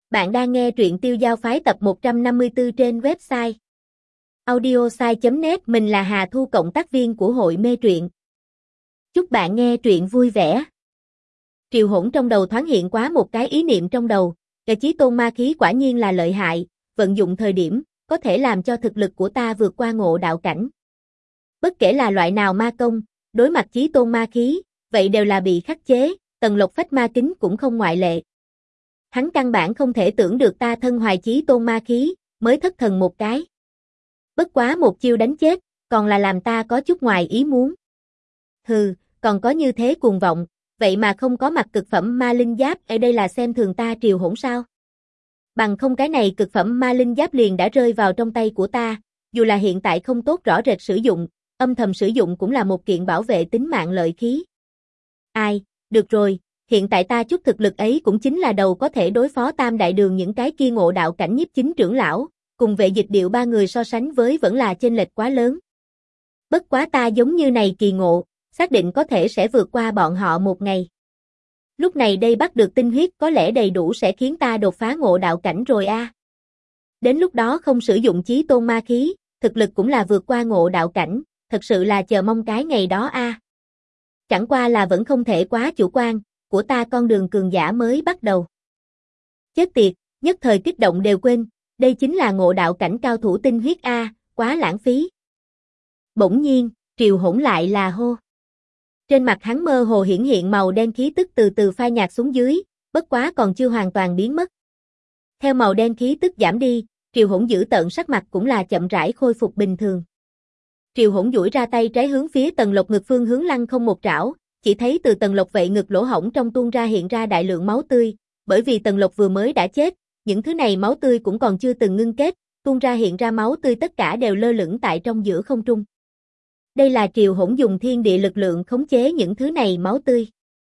Bạn đang nghe truyện Tiêu Dao Phái tập 154 trên website audiosai.net. Mình là Hà Thu, cộng tác viên của hội mê truyện. Chúc bạn nghe truyện vui vẻ. Triều Hỗn trong đầu thoáng hiện quá một cái ý niệm trong đầu, cái chí tôn ma khí quả nhiên là lợi hại, vận dụng thời điểm, có thể làm cho thực lực của ta vượt qua ngộ đạo cảnh. Bất kể là loại nào ma công, đối mặt chí tôn ma khí, vậy đều là bị khắc chế, Tần Lộc phách ma kính cũng không ngoại lệ. Hắn căn bản không thể tưởng được ta thân hoài chí tôn ma khí, mới thất thần một cái. Bất quá một chiêu đánh chết, còn là làm ta có chút ngoài ý muốn. Hừ, còn có như thế cuồng vọng, vậy mà không có mặc cực phẩm ma linh giáp, ở đây là xem thường ta Triều Hỗn sao? Bằng không cái này cực phẩm ma linh giáp liền đã rơi vào trong tay của ta, dù là hiện tại không tốt rõ rệt sử dụng, âm thầm sử dụng cũng là một kiện bảo vệ tính mạng lợi khí. Ai, được rồi. Hiện tại ta chút thực lực ấy cũng chính là đầu có thể đối phó Tam Đại Đường những cái kia ngộ đạo cảnh nhiếp chính trưởng lão, cùng Vệ Dịch Điệu ba người so sánh với vẫn là chênh lệch quá lớn. Bất quá ta giống như này kỳ ngộ, xác định có thể sẽ vượt qua bọn họ một ngày. Lúc này đây bắt được tinh huyết có lẽ đầy đủ sẽ khiến ta đột phá ngộ đạo cảnh rồi a. Đến lúc đó không sử dụng chí tôn ma khí, thực lực cũng là vượt qua ngộ đạo cảnh, thật sự là chờ mong cái ngày đó a. Chẳng qua là vẫn không thể quá chủ quan. Của ta con đường cường giả mới bắt đầu. Chết tiệt, nhất thời kích động đều quên, đây chính là ngộ đạo cảnh cao thủ tinh huyết a, quá lãng phí. Bỗng nhiên, Triều Hỗn lại là hô. Trên mặt hắn mơ hồ hiển hiện màu đen khí tức từ từ phai nhạt xuống dưới, bất quá còn chưa hoàn toàn biến mất. Theo màu đen khí tức giảm đi, Triều Hỗn dữ tợn sắc mặt cũng là chậm rãi khôi phục bình thường. Triều Hỗn duỗi ra tay trái hướng phía Tần Lộc ngực phương hướng lăng không một trảo. Chỉ thấy từ Tần Lộc vậy ngực lỗ hổng trong tuôn ra hiện ra đại lượng máu tươi, bởi vì Tần Lộc vừa mới đã chết, những thứ này máu tươi cũng còn chưa từng ngưng kết, tuôn ra hiện ra máu tươi tất cả đều lơ lửng tại trong giữa không trung. Đây là Triều Hỗn dùng thiên địa lực lượng khống chế những thứ này máu tươi.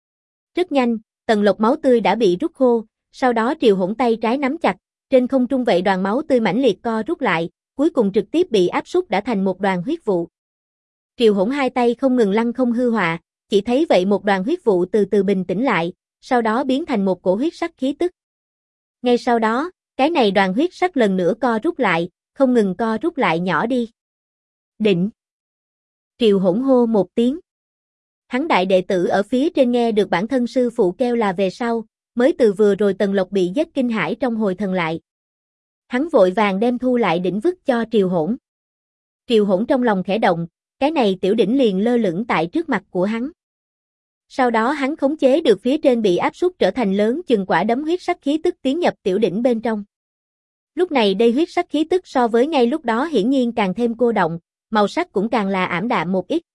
Rất nhanh, Tần Lộc máu tươi đã bị rút khô, sau đó Triều Hỗn tay trái nắm chặt, trên không trung vậy đoàn máu tươi mãnh liệt co rút lại, cuối cùng trực tiếp bị áp súc đã thành một đoàn huyết vụ. Triều Hỗn hai tay không ngừng lăng không hư họa. Chỉ thấy vậy một đoàn huyết vụ từ từ bình tĩnh lại, sau đó biến thành một cổ huyết sắc khí tức. Ngay sau đó, cái này đoàn huyết sắc lần nữa co rút lại, không ngừng co rút lại nhỏ đi. Định. Triều Hỗn hô một tiếng. Hắn đại đệ tử ở phía trên nghe được bản thân sư phụ kêu là về sau, mới từ vừa rồi Tần Lộc bị giết kinh hãi trong hồi thần lại. Hắn vội vàng đem thu lại đỉnh vứt cho Triều Hỗn. Triều Hỗn trong lòng khẽ động, cái này tiểu đỉnh liền lơ lửng tại trước mặt của hắn. Sau đó hắn khống chế được phía trên bị áp súc trở thành lớn chừng quả đấm huyết sắc khí tức tiến nhập tiểu đỉnh bên trong. Lúc này đây huyết sắc khí tức so với ngay lúc đó hiển nhiên càng thêm cô động, màu sắc cũng càng là ảm đạm một ít.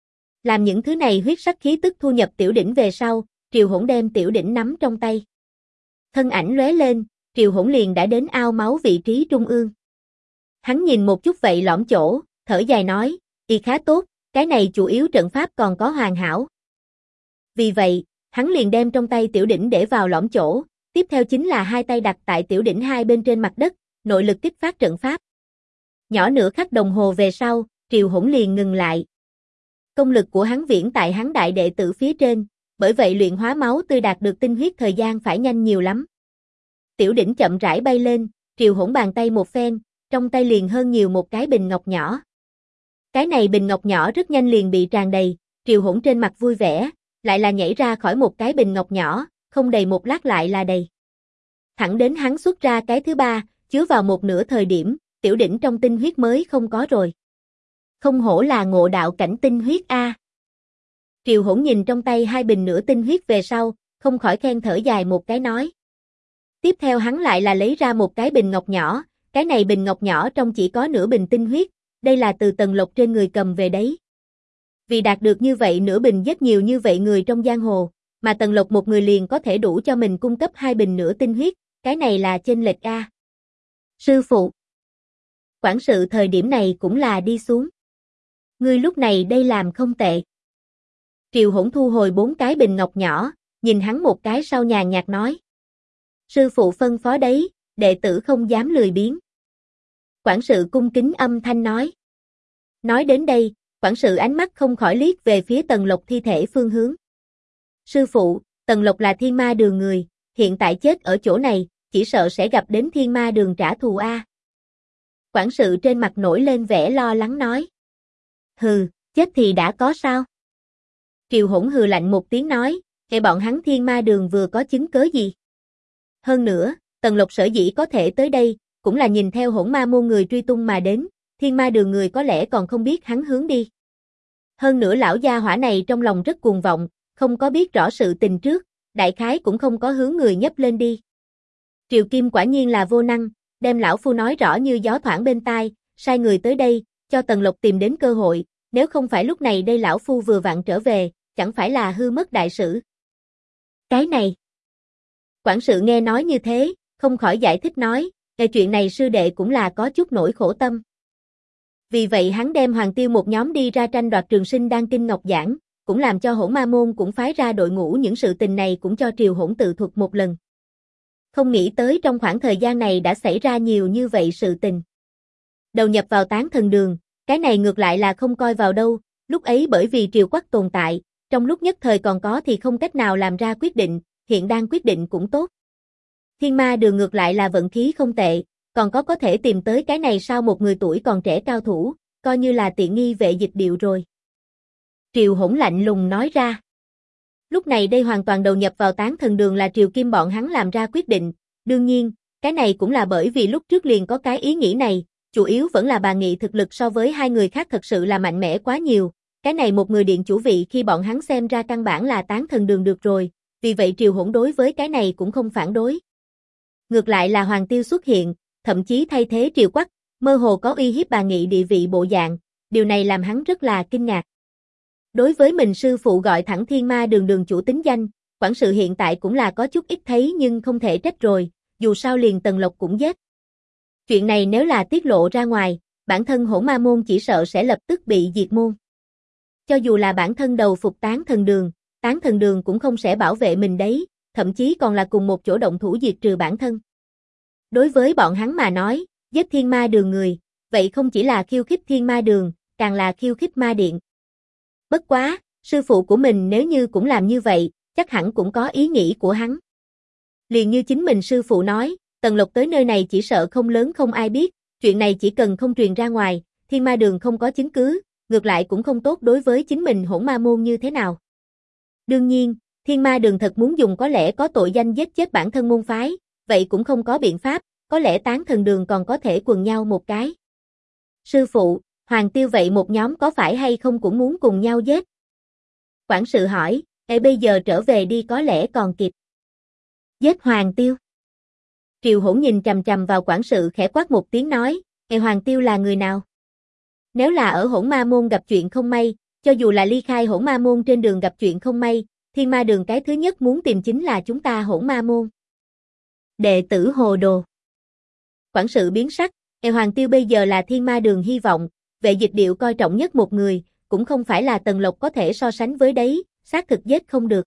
Làm những thứ này huyết sắc khí tức thu nhập tiểu đỉnh về sau, Triều Hỗn đem tiểu đỉnh nắm trong tay. Thân ảnh lóe lên, Triều Hỗn liền đã đến ao máu vị trí trung ương. Hắn nhìn một chút vậy lõm chỗ, thở dài nói, y khá tốt, cái này chủ yếu trận pháp còn có hoàn hảo. Vì vậy, hắn liền đem trong tay tiểu đỉnh để vào lõm chỗ, tiếp theo chính là hai tay đặt tại tiểu đỉnh hai bên trên mặt đất, nội lực kích phát trận pháp. Nhỏ nửa khắc đồng hồ về sau, Triều Hỗn liền ngừng lại. Công lực của hắn viễn tại hắn đại đệ tử phía trên, bởi vậy luyện hóa máu tươi đạt được tinh huyết thời gian phải nhanh nhiều lắm. Tiểu đỉnh chậm rãi bay lên, Triều Hỗn bàn tay một phen, trong tay liền hơn nhiều một cái bình ngọc nhỏ. Cái này bình ngọc nhỏ rất nhanh liền bị tràn đầy, Triều Hỗn trên mặt vui vẻ, lại là nhảy ra khỏi một cái bình ngọc nhỏ, không đầy một lát lại là đầy. Thẳng đến hắn xuất ra cái thứ ba, chứa vào một nửa thời điểm, tiểu đỉnh trong tinh huyết mới không có rồi. Không hổ là ngộ đạo cảnh tinh huyết a. Triều Hỗn nhìn trong tay hai bình nửa tinh huyết về sau, không khỏi khen thở dài một cái nói. Tiếp theo hắn lại là lấy ra một cái bình ngọc nhỏ, cái này bình ngọc nhỏ trong chỉ có nửa bình tinh huyết, đây là từ Tần Lộc trên người cầm về đấy. Vì đạt được như vậy nửa bình rất nhiều như vậy người trong giang hồ, mà Tần Lộc một người liền có thể đủ cho mình cung cấp hai bình nửa tinh huyết, cái này là chênh lệch a. Sư phụ. Quản sự thời điểm này cũng là đi xuống. Ngươi lúc này đây làm không tệ. Triều Hỗn thu hồi 4 cái bình ngọc nhỏ, nhìn hắn một cái sau nhàn nhạt nói. Sư phụ phân phó đấy, đệ tử không dám lười biếng. Quản sự cung kính âm thanh nói. Nói đến đây, quản sự ánh mắt không khỏi liếc về phía Tần Lộc thi thể phương hướng. Sư phụ, Tần Lộc là Thiên Ma Đường người, hiện tại chết ở chỗ này, chỉ sợ sẽ gặp đến Thiên Ma Đường trả thù a. Quản sự trên mặt nổi lên vẻ lo lắng nói. Hừ, chết thì đã có sao? Triều Hỗn hừ lạnh một tiếng nói, bọn hắn Thiên Ma Đường vừa có chứng cớ gì? Hơn nữa, Tần Lộc sở dĩ có thể tới đây, cũng là nhìn theo Hỗn Ma môn người truy tung mà đến, Thiên Ma Đường người có lẽ còn không biết hắn hướng đi. Hơn nữa lão gia hỏa này trong lòng rất cuồng vọng, không có biết rõ sự tình trước, đại khái cũng không có hướng người nhấp lên đi. Triều Kim quả nhiên là vô năng, đem lão phu nói rõ như gió thoảng bên tai, sai người tới đây, cho Tần Lộc tìm đến cơ hội, nếu không phải lúc này đây lão phu vừa vặn trở về, chẳng phải là hư mất đại sự. Cái này. Quản sự nghe nói như thế, không khỏi giải thích nói, chuyện này sư đệ cũng là có chút nỗi khổ tâm. Vì vậy hắn đem Hoàng Tiêu một nhóm đi ra tranh đoạt Trường Sinh Đan Kinh Ngọc Giảng, cũng làm cho Hỗn Ma môn cũng phái ra đội ngũ những sự tình này cũng cho Triều Hỗn tự thuật một lần. Không nghĩ tới trong khoảng thời gian này đã xảy ra nhiều như vậy sự tình. Đầu nhập vào Tán Thần Đường, cái này ngược lại là không coi vào đâu, lúc ấy bởi vì Triều Quắc tồn tại, trong lúc nhất thời còn có thì không cách nào làm ra quyết định, hiện đang quyết định cũng tốt. Thiên Ma Đường ngược lại là vận khí không tệ, còn có thể tìm tới cái này sao một người tuổi còn trẻ cao thủ, coi như là tiện nghi Vệ Dịch Điệu rồi. Triều Hỗn lạnh lùng nói ra. Lúc này đây hoàn toàn đầu nhập vào Tán Thần Đường là Triều Kim bọn hắn làm ra quyết định, đương nhiên, cái này cũng là bởi vì lúc trước liền có cái ý nghĩ này, chủ yếu vẫn là bà Nghị thực lực so với hai người khác thật sự là mạnh mẽ quá nhiều, cái này một người điện chủ vị khi bọn hắn xem ra căn bản là Tán Thần Đường được rồi, vì vậy Triều Hỗn đối với cái này cũng không phản đối. Ngược lại là Hoàng Tiêu xuất hiện, thậm chí thay thế Triều Quắc, mơ hồ có uy hiếp bà Nghị địa vị bộ dạng, điều này làm hắn rất là kinh ngạc. Đối với mình sư phụ gọi thẳng Thiên Ma Đường đường chủ tính danh, quản sự hiện tại cũng là có chút ít thấy nhưng không thể trách rồi, dù sao liền Tần Lộc cũng giết. Chuyện này nếu là tiết lộ ra ngoài, bản thân Hỗn Ma môn chỉ sợ sẽ lập tức bị diệt môn. Cho dù là bản thân đầu phục Tán Thần Đường cũng không sẽ bảo vệ mình đấy, thậm chí còn là cùng một chỗ động thủ diệt trừ bản thân. Đối với bọn hắn mà nói, giết Thiên Ma Đường người, vậy không chỉ là khiêu khích Thiên Ma Đường, càng là khiêu khích Ma Điện. Bất quá, sư phụ của mình nếu như cũng làm như vậy, chắc hẳn cũng có ý nghĩ của hắn. Liền như chính mình sư phụ nói, Tần Lộc tới nơi này chỉ sợ không lớn không ai biết, chuyện này chỉ cần không truyền ra ngoài, Thiên Ma Đường không có chứng cứ, ngược lại cũng không tốt đối với chính mình Hỗn Ma môn như thế nào. Đương nhiên, Thiên Ma Đường thật muốn dùng có lẽ có tội danh giết chết bản thân môn phái, vậy cũng không có biện pháp, có lẽ Tán Thần Đường còn có thể quần nhau một cái. Sư phụ, Hoàng Tiêu vậy một nhóm có phải hay không cũng muốn cùng nhau giết? Quản sự hỏi, bây giờ trở về đi có lẽ còn kịp. Giết Hoàng Tiêu. Triều Hỗn nhìn chằm chằm vào quản sự khẽ quát một tiếng nói, Hoàng Tiêu là người nào? Nếu là ở Hỗn Ma môn gặp chuyện không may, cho dù là ly khai Hỗn Ma môn trên đường gặp chuyện không may, Thiên Ma Đường cái thứ nhất muốn tìm chính là chúng ta Hỗn Ma môn. Đệ tử hồ đồ. Quản sự biến sắc, Hoàng Tiêu bây giờ là Thiên Ma Đường hy vọng, Vệ Dịch Điệu coi trọng nhất một người, cũng không phải là Tần Lộc có thể so sánh với đấy, xác thực giết không được.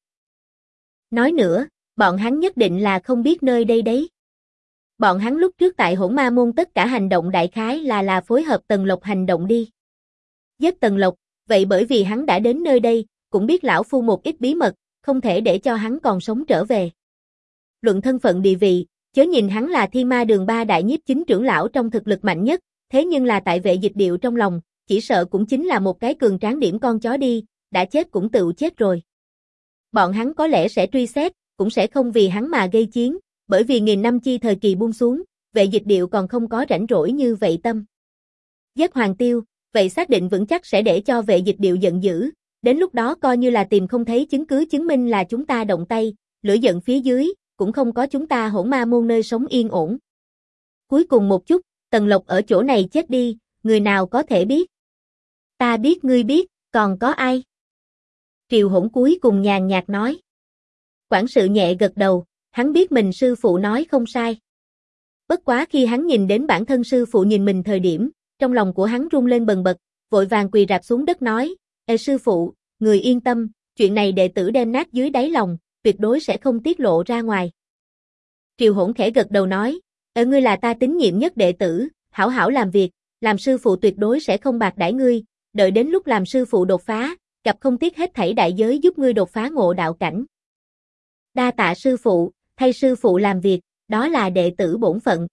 Nói nữa, bọn hắn nhất định là không biết nơi đây đấy. Bọn hắn lúc trước tại Hỗn Ma môn tất cả hành động đại khái là phối hợp Tần Lộc hành động đi. Giết Tần Lộc, vậy bởi vì hắn đã đến nơi đây, cũng biết lão phu một ít bí mật, không thể để cho hắn còn sống trở về. Luận thân phận địa vị, chớ nhìn hắn là Thiên Ma Đường ba đại nhiếp chính trưởng lão trong thực lực mạnh nhất, thế nhưng là tại Vệ Dịch Điệu trong lòng, chỉ sợ cũng chính là một cái cường tráng điểm con chó đi, đã chết cũng tự chết rồi. Bọn hắn có lẽ sẽ truy xét, cũng sẽ không vì hắn mà gây chiến, bởi vì nghìn năm chi thời kỳ buông xuống, Vệ Dịch Điệu còn không có rảnh rỗi như vậy tâm. Giết Hoàng Tiêu, vậy xác định vững chắc sẽ để cho Vệ Dịch Điệu giận dữ, đến lúc đó coi như là tìm không thấy chứng cứ chứng minh là chúng ta động tay, lửa giận phía dưới, cũng không có chúng ta Hỗn Ma môn nơi sống yên ổn. Cuối cùng một chút, Tần Lộc ở chỗ này chết đi, người nào có thể biết? Ta biết ngươi biết, còn có ai? Triều Hỗn cuối cùng nhàn nhạt nói. Quản sự nhẹ gật đầu, hắn biết mình sư phụ nói không sai. Bất quá khi hắn nhìn đến bản thân sư phụ nhìn mình thời điểm, trong lòng của hắn rung lên bần bật, vội vàng quỳ rạp xuống đất nói, sư phụ, người yên tâm, chuyện này đệ tử đem nát dưới đáy lòng, tuyệt đối sẽ không tiết lộ ra ngoài. Triều Hỗn khẽ gật đầu nói, ngươi là ta tín nhiệm nhất đệ tử, hảo hảo làm việc, làm sư phụ tuyệt đối sẽ không bạc đãi ngươi, đợi đến lúc làm sư phụ đột phá, gặp không tiếc hết thảy đại giới giúp ngươi đột phá ngộ đạo cảnh. Đa tạ sư phụ, thay sư phụ làm việc, đó là đệ tử bổn phận.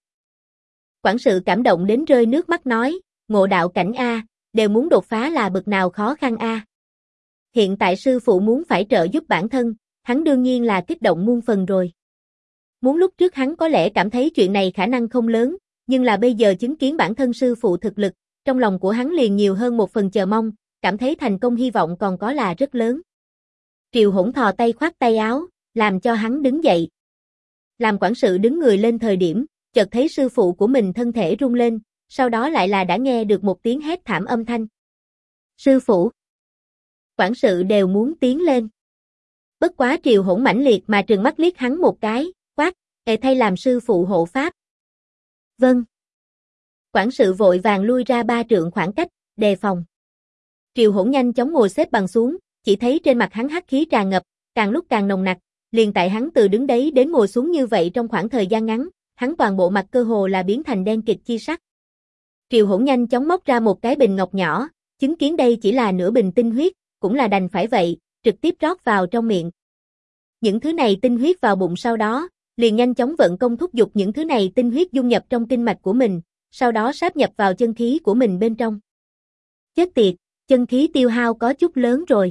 Quản sự cảm động đến rơi nước mắt nói, ngộ đạo cảnh A, đều muốn đột phá là bực nào khó khăn A. Hiện tại sư phụ muốn phải trợ giúp bản thân, hắn đương nhiên là kích động muôn phần rồi. Muốn lúc trước hắn có lẽ cảm thấy chuyện này khả năng không lớn, nhưng là bây giờ chứng kiến bản thân sư phụ thực lực, trong lòng của hắn liền nhiều hơn một phần chờ mong, cảm thấy thành công hy vọng còn có là rất lớn. Triều Hỗn thò tay khoát tay áo, làm cho hắn đứng dậy. Làm quản sự đứng người lên thời điểm, chợt thấy sư phụ của mình thân thể rung lên, sau đó lại là đã nghe được một tiếng hét thảm âm thanh. Sư phụ! Quản sự đều muốn tiến lên. Bất quá Triều Hỗn mãnh liệt mà trừng mắt liếc hắn một cái, quát, thay làm sư phụ hộ pháp. Vâng. Quản sự vội vàng lui ra 3 trượng khoảng cách, đề phòng. Triều Hỗn nhanh chóng ngồi xếp bằng xuống, chỉ thấy trên mặt hắn hắc khí tràn ngập, càng lúc càng nồng nặc, liền tại hắn từ đứng đấy đến ngồi xuống như vậy trong khoảng thời gian ngắn, hắn toàn bộ mặt cơ hồ là biến thành đen kịt chi sắc. Triều Hỗn nhanh chóng móc ra một cái bình ngọc nhỏ, chứng kiến đây chỉ là nửa bình tinh huyết, cũng là đành phải vậy, trực tiếp rót vào trong miệng. Những thứ này tinh huyết vào bụng sau đó, liền nhanh chóng vận công thúc giục những thứ này tinh huyết dung nhập trong kinh mạch của mình, sau đó sáp nhập vào chân khí của mình bên trong. Chết tiệt, chân khí tiêu hao có chút lớn rồi.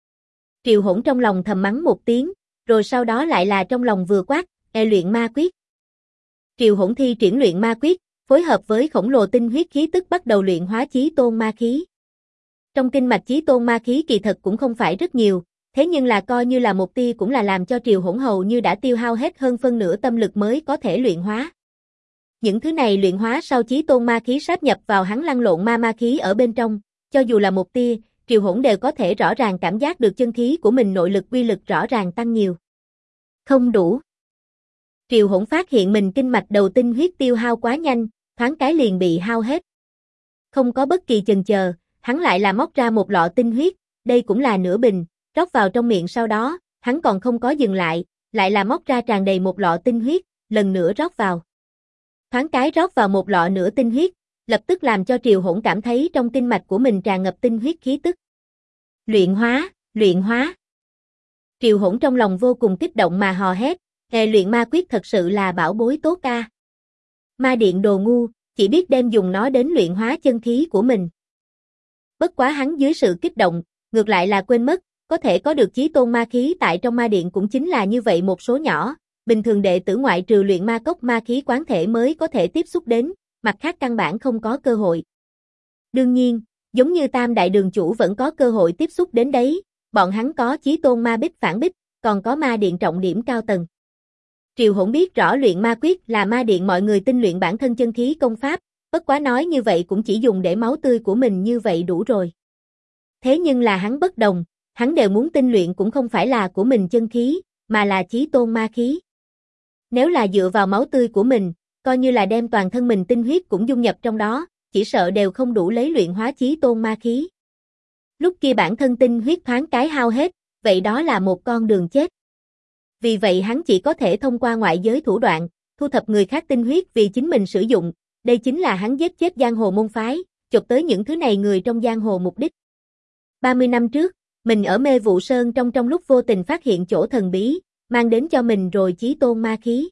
Triều Hỗn trong lòng thầm mắng một tiếng, rồi sau đó lại là trong lòng vừa quát, luyện ma quyết. Triều Hỗn thi triển luyện ma quyết, phối hợp với khổng lồ tinh huyết khí tức bắt đầu luyện hóa chí tôn ma khí. Trong kinh mạch chí tôn ma khí kỳ thật cũng không phải rất nhiều, thế nhưng là coi như là một tia cũng là làm cho Triều Hỗn hầu như đã tiêu hao hết hơn phân nửa tâm lực mới có thể luyện hóa. Những thứ này luyện hóa sau chí tôn ma khí sáp nhập vào hắn lăn lộn ma khí ở bên trong, cho dù là một tia, Triều Hỗn đều có thể rõ ràng cảm giác được chân khí của mình nội lực uy lực rõ ràng tăng nhiều. Không đủ. Triều Hỗn phát hiện mình kinh mạch đầu tinh huyết tiêu hao quá nhanh, thoáng cái liền bị hao hết. Không có bất kỳ chần chờ, hắn lại là móc ra một lọ tinh huyết, đây cũng là nửa bình, rót vào trong miệng sau đó, hắn còn không có dừng lại là móc ra tràn đầy một lọ tinh huyết, lần nữa rót vào. Thoáng cái rót vào một lọ nửa tinh huyết, lập tức làm cho Triều Hỗn cảm thấy trong kinh mạch của mình tràn ngập tinh huyết khí tức. Luyện hóa, luyện hóa. Triều Hỗn trong lòng vô cùng kích động mà hò hét, luyện ma quyết thật sự là bảo bối tốt a. Ma điện đồ ngu, chỉ biết đem dùng nó đến luyện hóa chân khí của mình. Bất quá hắn dưới sự kích động, ngược lại là quên mất, có thể có được chí tôn ma khí tại trong ma điện cũng chính là như vậy một số nhỏ, bình thường đệ tử ngoại trừ luyện ma cốc ma khí quán thể mới có thể tiếp xúc đến, mặt khác căn bản không có cơ hội. Đương nhiên, giống như Tam đại đường chủ vẫn có cơ hội tiếp xúc đến đấy, bọn hắn có chí tôn ma bích phản bích, còn có ma điện trọng điểm cao tầng. Triều Hỗn biết rõ luyện ma quyết là ma điện mọi người tinh luyện bản thân chân khí công pháp, bất quá nói như vậy cũng chỉ dùng để máu tươi của mình như vậy đủ rồi. Thế nhưng là hắn bất đồng, hắn đều muốn tinh luyện cũng không phải là của mình chân khí, mà là chí tôn ma khí. Nếu là dựa vào máu tươi của mình, coi như là đem toàn thân mình tinh huyết cũng dung nhập trong đó, chỉ sợ đều không đủ lấy luyện hóa chí tôn ma khí. Lúc kia bản thân tinh huyết thoáng cái hao hết, vậy đó là một con đường chết. Vì vậy hắn chỉ có thể thông qua ngoại giới thủ đoạn, thu thập người khác tinh huyết vì chính mình sử dụng, đây chính là hắn giết chết giang hồ môn phái, chụp tới những thứ này người trong giang hồ mục đích. 30 năm trước, mình ở Mê Vụ Sơn trong lúc vô tình phát hiện chỗ thần bí, mang đến cho mình rồi chí tôn ma khí.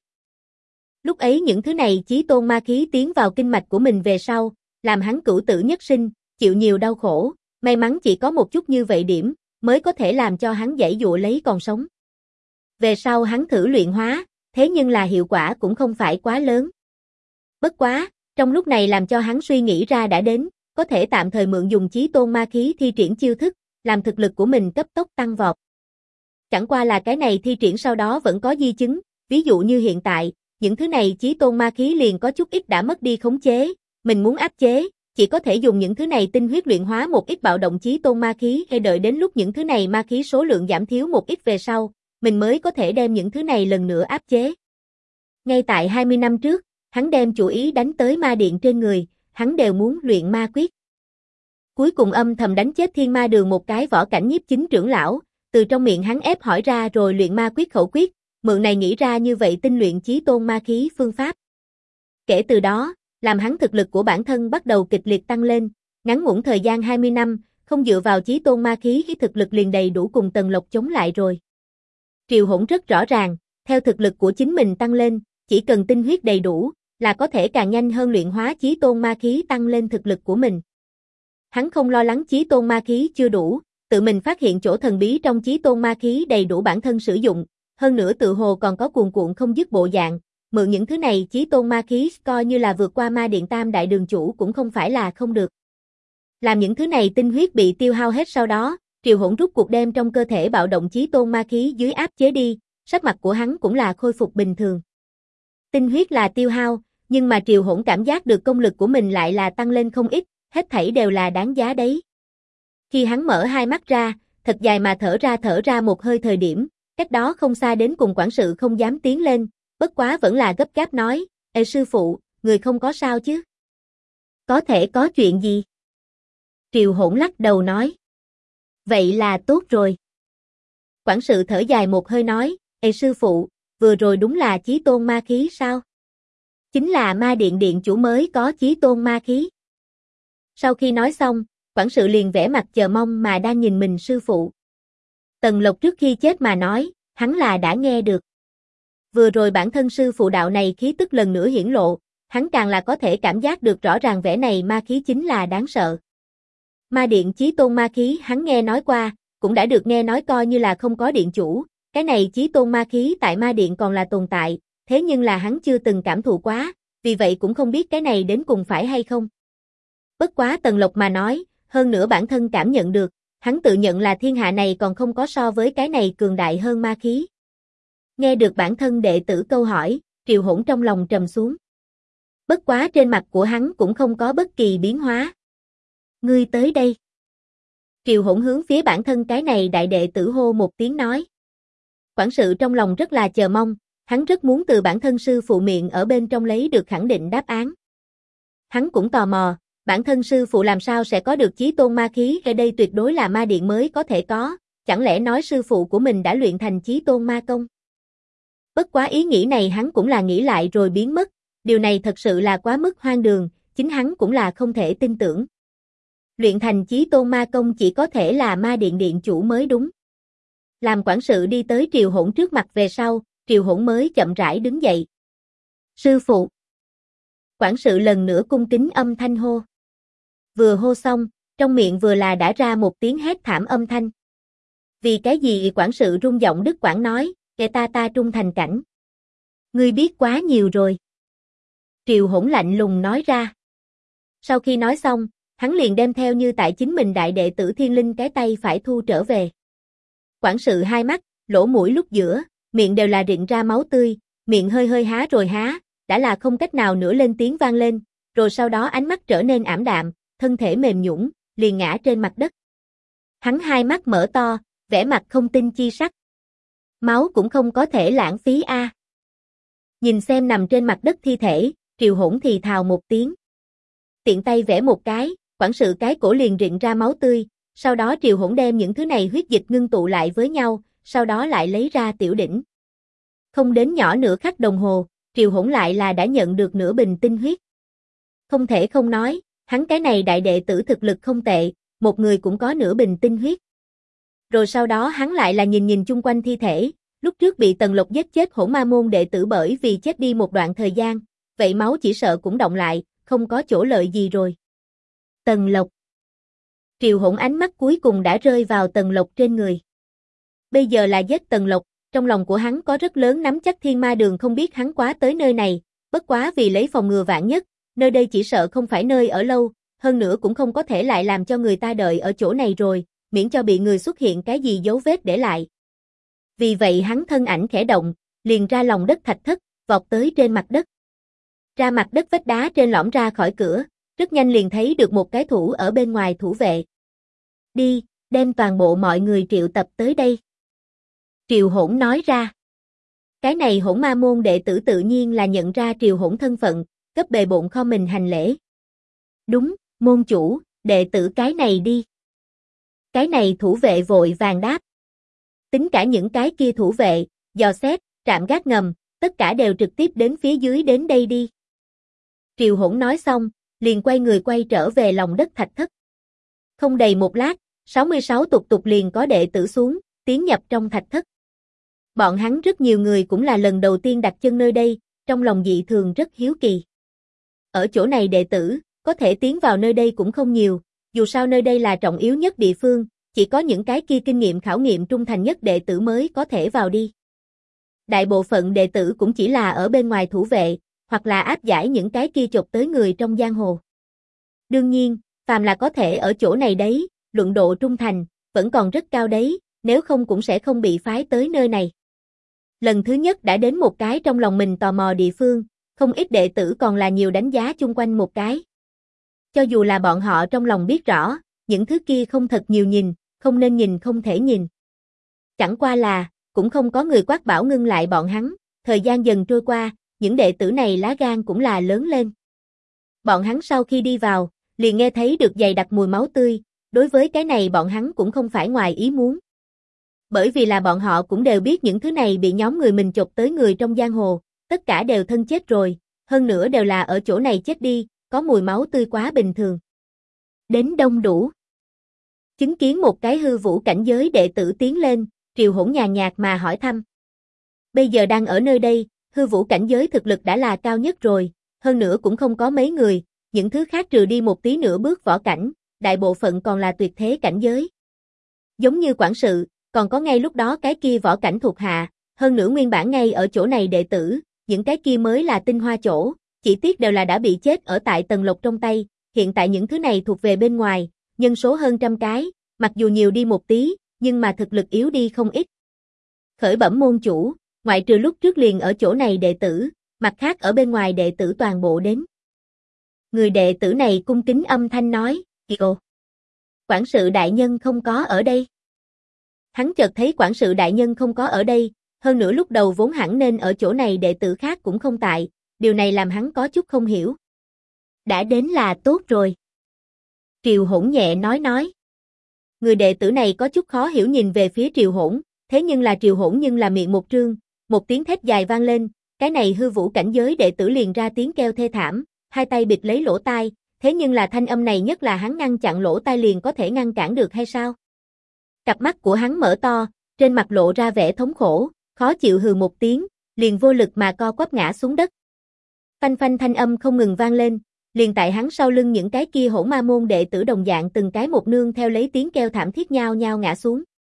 Lúc ấy những thứ này chí tôn ma khí tiến vào kinh mạch của mình về sau, làm hắn cửu tử nhất sinh, chịu nhiều đau khổ, may mắn chỉ có một chút như vậy điểm, mới có thể làm cho hắn giãy dụa lấy còn sống. Về sau hắn thử luyện hóa, thế nhưng là hiệu quả cũng không phải quá lớn. Bất quá, trong lúc này làm cho hắn suy nghĩ ra đã đến, có thể tạm thời mượn dùng chí tôn ma khí thi triển chiêu thức, làm thực lực của mình cấp tốc tăng vọt. Chẳng qua là cái này thi triển sau đó vẫn có di chứng, ví dụ như hiện tại, những thứ này chí tôn ma khí liền có chút ít đã mất đi khống chế, mình muốn áp chế, chỉ có thể dùng những thứ này tinh huyết luyện hóa một ít bạo động chí tôn ma khí hay đợi đến lúc những thứ này ma khí số lượng giảm thiếu một ít về sau, mình mới có thể đem những thứ này lần nữa áp chế. Ngay tại 20 năm trước, hắn đem chủ ý đánh tới ma điện trên người, hắn đều muốn luyện ma quyết. Cuối cùng âm thầm đánh chết Thiên Ma Đường một cái võ cảnh nhiếp chính trưởng lão, từ trong miệng hắn ép hỏi ra rồi luyện ma quyết khẩu quyết, mượn này nghĩ ra như vậy tinh luyện chí tôn ma khí phương pháp. Kể từ đó, làm hắn thực lực của bản thân bắt đầu kịch liệt tăng lên, ngắn ngủn thời gian 20 năm, không dựa vào chí tôn ma khí khi thực lực liền đầy đủ cùng Tần Lộc chống lại rồi. Triều Hỗn rất rõ ràng, theo thực lực của chính mình tăng lên, chỉ cần tinh huyết đầy đủ, là có thể càng nhanh hơn luyện hóa chí tôn ma khí tăng lên thực lực của mình. Hắn không lo lắng chí tôn ma khí chưa đủ, tự mình phát hiện chỗ thần bí trong chí tôn ma khí đầy đủ bản thân sử dụng, hơn nữa tự hồ còn có cuồn cuộn không dứt bộ dạng, mượn những thứ này chí tôn ma khí coi như là vượt qua ma điện tam đại đường chủ cũng không phải là không được. Làm những thứ này tinh huyết bị tiêu hao hết sau đó, Triều Hỗn rút cuộc đem trong cơ thể bạo động chí tôn ma khí dưới áp chế đi, sắc mặt của hắn cũng là khôi phục bình thường. Tinh huyết là tiêu hao, nhưng mà Triều Hỗn cảm giác được công lực của mình lại là tăng lên không ít, hết thảy đều là đáng giá đấy. Khi hắn mở hai mắt ra, thật dài mà thở ra một hơi thời điểm, cách đó không xa đến cùng quản sự không dám tiến lên, bất quá vẫn là gấp gáp nói, "Ê sư phụ, người không có sao chứ?" "Có thể có chuyện gì?" Triều Hỗn lắc đầu nói. "Vậy là tốt rồi." Quản sự thở dài một hơi nói, "Ê sư phụ, vừa rồi đúng là chí tôn ma khí sao?" "Chính là ma điện điện chủ mới có chí tôn ma khí." Sau khi nói xong, quản sự liền vẻ mặt chờ mong mà đang nhìn mình sư phụ. Tần Lộc trước khi chết mà nói, hắn là đã nghe được. Vừa rồi bản thân sư phụ đạo này khí tức lần nữa hiển lộ, hắn càng là có thể cảm giác được rõ ràng vẻ này ma khí chính là đáng sợ. Ma điện chí tôn ma khí hắn nghe nói qua, cũng đã được nghe nói coi như là không có điện chủ, cái này chí tôn ma khí tại ma điện còn là tồn tại, thế nhưng là hắn chưa từng cảm thụ quá, vì vậy cũng không biết cái này đến cùng phải hay không. Bất quá Tần Lộc mà nói, hơn nữa bản thân cảm nhận được, hắn tự nhận là thiên hạ này còn không có so với cái này cường đại hơn ma khí. Nghe được bản thân đệ tử câu hỏi, Triều Hỗn trong lòng trầm xuống. Bất quá trên mặt của hắn cũng không có bất kỳ biến hóa. "Ngươi tới đây." Triều Hỗn hướng phía bản thân cái này đại đệ tử hô một tiếng nói. Quản sự trong lòng rất là chờ mong, hắn rất muốn từ bản thân sư phụ miệng ở bên trong lấy được khẳng định đáp án. Hắn cũng tò mò, bản thân sư phụ làm sao sẽ có được chí tôn ma khí, ở đây tuyệt đối là ma điện mới có thể có, chẳng lẽ nói sư phụ của mình đã luyện thành chí tôn ma công? Bất quá ý nghĩ này hắn cũng là nghĩ lại rồi biến mất, điều này thật sự là quá mức hoang đường, chính hắn cũng là không thể tin tưởng. Luyện thành chí tôn ma công chỉ có thể là ma điện điện chủ mới đúng. Làm quản sự đi tới Triều Hỗn trước mặt về sau, Triều Hỗn mới chậm rãi đứng dậy. "Sư phụ." Quản sự lần nữa cung kính âm thanh hô. Vừa hô xong, trong miệng vừa là đã ra một tiếng hét thảm âm thanh. "Vì cái gì?" Quản sự rung giọng đứt quãng nói, "Kẻ ta trung thành cảnh." "Ngươi biết quá nhiều rồi." Triều Hỗn lạnh lùng nói ra. Sau khi nói xong, hắn liền đem theo như tại chính mình đại đệ tử Thiên Linh cái tay phải thu trở về. Quản sự hai mắt, lỗ mũi lúc giữa, miệng đều là rịn ra máu tươi, miệng hơi hơi há rồi há, đã là không cách nào nữa lên tiếng vang lên, rồi sau đó ánh mắt trở nên ảm đạm, thân thể mềm nhũn, liền ngã trên mặt đất. Hắn hai mắt mở to, vẻ mặt không tin chi sắc. Máu cũng không có thể lãng phí a. Nhìn xem nằm trên mặt đất thi thể, Triều Hỗn thì thào một tiếng. Tiện tay vẽ một cái, quản sự cái cổ liền rịn ra máu tươi, sau đó Triều Hỗn đem những thứ này huyết dịch ngưng tụ lại với nhau, sau đó lại lấy ra tiểu đỉnh. Không đến nhỏ nửa khắc đồng hồ, Triều Hỗn lại là đã nhận được nửa bình tinh huyết. Không thể không nói, hắn cái này đại đệ tử thực lực không tệ, một người cũng có nửa bình tinh huyết. Rồi sau đó hắn lại là nhìn chung quanh thi thể, lúc trước bị Tần Lộc giết chết Hỗn Ma môn đệ tử bởi vì chết đi một đoạn thời gian, vậy máu chỉ sợ cũng động lại, không có chỗ lợi gì rồi. Tần Lộc. Triều Hỗn ánh mắt cuối cùng đã rơi vào Tần Lộc trên người. Bây giờ là giết Tần Lộc, trong lòng của hắn có rất lớn nắm chắc Thiên Ma Đường không biết hắn quá tới nơi này, bất quá vì lấy phòng ngừa vạn nhất, nơi đây chỉ sợ không phải nơi ở lâu, hơn nữa cũng không có thể lại làm cho người ta đợi ở chỗ này rồi, miễn cho bị người xuất hiện cái gì dấu vết để lại. Vì vậy hắn thân ảnh khẽ động, liền ra lòng đất thạch thất, vọt tới trên mặt đất. Ra mặt đất vách đá trên lõm ra khỏi cửa, rất nhanh liền thấy được một cái thủ ở bên ngoài thủ vệ. "Đi, đem toàn bộ mọi người triệu tập tới đây." Triều Hỗn nói ra. Cái này Hỗn Ma môn đệ tử tự nhiên là nhận ra Triều Hỗn thân phận, cấp bề bộn kho mình hành lễ. "Đúng, môn chủ, đệ tử cái này đi." Cái này thủ vệ vội vàng đáp. Tính cả những cái kia thủ vệ, dò xét, trạm gác ngầm, tất cả đều trực tiếp đến phía dưới đến đây đi. Triều Hỗn nói xong, liền quay người quay trở về lòng đất thạch thất. Không đầy một lát, 66 tục liền có đệ tử xuống, tiến nhập trong thạch thất. Bọn hắn rất nhiều người cũng là lần đầu tiên đặt chân nơi đây, trong lòng dị thường rất hiếu kỳ. Ở chỗ này đệ tử, có thể tiến vào nơi đây cũng không nhiều, dù sao nơi đây là trọng yếu nhất địa phương, chỉ có những cái kia kinh nghiệm khảo nghiệm trung thành nhất đệ tử mới có thể vào đi. Đại bộ phận đệ tử cũng chỉ là ở bên ngoài thủ vệ, hoặc là áp giải những cái kia chộp tới người trong giang hồ. Đương nhiên, phàm là có thể ở chỗ này đấy, luận độ trung thành, vẫn còn rất cao đấy, nếu không cũng sẽ không bị phái tới nơi này. Lần thứ nhất đã đến một cái trong lòng mình tò mò địa phương, không ít đệ tử còn là nhiều đánh giá chung quanh một cái. Cho dù là bọn họ trong lòng biết rõ, những thứ kia không thật nhiều nhìn, không nên nhìn không thể nhìn. Chẳng qua là, cũng không có người quát bảo ngưng lại bọn hắn, thời gian dần trôi qua, những đệ tử này lá gan cũng là lớn lên. Bọn hắn sau khi đi vào, liền nghe thấy được dày đặc mùi máu tươi, đối với cái này bọn hắn cũng không phải ngoài ý muốn. Bởi vì là bọn họ cũng đều biết những thứ này bị nhóm người mình chộp tới người trong giang hồ, tất cả đều thân chết rồi, hơn nữa đều là ở chỗ này chết đi, có mùi máu tươi quá bình thường. Đến đông đủ. Chứng kiến một cái hư vũ cảnh giới đệ tử tiến lên, Triều Hỗn nhàn nhạt mà hỏi thăm. Bây giờ đang ở nơi đây, hư vũ cảnh giới thực lực đã là cao nhất rồi, hơn nữa cũng không có mấy người, những thứ khác trừ đi một tí nữa bước võ cảnh, đại bộ phận còn là tuyệt thế cảnh giới. Giống như quản sự, còn có ngay lúc đó cái kia võ cảnh thuộc hạ, hơn nữa nguyên bản ngay ở chỗ này đệ tử, những cái kia mới là tinh hoa chỗ, chỉ tiếc đều là đã bị chết ở tại Tần Lộc trong tay, hiện tại những thứ này thuộc về bên ngoài, nhân số hơn trăm cái, mặc dù nhiều đi một tí, nhưng mà thực lực yếu đi không ít. Khởi bẩm môn chủ, ngoại trừ lúc trước liền ở chỗ này đệ tử, mặt khác ở bên ngoài đệ tử toàn bộ đến. Người đệ tử này cung kính âm thanh nói, "Ồ, quản sự đại nhân không có ở đây." Hắn chợt thấy quản sự đại nhân không có ở đây, hơn nữa lúc đầu vốn hẳn nên ở chỗ này đệ tử khác cũng không tại, điều này làm hắn có chút không hiểu. Đã đến là tốt rồi. Triều Hỗn nhẹ nói. Người đệ tử này có chút khó hiểu nhìn về phía Triều Hỗn, thế nhưng là Triều Hỗn nhưng là miệng một trương, một tiếng thét dài vang lên, cái này hư vũ cảnh giới đệ tử liền ra tiếng kêu thê thảm, hai tay bịt lấy lỗ tai, thế nhưng là thanh âm này nhất là hắn ngăn chặn lỗ tai liền có thể ngăn cản được hay sao? Cặp mắt của hắn mở to, trên mặt lộ ra vẻ thống khổ, khó chịu hừ một tiếng, liền vô lực mà co quắp ngã xuống đất. Phanh phanh thanh âm không ngừng vang lên, liền tại hắn sau lưng những cái kia Hỗn Ma môn đệ tử đồng dạng từng cái một nương theo lấy tiếng kêu thảm thiết nhao nhao ngã xuống.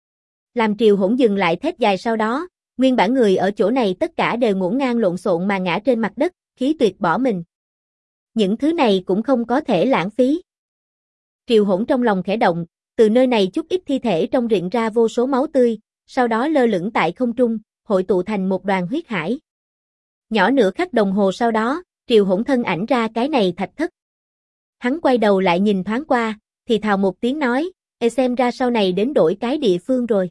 Làm Triều Hỗn dừng lại thét dài sau đó, nguyên bản người ở chỗ này tất cả đều ngổn ngang lộn xộn mà ngã trên mặt đất, khí tuyệt bỏ mình. Những thứ này cũng không có thể lãng phí. Triều Hỗn trong lòng khẽ động, từ nơi này chút ít thi thể trong rịn ra vô số máu tươi, sau đó lơ lửng tại không trung, hội tụ thành một đoàn huyết hải. Nhỏ nửa khắc đồng hồ sau đó, Triều Hỗn thân ảnh ra cái này thạch thất. Hắn quay đầu lại nhìn thoáng qua, thì thào một tiếng nói, xem ra sau này đến đổi cái địa phương rồi.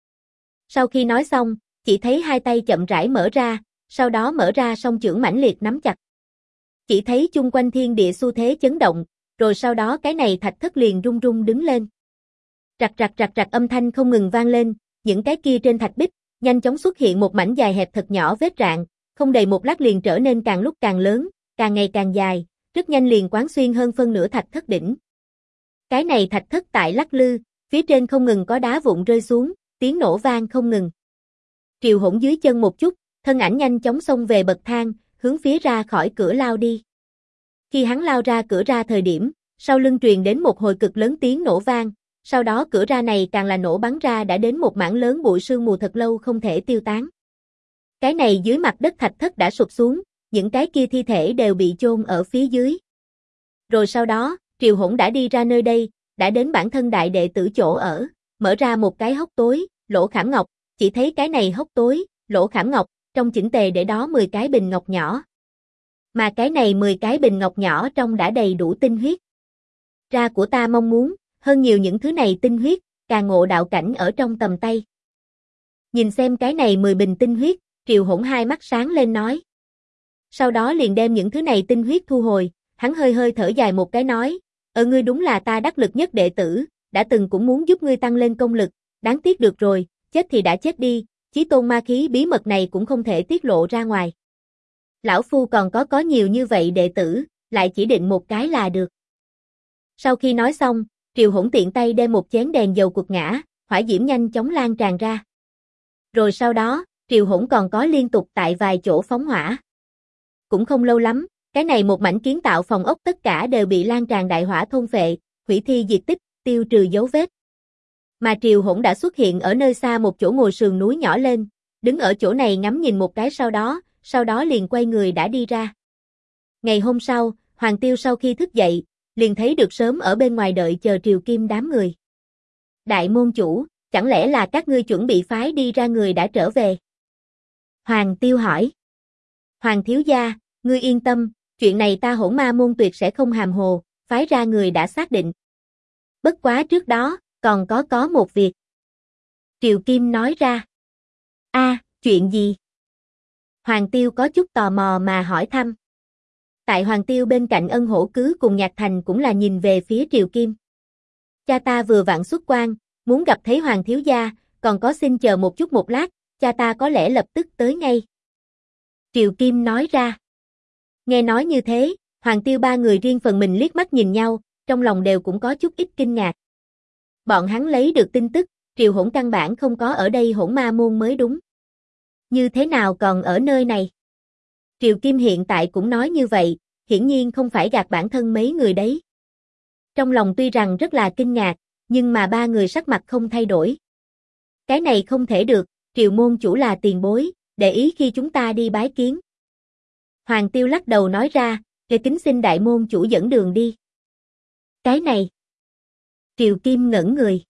Sau khi nói xong, chỉ thấy hai tay chậm rãi mở ra, sau đó mở ra song chưởng mãnh liệt nắm chặt. Chỉ thấy chung quanh thiên địa xu thế chấn động, rồi sau đó cái này thạch thất liền rung rung đứng lên. Rạc rạc rạc rạc âm thanh không ngừng vang lên, những cái kia trên thạch bích, nhanh chóng xuất hiện một mảnh dài hẹp thật nhỏ vết rạn, không đầy một lát liền trở nên càng lúc càng lớn, càng ngày càng dài, rất nhanh liền quán xuyên hơn phân nửa thạch thất đỉnh. Cái này thạch thất tại lắc lư, phía trên không ngừng có đá vụn rơi xuống, tiếng nổ vang không ngừng. Triều Hỗn dưới chân một chút, thân ảnh nhanh chóng xông về bậc thang, hướng phía ra khỏi cửa lao đi. Khi hắn lao ra cửa ra thời điểm, sau lưng truyền đến một hồi cực lớn tiếng nổ vang, sau đó cửa ra này càng là nổ bắn ra đã đến một mảng lớn bụi sương mù thật lâu không thể tiêu tán. Cái này dưới mặt đất thạch thất đã sụp xuống, những cái kia thi thể đều bị chôn ở phía dưới. Rồi sau đó, Triều Hỗn đã đi ra nơi đây, đã đến bản thân đại đệ tử chỗ ở, mở ra một cái hốc tối, lỗ khảm ngọc, chỉ thấy cái này hốc tối, lỗ khảm ngọc, trong chỉnh tề để đó 10 cái bình ngọc nhỏ. Mà cái này 10 cái bình ngọc nhỏ trong đã đầy đủ tinh huyết. Ra của ta mong muốn, hơn nhiều những thứ này tinh huyết, càng ngộ đạo cảnh ở trong tầm tay. Nhìn xem cái này 10 bình tinh huyết, Triều Hỗn hai mắt sáng lên nói. Sau đó liền đem những thứ này tinh huyết thu hồi, hắn hơi hơi thở dài một cái nói, ngươi đúng là ta đắc lực nhất đệ tử, đã từng cũng muốn giúp ngươi tăng lên công lực, đáng tiếc được rồi, chết thì đã chết đi, chí tôn ma khí bí mật này cũng không thể tiết lộ ra ngoài. Lão Phu còn có nhiều như vậy đệ tử, lại chỉ định một cái là được. Sau khi nói xong, Triều Hỗn tiện tay đem một chén đèn dầu quật ngã, hỏa diễm nhanh chóng lan tràn ra. Rồi sau đó, Triều Hỗn còn có liên tục tại vài chỗ phóng hỏa. cũng không lâu lắm, cái này một mảnh kiến tạo phòng ốc tất cả đều bị lan tràn đại hỏa thôn phệ, hủy thi diệt tích, tiêu trừ dấu vết. Mà Triều Hỗn đã xuất hiện ở nơi xa một chỗ ngồi sườn núi nhỏ lên, đứng ở chỗ này ngắm nhìn một cái sau đó liền quay người đã đi ra. Ngày hôm sau, Hoàng Tiêu sau khi thức dậy, liền thấy được sớm ở bên ngoài đợi chờ Triều Kim đám người. Đại môn chủ, chẳng lẽ là các ngươi chuẩn bị phái đi ra người đã trở về? Hoàng Tiêu hỏi. Hoàng thiếu gia, ngươi yên tâm, chuyện này ta Hỗn Ma môn tuyệt sẽ không hàm hồ, phái ra người đã xác định. Bất quá trước đó, còn có một việc. Triều Kim nói ra. Chuyện gì? Hoàng Tiêu có chút tò mò mà hỏi thăm. Tại Hoàng Tiêu bên cạnh Ân Hổ Cứ cùng Nhạc Thành cũng là nhìn về phía Triều Kim. Cha ta vừa vặn xuất quan, muốn gặp thấy Hoàng thiếu gia, còn có xin chờ một chút một lát, cha ta có lẽ lập tức tới ngay. Triều Kim nói ra. Nghe nói như thế, Hoàng Tiêu ba người riêng phần mình liếc mắt nhìn nhau, trong lòng đều cũng có chút ít kinh ngạc. Bọn hắn lấy được tin tức, Triều Hỗn căn bản không có ở đây Hỗn Ma môn mới đúng. Như thế nào còn ở nơi này? Triều Kim hiện tại cũng nói như vậy, hiển nhiên không phải gạt bản thân mấy người đấy. Trong lòng tuy rằng rất là kinh ngạc, nhưng mà ba người sắc mặt không thay đổi. Cái này không thể được, Triều môn chủ là tiền bối, để ý khi chúng ta đi bái kiến. Hoàng Tiêu lắc đầu nói ra, kính xin đại môn chủ dẫn đường đi. Cái này. Triều Kim ngẩn người.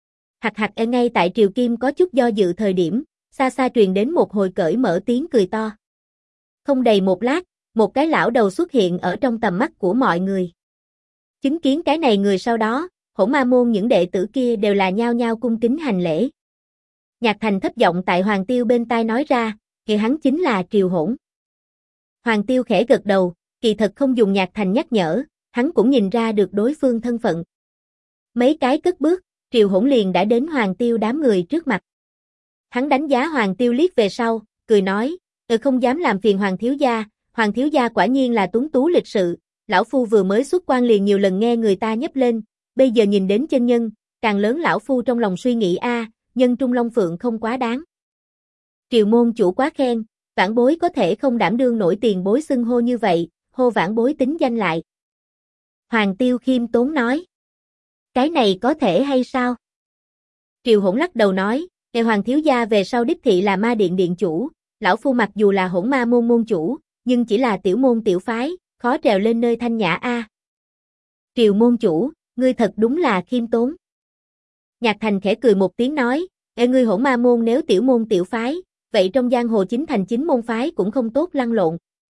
Ngay tại Triều Kim có chút do dự thời điểm, xa xa truyền đến một hồi cởi mở tiếng cười to. Không đầy một lát, một cái lão đầu xuất hiện ở trong tầm mắt của mọi người. Chứng kiến cái này người sau đó, Hỗn Ma môn những đệ tử kia đều là nhao nhao cung kính hành lễ. Nhạc Thành thấp giọng tại Hoàng Tiêu bên tai nói ra, kìa hắn chính là Triều Hỗn. Hoàng Tiêu khẽ gật đầu, kỳ thật không dùng Nhạc Thành nhắc nhở, hắn cũng nhìn ra được đối phương thân phận. Mấy cái cất bước, Triều Hỗn liền đã đến Hoàng Tiêu đám người trước mặt. Hắn đánh giá Hoàng Tiêu liếc về sau, cười nói, không dám làm phiền Hoàng thiếu gia quả nhiên là tuấn tú lịch sự, lão phu vừa mới xuất quan liền nhiều lần nghe người ta nhấp lên, bây giờ nhìn đến chân nhân, càng lớn lão phu trong lòng suy nghĩ nhân trung long phượng không quá đáng. Triều môn chủ quá khen, vãn bối có thể không đảm đương nổi tiền bối xưng hô như vậy, hô vãn bối tính danh lại. Hoàng Tiêu khiêm tốn nói. Cái này có thể hay sao? Triều Hỗn lắc đầu nói, nghe Hoàng thiếu gia về sau đích thị là ma điện điện chủ, lão phu mặc dù là Hỗn Ma môn môn chủ, nhưng chỉ là tiểu môn tiểu phái, khó trèo lên nơi thanh nhã Triều môn chủ, ngươi thật đúng là khiêm tốn. Nhạc Thành khẽ cười một tiếng nói, ngươi Hỗn Ma môn nếu tiểu môn tiểu phái, vậy trong giang hồ chính thành chính môn phái cũng không tốt lăn lộn.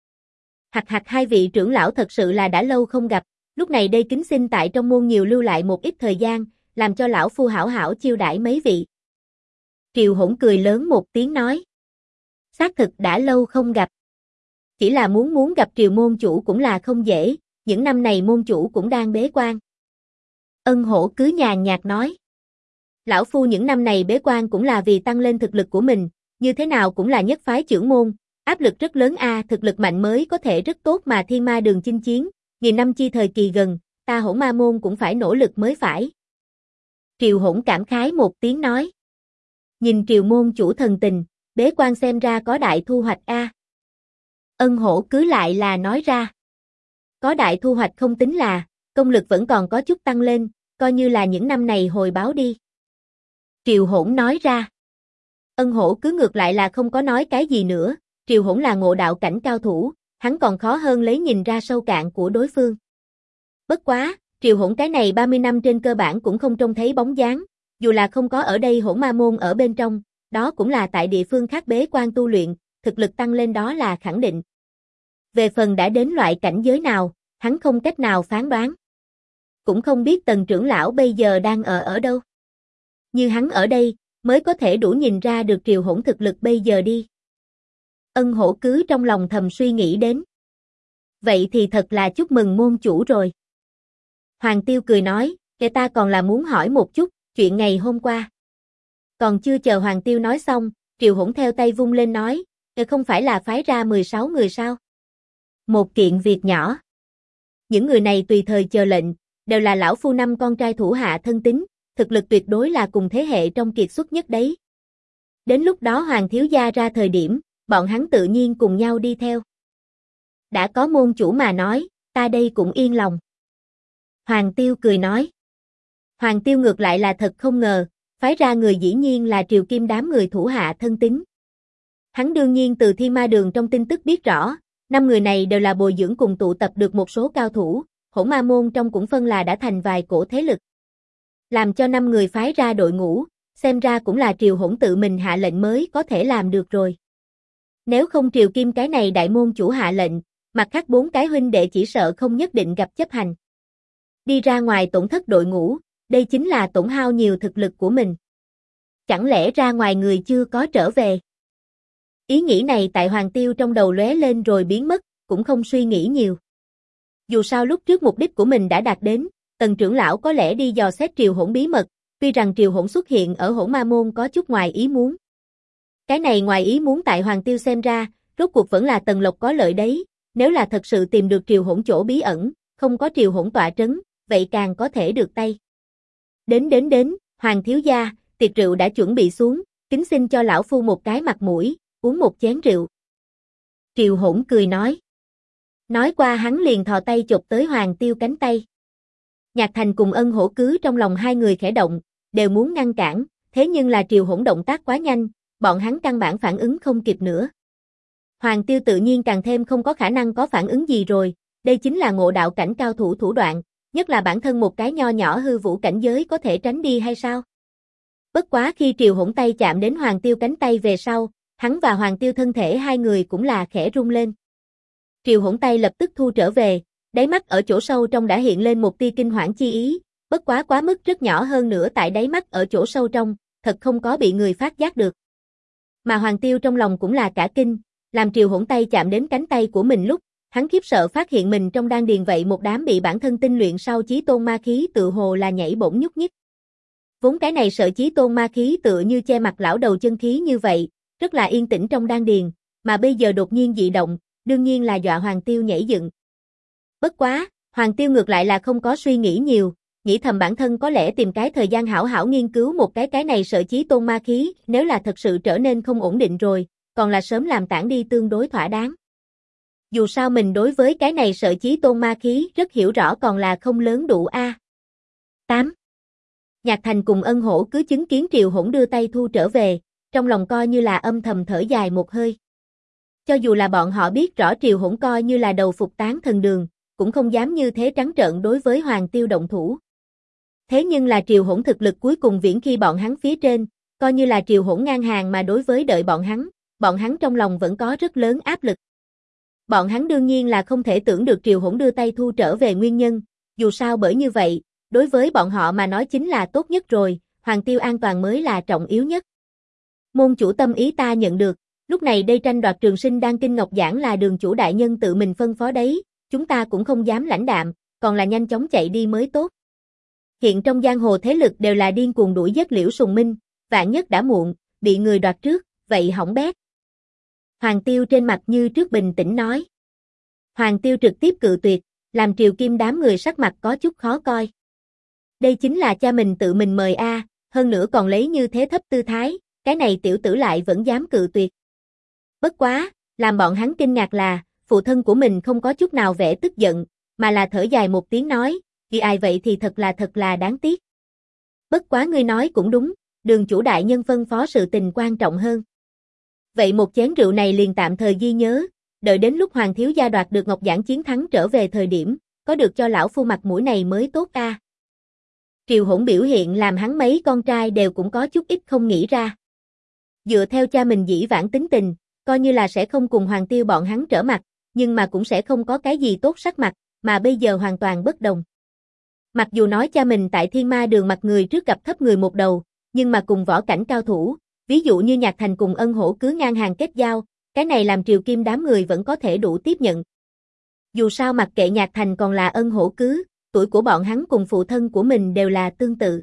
Hai vị trưởng lão thật sự là đã lâu không gặp, lúc này đây kính xin tại trong môn nhiều lưu lại một ít thời gian, làm cho lão phu hảo hảo chiêu đãi mấy vị. Triều Hỗn cười lớn một tiếng nói. Xác thực đã lâu không gặp. Chỉ là muốn gặp Triều môn chủ cũng là không dễ, những năm này môn chủ cũng đang bế quan. Ân Hổ cứ nhàn nhạt nói. Lão phu những năm này bế quan cũng là vì tăng lên thực lực của mình, như thế nào cũng là nhất phái trưởng môn, áp lực rất lớn thực lực mạnh mới có thể rất tốt mà thiên ma đường chinh chiến, nghìn năm chi thời kỳ gần, ta Hỗn Ma môn cũng phải nỗ lực mới phải. Triều Hỗn cảm khái một tiếng nói. Nhìn Triều môn chủ thần tình, bế quan xem ra có đại thu hoạch Ân Hổ cứ lại là nói ra. Có đại thu hoạch không tính là, công lực vẫn còn có chút tăng lên, coi như là những năm này hồi báo đi. Triều Hỗn nói ra. Ân Hổ cứ ngược lại là không có nói cái gì nữa, Triều Hỗn là ngộ đạo cảnh cao thủ, hắn còn khó hơn lấy nhìn ra sâu cạn của đối phương. Bất quá, Triều Hỗn cái này 30 năm trên cơ bản cũng không trông thấy bóng dáng, dù là không có ở đây Hỗn Ma môn ở bên trong, đó cũng là tại địa phương khác bế quan tu luyện, thực lực tăng lên đó là khẳng định. Về phần đã đến loại cảnh giới nào, hắn không cách nào phán đoán. Cũng không biết Tần trưởng lão bây giờ đang ở đâu. Như hắn ở đây, mới có thể đủ nhìn ra được Triều Hỗn thực lực bây giờ đi. Ân Hổ cứ trong lòng thầm suy nghĩ đến. Vậy thì thật là chúc mừng môn chủ rồi. Hoàng Tiêu cười nói, kẻ ta còn là muốn hỏi một chút, chuyện ngày hôm qua. Còn chưa chờ Hoàng Tiêu nói xong, Triều Hỗn theo tay vung lên nói, không phải là phái ra 16 người sao? Một kiện việc nhỏ. Những người này tùy thời chờ lệnh, đều là lão phu năm con trai thủ hạ thân tín, thực lực tuyệt đối là cùng thế hệ trong kiệt xuất nhất đấy. Đến lúc đó Hoàng thiếu gia ra thời điểm, bọn hắn tự nhiên cùng nhau đi theo. Đã có môn chủ mà nói, ta đây cũng yên lòng. Hoàng Tiêu cười nói. Hoàng Tiêu ngược lại là thật không ngờ, phái ra người dĩ nhiên là Triều Kim đám người thủ hạ thân tín. Hắn đương nhiên từ Thiên Ma Đường trong tin tức biết rõ, 5 người này đều là bồi dưỡng cùng tụ tập được một số cao thủ, Hỗn Ma môn trong cũng phân là đã thành vài cổ thế lực. Làm cho 5 người phái ra đội ngũ, xem ra cũng là Triều Hỗn tự mình hạ lệnh mới có thể làm được rồi. Nếu không Triều Kim cái này đại môn chủ hạ lệnh, mặt khác 4 cái huynh đệ chỉ sợ không nhất định gặp chấp hành. Đi ra ngoài tổn thất đội ngũ, đây chính là tổn hao nhiều thực lực của mình. Chẳng lẽ ra ngoài người chưa có trở về? Ý nghĩ này tại Hoàng Tiêu trong đầu lóe lên rồi biến mất, cũng không suy nghĩ nhiều. Dù sao lúc trước mục đích của mình đã đạt đến, Tần trưởng lão có lẽ đi dò xét Triều Hỗn bí mật, tuy rằng Triều Hỗn xuất hiện ở Hỗn Ma môn có chút ngoài ý muốn. Cái này ngoài ý muốn tại Hoàng Tiêu xem ra, rốt cuộc vẫn là Tần Lộc có lợi đấy, nếu là thật sự tìm được Triều Hỗn chỗ bí ẩn, không có Triều Hỗn tọa trấn, vậy càng có thể được tay. Đến, Hoàng thiếu gia, tiệc rượu đã chuẩn bị xuống, kính xin cho lão phu một cái mặt mũi, uống một chén rượu. Triều Hỗn cười nói. Nói qua hắn liền thò tay chụp tới Hoàng Tiêu cánh tay. Nhạc Thành cùng Ân Hổ cứ trong lòng hai người khẽ động, đều muốn ngăn cản, thế nhưng là Triều Hỗn động tác quá nhanh, bọn hắn căn bản phản ứng không kịp nữa. Hoàng Tiêu tự nhiên càng thêm không có khả năng có phản ứng gì rồi, đây chính là ngộ đạo cảnh cao thủ thủ đoạn, nhất là bản thân một cái nho nhỏ hư vũ cảnh giới có thể tránh đi hay sao? Bất quá khi Triều Hỗn tay chạm đến Hoàng Tiêu cánh tay về sau, hắn và Hoàng Tiêu thân thể hai người cũng là khẽ rung lên. Triều Hỗn tay lập tức thu trở về, đáy mắt ở chỗ sâu trong đã hiện lên một tia kinh hoảng chi ý, bất quá quá mức rất nhỏ hơn nữa tại đáy mắt ở chỗ sâu trong, thật không có bị người phát giác được. Mà Hoàng Tiêu trong lòng cũng là cả kinh, làm Triều Hỗn tay chạm đến cánh tay của mình lúc, hắn khiếp sợ phát hiện mình trong đan điền vậy một đám bị bản thân tinh luyện sau chí tôn ma khí tự hồ là nhảy bổng nhúc nhích. Vốn cái này sợ chí tôn ma khí tựa như che mặt lão đầu chân khí như vậy, rất là yên tĩnh trong đan điền, mà bây giờ đột nhiên dị động, đương nhiên là dọa Hoàng Tiêu nhảy dựng. Bất quá, Hoàng Tiêu ngược lại là không có suy nghĩ nhiều, nghĩ thầm bản thân có lẽ tìm cái thời gian hảo hảo nghiên cứu một cái này sợ chí tôn ma khí, nếu là thật sự trở nên không ổn định rồi, còn là sớm làm tản đi tương đối thỏa đáng. Dù sao mình đối với cái này sợ chí tôn ma khí rất hiểu rõ còn là không lớn đủ a. 8. Nhạc Thành cùng Ân Hổ cứ chứng kiến Triều Hỗn đưa tay thu trở về, trong lòng coi như là âm thầm thở dài một hơi. Cho dù là bọn họ biết rõ Triều Hỗn coi như là đầu phục tán thần đường, cũng không dám như thế trắng trợn đối với Hoàng Tiêu động thủ. Thế nhưng là Triều Hỗn thực lực cuối cùng viễn khi bọn hắn phía trên, coi như là Triều Hỗn ngang hàng mà đối với đợi bọn hắn trong lòng vẫn có rất lớn áp lực. Bọn hắn đương nhiên là không thể tưởng được Triều Hỗn đưa tay thu trở về nguyên nhân, dù sao bởi như vậy, đối với bọn họ mà nói chính là tốt nhất rồi, Hoàng Tiêu an toàn mới là trọng yếu nhất. Môn chủ tâm ý ta nhận được, lúc này đây tranh đoạt trường sinh đan kinh ngọc giảng là đường chủ đại nhân tự mình phân phó đấy, chúng ta cũng không dám lãnh đạm, còn là nhanh chóng chạy đi mới tốt. Hiện trong giang hồ thế lực đều là điên cuồng đuổi giết Liễu Sùng Minh, vạn nhất đã muộn, bị người đoạt trước, vậy hỏng bét. Hoàng Tiêu trên mặt như trước bình tĩnh nói. Hoàng Tiêu trực tiếp cự tuyệt, làm Triều Kim đám người sắc mặt có chút khó coi. Đây chính là cha mình tự mình mời a, hơn nữa còn lấy như thế thấp tư thái, cái này tiểu tử lại vẫn dám cự tuyệt. Bất quá, làm bọn hắn kinh ngạc là, phụ thân của mình không có chút nào vẻ tức giận, mà là thở dài một tiếng nói, vì ai vậy thì thật là đáng tiếc. Bất quá ngươi nói cũng đúng, đường chủ đại nhân phân phó sự tình quan trọng hơn. Vậy một chén rượu này liền tạm thời ghi nhớ, đợi đến lúc Hoàng thiếu gia đoạt được ngọc giảng chiến thắng trở về thời điểm, có được cho lão phu mặt mũi này mới tốt a. Triều Hỗn biểu hiện làm hắn mấy con trai đều cũng có chút ít không nghĩ ra. Dựa theo cha mình dĩ vãng tính tình, coi như là sẽ không cùng Hoàng Tiêu bọn hắn trở mặt, nhưng mà cũng sẽ không có cái gì tốt sắc mặt, mà bây giờ hoàn toàn bất đồng. Mặc dù nói cha mình tại Thiên Ma Đường mặt người trước gặp thấp người một đầu, nhưng mà cùng võ cảnh cao thủ, ví dụ như Nhạc Thành cùng Ân Hổ cứ ngang hàng kết giao, cái này làm Triều Kim đám người vẫn có thể đủ tiếp nhận. Dù sao mặc kệ Nhạc Thành còn là Ân Hổ cứ, tuổi của bọn hắn cùng phụ thân của mình đều là tương tự.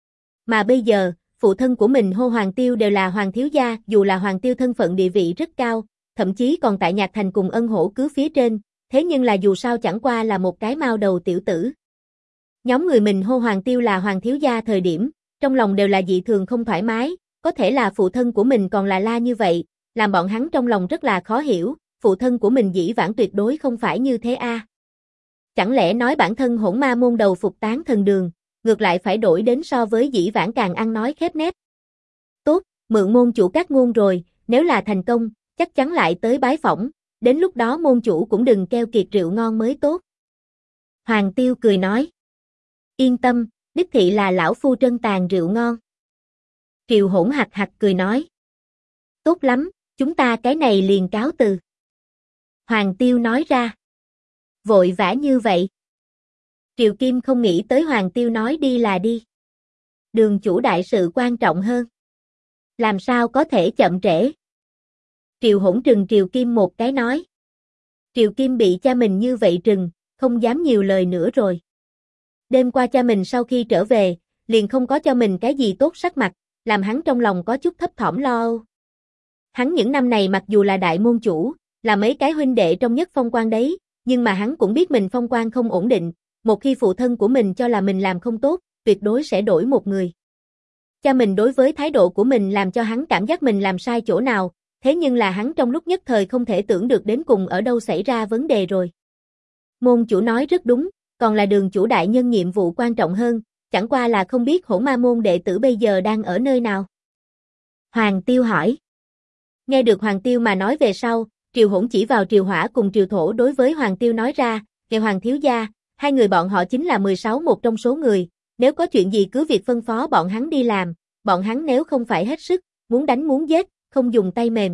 Mà bây giờ, phụ thân của mình hô Hoàng Tiêu đều là Hoàng thiếu gia, dù là Hoàng Tiêu thân phận địa vị rất cao, thậm chí còn tại Nhạc Thành cùng Ân Hổ cứ phía trên, thế nhưng là dù sao chẳng qua là một cái mao đầu tiểu tử. Nhóm người mình hô Hoàng Tiêu là Hoàng thiếu gia thời điểm, trong lòng đều là dị thường không thoải mái, có thể là phụ thân của mình còn là la như vậy, làm bọn hắn trong lòng rất là khó hiểu, phụ thân của mình dĩ vãng tuyệt đối không phải như thế a. Chẳng lẽ nói bản thân Hỗn Ma môn đầu phục Tán Thần Đường, ngược lại phải đổi đến so với dĩ vãng càng ăn nói khép nép. Tốt, mượn môn chủ các ngôn rồi, nếu là thành công, chắc chắn lại tới bái phỏng, đến lúc đó môn chủ cũng đừng keo kiệt rượu ngon mới tốt. Hoàng Tiêu cười nói. Yên tâm, đích thị là lão phu trân tàn rượu ngon. Triều Hỗn hạc hạc cười nói. Tốt lắm, chúng ta cái này liền cáo từ. Hoàng Tiêu nói ra. Vội vã như vậy. Triều Kim không nghĩ tới Hoàng Tiêu nói đi là đi. Đường chủ đại sự quan trọng hơn. Làm sao có thể chậm trễ. Triều Hỗn trừng Triều Kim một cái nói. Triều Kim bị cha mình như vậy trừng, không dám nhiều lời nữa rồi. Đêm qua cha mình sau khi trở về, liền không có cho mình cái gì tốt sắc mặt, làm hắn trong lòng có chút thấp thỏm lo âu. Hắn những năm này mặc dù là đại môn chủ, là mấy cái huynh đệ trong nhất phong quan đấy, nhưng mà hắn cũng biết mình phong quan không ổn định, một khi phụ thân của mình cho là mình làm không tốt, tuyệt đối sẽ đổi một người. Cha mình đối với thái độ của mình làm cho hắn cảm giác mình làm sai chỗ nào, thế nhưng là hắn trong lúc nhất thời không thể tưởng được đến cùng ở đâu xảy ra vấn đề rồi. Môn chủ nói rất đúng, còn là đường chủ đại nhân nhiệm vụ quan trọng hơn, chẳng qua là không biết Hỗn Ma môn đệ tử bây giờ đang ở nơi nào. Hoàng Tiêu hỏi. Nghe được Hoàng Tiêu mà nói về sau, Triều Hỗn chỉ vào Triều Hỏa cùng Triều Thổ đối với Hoàng Tiêu nói ra, nghe Hoàng thiếu gia, hai người bọn họ chính là 16 một trong số người, nếu có chuyện gì cứ việc phân phó bọn hắn đi làm, bọn hắn nếu không phải hết sức, muốn đánh muốn giết, không dùng tay mềm.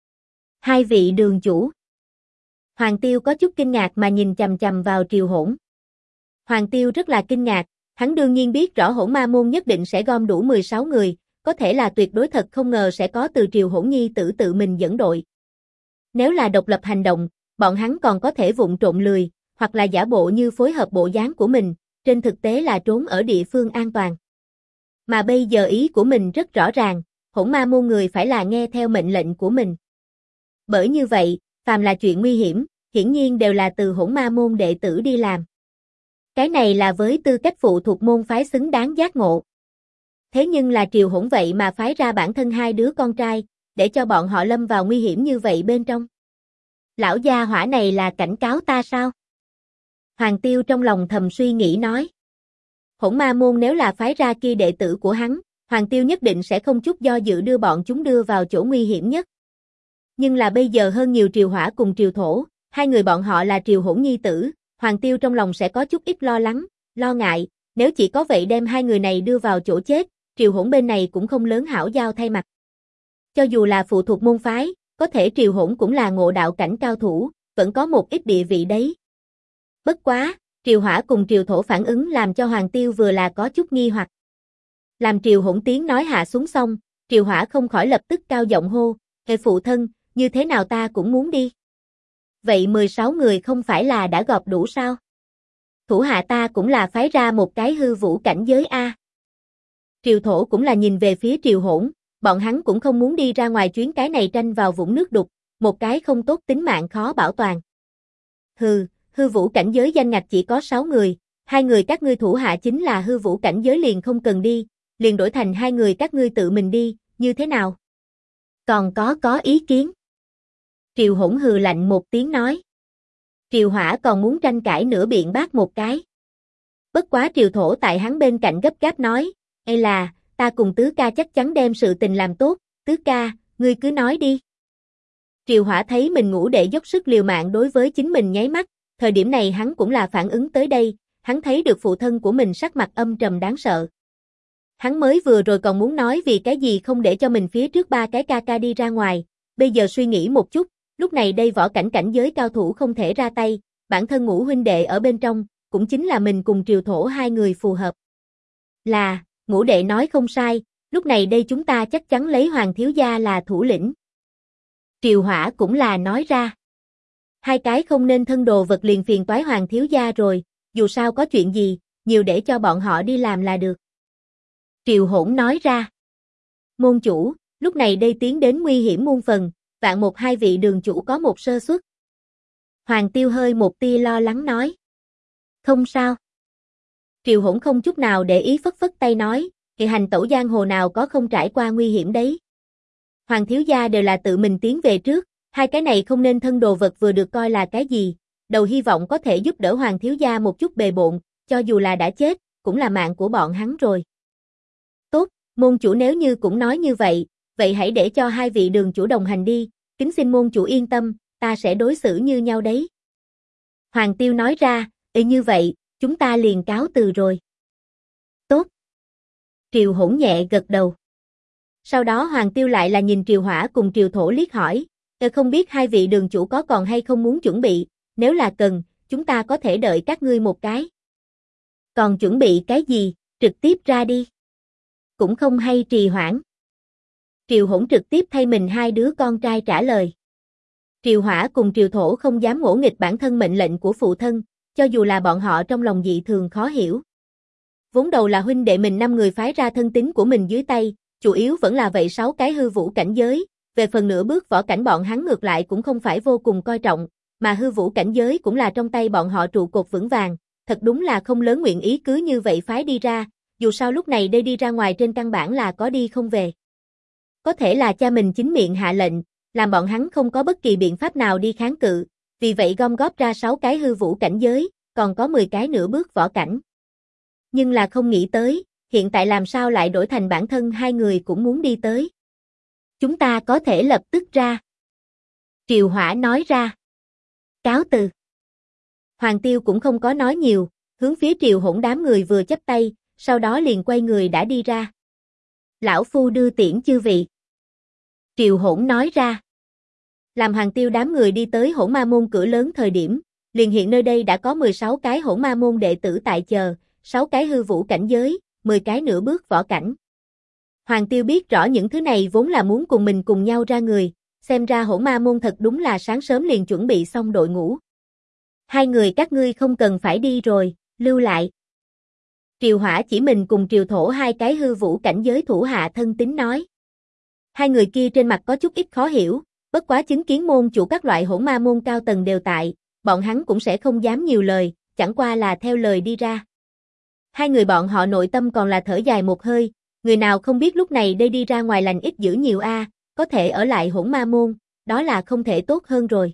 Hai vị đường chủ. Hoàng Tiêu có chút kinh ngạc mà nhìn chằm chằm vào Triều Hỗn. Hoàng Tiêu rất là kinh ngạc, hắn đương nhiên biết rõ Hỗn Ma môn nhất định sẽ gom đủ 16 người, có thể là tuyệt đối thật không ngờ sẽ có từ Triều Hỗn nhi tử tự mình dẫn đội. Nếu là độc lập hành động, bọn hắn còn có thể vụng trộn lười, hoặc là giả bộ như phối hợp bộ dáng của mình, trên thực tế là trốn ở địa phương an toàn. Mà bây giờ ý của mình rất rõ ràng, Hỗn Ma môn người phải là nghe theo mệnh lệnh của mình. Bởi như vậy, phàm là chuyện nguy hiểm, hiển nhiên đều là từ Hỗn Ma môn đệ tử đi làm. Cái này là với tư cách phụ thuộc môn phái xứng đáng giác ngộ. Thế nhưng là Triều Hỗn vậy mà phái ra bản thân hai đứa con trai, để cho bọn họ lâm vào nguy hiểm như vậy bên trong. Lão gia hỏa này là cảnh cáo ta sao? Hoàng Tiêu trong lòng thầm suy nghĩ nói. Hỗn Ma môn nếu là phái ra kia đệ tử của hắn, Hoàng Tiêu nhất định sẽ không chút do dự đưa bọn chúng đưa vào chỗ nguy hiểm nhất. Nhưng là bây giờ hơn nhiều Triều Hỏa cùng Triều Thổ, hai người bọn họ là Triều Hỗn nhi tử, Hoàng Tiêu trong lòng sẽ có chút ít lo lắng, lo ngại, nếu chỉ có vậy đem hai người này đưa vào chỗ chết, Triều Hỗn bên này cũng không lớn hảo giao thay mặt. Cho dù là phụ thuộc môn phái, có thể Triều Hỗn cũng là ngộ đạo cảnh cao thủ, vẫn có một ít địa vị đấy. Bất quá, Triều Hỏa cùng Triều Thổ phản ứng làm cho Hoàng Tiêu vừa là có chút nghi hoặc. Làm Triều Hỗn tiếng nói hạ xuống xong, Triều Hỏa không khỏi lập tức cao giọng hô, "Hề phụ thân, như thế nào ta cũng muốn đi." Vậy 16 người không phải là đã gọp đủ sao? Thủ hạ ta cũng là phái ra một cái hư vũ cảnh giới a. Triều Thổ cũng là nhìn về phía Triều Hỗn, bọn hắn cũng không muốn đi ra ngoài chuyến cái này tranh vào vũng nước đục, một cái không tốt tính mạng khó bảo toàn. Hư vũ cảnh giới danh ngạch chỉ có 6 người, hai người các ngươi thủ hạ chính là hư vũ cảnh giới liền không cần đi, liền đổi thành hai người các ngươi tự mình đi, như thế nào? Còn có ý kiến? Triều Hỗn hừ lạnh một tiếng nói. Triều Hỏa còn muốn tranh cãi nửa biện bác một cái. Bất quá Triều Thổ tại hắn bên cạnh gấp gáp nói, "Hay là, ta cùng tứ ca chắc chắn đem sự tình làm tốt, tứ ca, ngươi cứ nói đi." Triều Hỏa thấy mình ngũ đệ dốc sức liều mạng đối với chính mình nháy mắt, thời điểm này hắn cũng là phản ứng tới đây, hắn thấy được phụ thân của mình sắc mặt âm trầm đáng sợ. Hắn mới vừa rồi còn muốn nói vì cái gì không để cho mình phía trước ba cái ca ca đi ra ngoài, bây giờ suy nghĩ một chút, lúc này đây võ cảnh cảnh giới cao thủ không thể ra tay, bản thân ngũ huynh đệ ở bên trong, cũng chính là mình cùng Triều Thổ hai người phù hợp. Là, ngũ đệ nói không sai, lúc này đây chúng ta chắc chắn lấy Hoàng thiếu gia là thủ lĩnh. Triều Hỏa cũng là nói ra. Hai cái không nên thân đồ vật liền phiền toái Hoàng thiếu gia rồi, dù sao có chuyện gì, nhiều để cho bọn họ đi làm là được. Triều Hỗn nói ra. Môn chủ, lúc này đây tiến đến nguy hiểm muôn phần, vạn một hai vị đường chủ có một sơ suất. Hoàng Tiêu hơi một tia lo lắng nói. Không sao. Triều Hỗn không chút nào để ý phất phất tay nói, thì hành tẩu giang hồ nào có không trải qua nguy hiểm đấy. Hoàng thiếu gia đều là tự mình tiến về trước, Hai cái này không nên thân đồ vật vừa được coi là cái gì, đầu hy vọng có thể giúp đỡ Hoàng thiếu gia một chút bề bộn, cho dù là đã chết, cũng là mạng của bọn hắn rồi. Tốt, môn chủ nếu như cũng nói như vậy, vậy hãy để cho hai vị đường chủ đồng hành đi, kính xin môn chủ yên tâm, ta sẽ đối xử như nhau đấy. Hoàng Tiêu nói ra, như vậy, chúng ta liền cáo từ rồi. Tốt. Triều Hỗn nhẹ gật đầu. Sau đó Hoàng Tiêu lại là nhìn Triều Hỏa cùng Triều Thổ liếc hỏi, không biết hai vị đường chủ có còn hay không muốn chuẩn bị, nếu là cần, chúng ta có thể đợi các ngươi một cái. Còn chuẩn bị cái gì, trực tiếp ra đi. Cũng không hay trì hoãn. Triều Hỗn trực tiếp thay mình hai đứa con trai trả lời. Triều Hỏa cùng Triều Thổ không dám ngỗ nghịch bản thân mệnh lệnh của phụ thân, cho dù là bọn họ trong lòng dị thường khó hiểu. Vốn đầu là huynh đệ mình 5 người phái ra thân tín của mình dưới tay, chủ yếu vẫn là vậy 6 cái hư vũ cảnh giới, về phần nửa bước võ cảnh bọn hắn ngược lại cũng không phải vô cùng coi trọng, mà hư vũ cảnh giới cũng là trong tay bọn họ trụ cột vững vàng, thật đúng là không lớn nguyện ý cứ như vậy phái đi ra, dù sao lúc này đây đi ra ngoài trên căn bản là có đi không về. Có thể là cha mình chính miệng hạ lệnh, làm bọn hắn không có bất kỳ biện pháp nào đi kháng cự, vì vậy gom góp ra 6 cái hư vũ cảnh giới, còn có 10 cái nửa bước võ cảnh. Nhưng là không nghĩ tới, hiện tại làm sao lại đổi thành bản thân hai người cũng muốn đi tới. Chúng ta có thể lập tức ra. Triều Hỏa nói ra. Cáo từ. Hoàng Tiêu cũng không có nói nhiều, hướng phía Triều Hỗn đám người vừa chắp tay, sau đó liền quay người đã đi ra. Lão phu đưa tiễn chư vị. Triều Hỗn nói ra. Làm Hoàng Tiêu đám người đi tới Hỗn Ma môn cửa lớn thời điểm, liền hiện nơi đây đã có 16 cái Hỗn Ma môn đệ tử tại chờ, 6 cái hư vũ cảnh giới, 10 cái nửa bước võ cảnh. Hoàng Tiêu biết rõ những thứ này vốn là muốn cùng mình cùng nhau ra người, xem ra Hỗn Ma môn thật đúng là sáng sớm liền chuẩn bị xong đội ngũ. Hai người các ngươi không cần phải đi rồi, lưu lại. Triều Hỏa chỉ mình cùng Triều Thổ hai cái hư vũ cảnh giới thủ hạ thân tín nói. Hai người kia trên mặt có chút ít khó hiểu, bất quá chứng kiến môn chủ các loại Hỗn Ma môn cao tầng đều tại, bọn hắn cũng sẽ không dám nhiều lời, chẳng qua là theo lời đi ra. Hai người bọn họ nội tâm còn là thở dài một hơi, người nào không biết lúc này đây đi ra ngoài lành ít dữ nhiều có thể ở lại Hỗn Ma môn, đó là không thể tốt hơn rồi.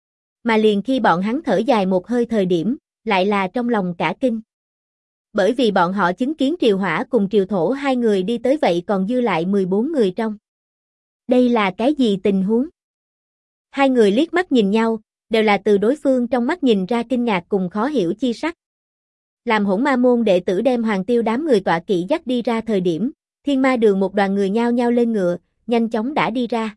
Mà liền khi bọn hắn thở dài một hơi thời điểm, lại là trong lòng cả kinh. Bởi vì bọn họ chứng kiến Triều Hỏa cùng Triều Thổ hai người đi tới vậy còn dư lại 14 người trong. Đây là cái gì tình huống? Hai người liếc mắt nhìn nhau, đều là từ đối phương trong mắt nhìn ra kinh ngạc cùng khó hiểu chi sắc. Làm Hỗn Ma môn đệ tử đem Hoàng Tiêu đám người tọa kỵ dắt đi ra thời điểm, Thiên Ma đường một đoàn người nhao nhao lên ngựa, nhanh chóng đã đi ra.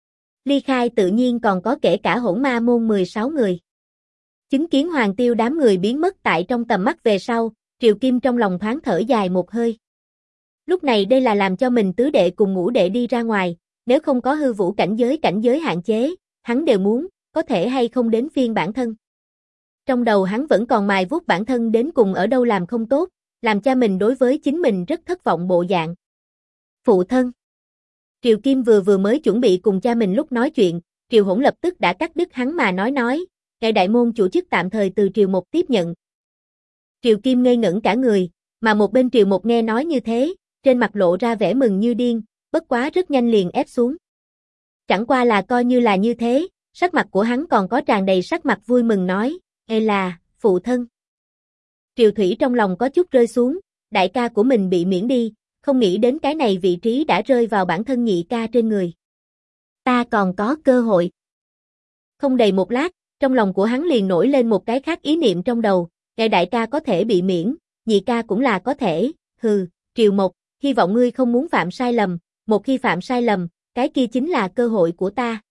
Ly khai tự nhiên còn có kể cả Hỗn Ma môn 16 người. Chứng kiến Hoàng Tiêu đám người biến mất tại trong tầm mắt về sau, Triều Kim trong lòng thoáng thở dài một hơi. Lúc này đây là làm cho mình tứ đệ cùng ngũ đệ đi ra ngoài, nếu không có hư vũ cảnh giới hạn chế, hắn đều muốn, có thể hay không đến phiên bản thân. Trong đầu hắn vẫn còn mài vuốt bản thân đến cùng ở đâu làm không tốt, làm cha mình đối với chính mình rất thất vọng bộ dạng. Phụ thân. Triều Kim vừa mới chuẩn bị cùng cha mình lúc nói chuyện, Triều Hỗn lập tức đã cắt đứt hắn mà nói, ngài đại môn chủ chức tạm thời từ Triều Một tiếp nhận. Triều Kim ngây ngẩn cả người, mà một bên Triều Một nghe nói như thế, trên mặt lộ ra vẻ mừng như điên, bất quá rất nhanh liền ép xuống. Chẳng qua là coi như là như thế, sắc mặt của hắn còn có tràn đầy sắc mặt vui mừng nói, là, phụ thân. Triều Thủy trong lòng có chút rơi xuống, đại ca của mình bị miễn đi, không nghĩ đến cái này vị trí đã rơi vào bản thân nhị ca trên người. Ta còn có cơ hội. Không đầy một lát, trong lòng của hắn liền nổi lên một cái khác ý niệm trong đầu, ngài đại ca có thể bị miễn, nhị ca cũng là có thể, Triều Một, hy vọng ngươi không muốn phạm sai lầm, một khi phạm sai lầm, cái kia chính là cơ hội của ta.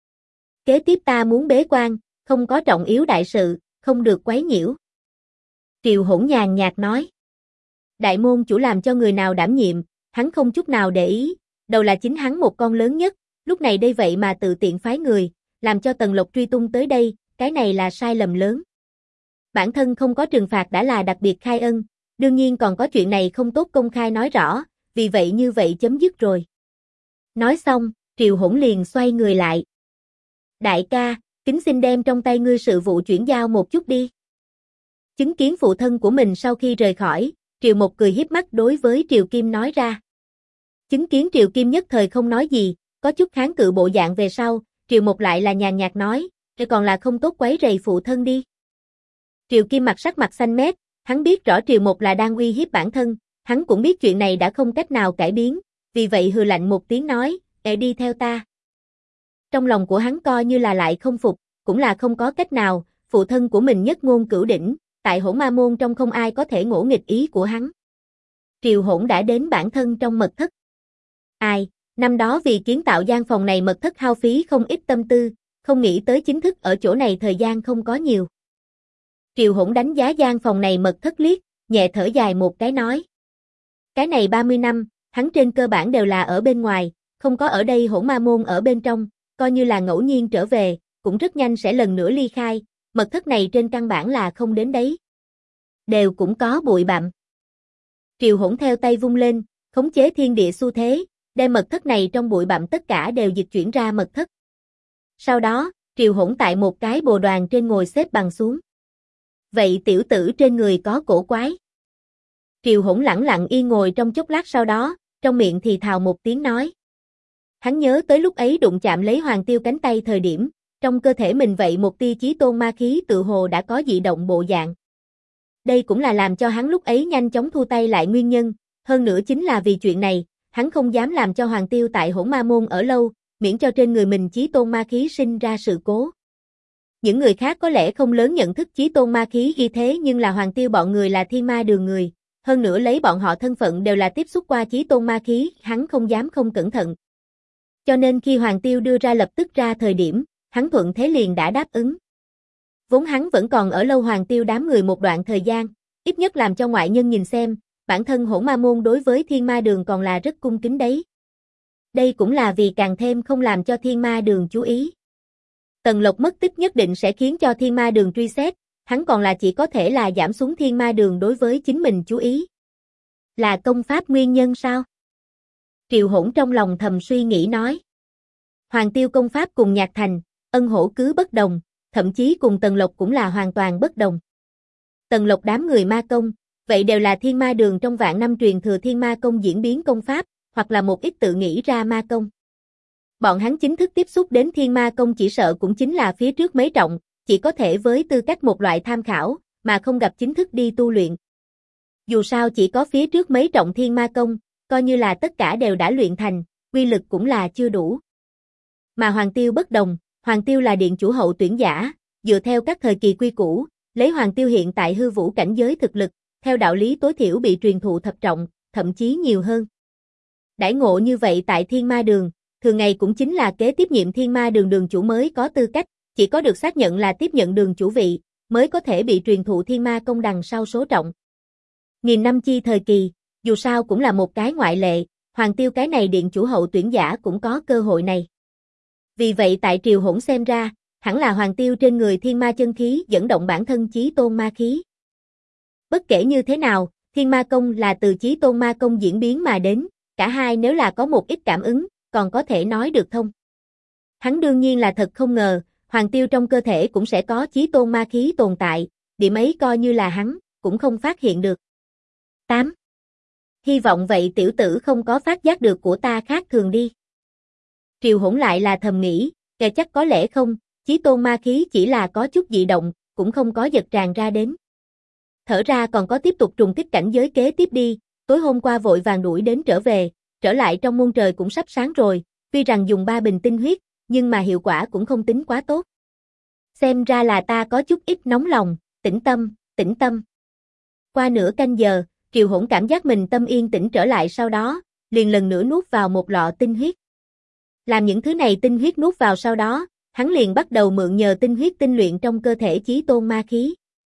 Kế tiếp ta muốn bế quan, không có trọng yếu đại sự, không được quấy nhiễu. Triều Hỗn nhàn nhạt nói. Đại môn chủ làm cho người nào đảm nhiệm, hắn không chút nào để ý, đầu là chính hắn một con lớn nhất, lúc này đây vậy mà tự tiện phái người, làm cho Tần Lộc truy tung tới đây, cái này là sai lầm lớn. Bản thân không có trừng phạt đã là đặc biệt khai ân, đương nhiên còn có chuyện này không tốt công khai nói rõ, vì vậy như vậy chấm dứt rồi. Nói xong, Triều Hỗn liền xoay người lại. Đại ca, kính xin đem trong tay ngươi sự vụ chuyển giao một chút đi. Chứng kiến phụ thân của mình sau khi rời khỏi, Triều Một cười hiếp mắt đối với Triều Kim nói ra. Chứng kiến Triều Kim nhất thời không nói gì, có chút kháng cự bộ dạng về sau, Triều Mục lại là nhàn nhạt nói, rồi còn là không tốt quấy rầy phụ thân đi. Triều Kim mặt sắc mặt xanh mét, hắn biết rõ Triều Mục là đang uy hiếp bản thân, hắn cũng biết chuyện này đã không cách nào cải biến, vì vậy hừ lạnh một tiếng nói, đi theo ta. Trong lòng của hắn coi như là lại không phục, cũng là không có cách nào, phụ thân của mình nhất ngôn cửu đỉnh, tại Hỗn Ma môn trong không ai có thể ngỗ nghịch ý của hắn. Triều Hỗn đã đến bản thân trong mật thất. Ai, năm đó vì kiến tạo gian phòng này mật thất hao phí không ít tâm tư, không nghĩ tới chính thức ở chỗ này thời gian không có nhiều. Triều Hỗn đánh giá gian phòng này mật thất liếc, nhẹ thở dài một cái nói. Cái này 30 năm, hắn trên cơ bản đều là ở bên ngoài, không có ở đây Hỗn Ma môn ở bên trong, coi như là ngẫu nhiên trở về, cũng rất nhanh sẽ lần nữa ly khai, mật thất này trên căn bản là không đến đấy. Đều cũng có bụi bặm. Triều Hỗn theo tay vung lên, khống chế thiên địa xu thế, đem mật thất này trong bụi bặm tất cả đều dịch chuyển ra mật thất. Sau đó, Triều Hỗn tại một cái bồ đoàn trên ngồi xếp bằng xuống. Vậy tiểu tử trên người có cổ quái. Triều Hỗn lẳng lặng yên ngồi trong chốc lát sau đó, trong miệng thì thào một tiếng nói. Hắn nhớ tới lúc ấy đụng chạm lấy Hoàng Tiêu cánh tay thời điểm, trong cơ thể mình vậy một tia chí tôn ma khí tự hồ đã có dị động bộ dạng. Đây cũng là làm cho hắn lúc ấy nhanh chóng thu tay lại nguyên nhân, hơn nữa chính là vì chuyện này, hắn không dám làm cho Hoàng Tiêu tại Hỗn Ma môn ở lâu, miễn cho trên người mình chí tôn ma khí sinh ra sự cố. Những người khác có lẽ không lớn nhận thức chí tôn ma khí ghi thế nhưng là Hoàng Tiêu bọn người là Thiên Ma Đường người, hơn nữa lấy bọn họ thân phận đều là tiếp xúc qua chí tôn ma khí, hắn không dám không cẩn thận. Cho nên khi Hoàng Tiêu đưa ra lập tức ra thời điểm, hắn thuận thế liền đã đáp ứng. Vốn hắn vẫn còn ở lâu Hoàng Tiêu đám người một đoạn thời gian, ít nhất làm cho ngoại nhân nhìn xem, bản thân Hỗn Ma môn đối với Thiên Ma Đường còn là rất cung kính đấy. Đây cũng là vì càng thêm không làm cho Thiên Ma Đường chú ý. Tần Lộc mất tích nhất định sẽ khiến cho Thiên Ma Đường truy xét, hắn còn là chỉ có thể là giảm xuống Thiên Ma Đường đối với chính mình chú ý. Là công pháp nguyên nhân sao? Triều Hỗn trong lòng thầm suy nghĩ nói. Hoàng Tiêu công pháp cùng Nhạc Thành, Ân Hổ cứ bất đồng, thậm chí cùng Tần Lộc cũng là hoàn toàn bất đồng. Tần Lộc đám người ma công, vậy đều là Thiên Ma Đường trong vạn năm truyền thừa Thiên Ma công diễn biến công pháp, hoặc là một ít tự nghĩ ra ma công. Bọn hắn chính thức tiếp xúc đến Thiên Ma công chỉ sợ cũng chính là phía trước mấy trọng, chỉ có thể với tư cách một loại tham khảo, mà không gặp chính thức đi tu luyện. Dù sao chỉ có phía trước mấy trọng Thiên Ma công, coi như là tất cả đều đã luyện thành, uy lực cũng là chưa đủ. Mà Hoàng Tiêu bất đồng, Hoàng Tiêu là điện chủ hậu tuyển giả, dựa theo các thời kỳ quy củ, lấy Hoàng Tiêu hiện tại hư vũ cảnh giới thực lực, theo đạo lý tối thiểu bị truyền thụ thập trọng, thậm chí nhiều hơn. Đãi ngộ như vậy tại Thiên Ma Đường, thường ngày cũng chính là kế tiếp nhiệm Thiên Ma Đường đường chủ mới có tư cách, chỉ có được xác nhận là tiếp nhận đường chủ vị, mới có thể bị truyền thụ Thiên Ma công đằng sau số trọng. Nghìn năm chi thời kỳ, dù sao cũng là một cái ngoại lệ, Hoàng Tiêu cái này điện chủ hậu tuyển giả cũng có cơ hội này. Vì vậy tại Triều Hỗn xem ra, hẳn là Hoàng Tiêu trên người thiên ma chân khí dẫn động bản thân chí tôn ma khí. Bất kể như thế nào, Thiên Ma công là từ chí tôn ma công diễn biến mà đến, cả hai nếu là có một ít cảm ứng, còn có thể nói được thông. Hắn đương nhiên là thật không ngờ, Hoàng Tiêu trong cơ thể cũng sẽ có chí tôn ma khí tồn tại, điểm ấy coi như là hắn, cũng không phát hiện được. 8. Hy vọng vậy tiểu tử không có phát giác được của ta khác thường đi. Triều Hỗn lại là thầm nghĩ, kẻ chắc có lẽ không, chí tôn ma khí chỉ là có chút dị động, cũng không có giật tràn ra đến. Thở ra còn có tiếp tục trùng kích cảnh giới kế tiếp đi, tối hôm qua vội vàng đuổi đến trở về, trở lại trong môn trời cũng sắp sáng rồi, tuy rằng dùng 3 bình tinh huyết, nhưng mà hiệu quả cũng không tính quá tốt. Xem ra là ta có chút ít nóng lòng, tĩnh tâm, tĩnh tâm. Qua nửa canh giờ, Triều Hỗn cảm giác mình tâm yên tĩnh trở lại sau đó, liền lần nữa nuốt vào một lọ tinh huyết. Làm những thứ này tinh huyết nuốt vào sau đó, hắn liền bắt đầu mượn nhờ tinh huyết tinh luyện trong cơ thể chí tôn ma khí.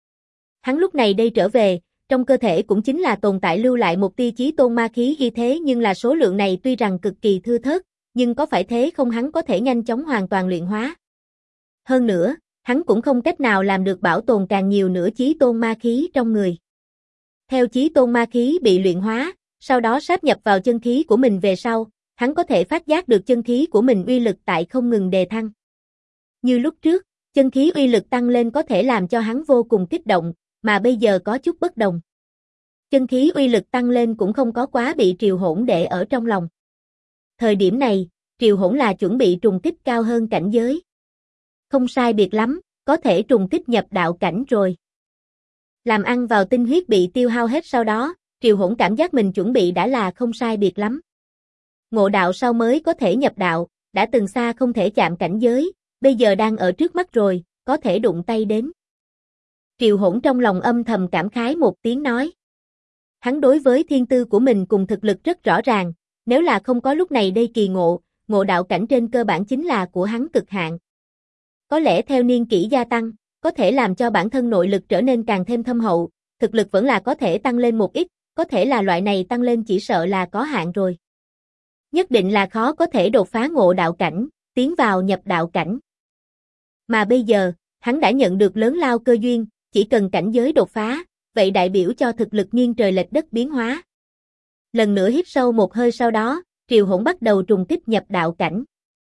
Hắn lúc này đây trở về, trong cơ thể cũng chính là tồn tại lưu lại một tia chí tôn ma khí ghi thế nhưng là số lượng này tuy rằng cực kỳ thưa thớt, nhưng có phải thế không hắn có thể nhanh chóng hoàn toàn luyện hóa. Hơn nữa, hắn cũng không cách nào làm được bảo tồn càng nhiều nữa chí tôn ma khí trong người. Theo chí tôn ma khí bị luyện hóa, sau đó sáp nhập vào chân khí của mình về sau, hắn có thể phát giác được chân khí của mình uy lực tại không ngừng đề thăng. Như lúc trước, chân khí uy lực tăng lên có thể làm cho hắn vô cùng kích động, mà bây giờ có chút bất đồng. Chân khí uy lực tăng lên cũng không có quá bị Triều Hỗn để ở trong lòng. Thời điểm này, Triều Hỗn là chuẩn bị trùng kích cao hơn cảnh giới. Không sai biệt lắm, có thể trùng kích nhập đạo cảnh rồi. Làm ăn vào tinh huyết bị tiêu hao hết sau đó, Triều Hỗn cảm giác mình chuẩn bị đã là không sai biệt lắm. Ngộ đạo sau mới có thể nhập đạo, đã từng xa không thể chạm cảnh giới, bây giờ đang ở trước mắt rồi, có thể đụng tay đến. Triều Hỗn trong lòng âm thầm cảm khái một tiếng nói. Hắn đối với thiên tư của mình cùng thực lực rất rõ ràng, nếu là không có lúc này đây kỳ ngộ, ngộ đạo cảnh trên cơ bản chính là của hắn cực hạn. Có lẽ theo niên kỷ gia tăng, có thể làm cho bản thân nội lực trở nên càng thêm thâm hậu, thực lực vẫn là có thể tăng lên một ít, có thể là loại này tăng lên chỉ sợ là có hạn rồi. Nhất định là khó có thể đột phá ngộ đạo cảnh, tiến vào nhập đạo cảnh. Mà bây giờ, hắn đã nhận được lớn lao cơ duyên, chỉ cần cảnh giới đột phá, vậy đại biểu cho thực lực nghiêng trời lệch đất biến hóa. Lần nữa hít sâu một hơi sau đó, Triều Hỗn bắt đầu trùng kích nhập đạo cảnh.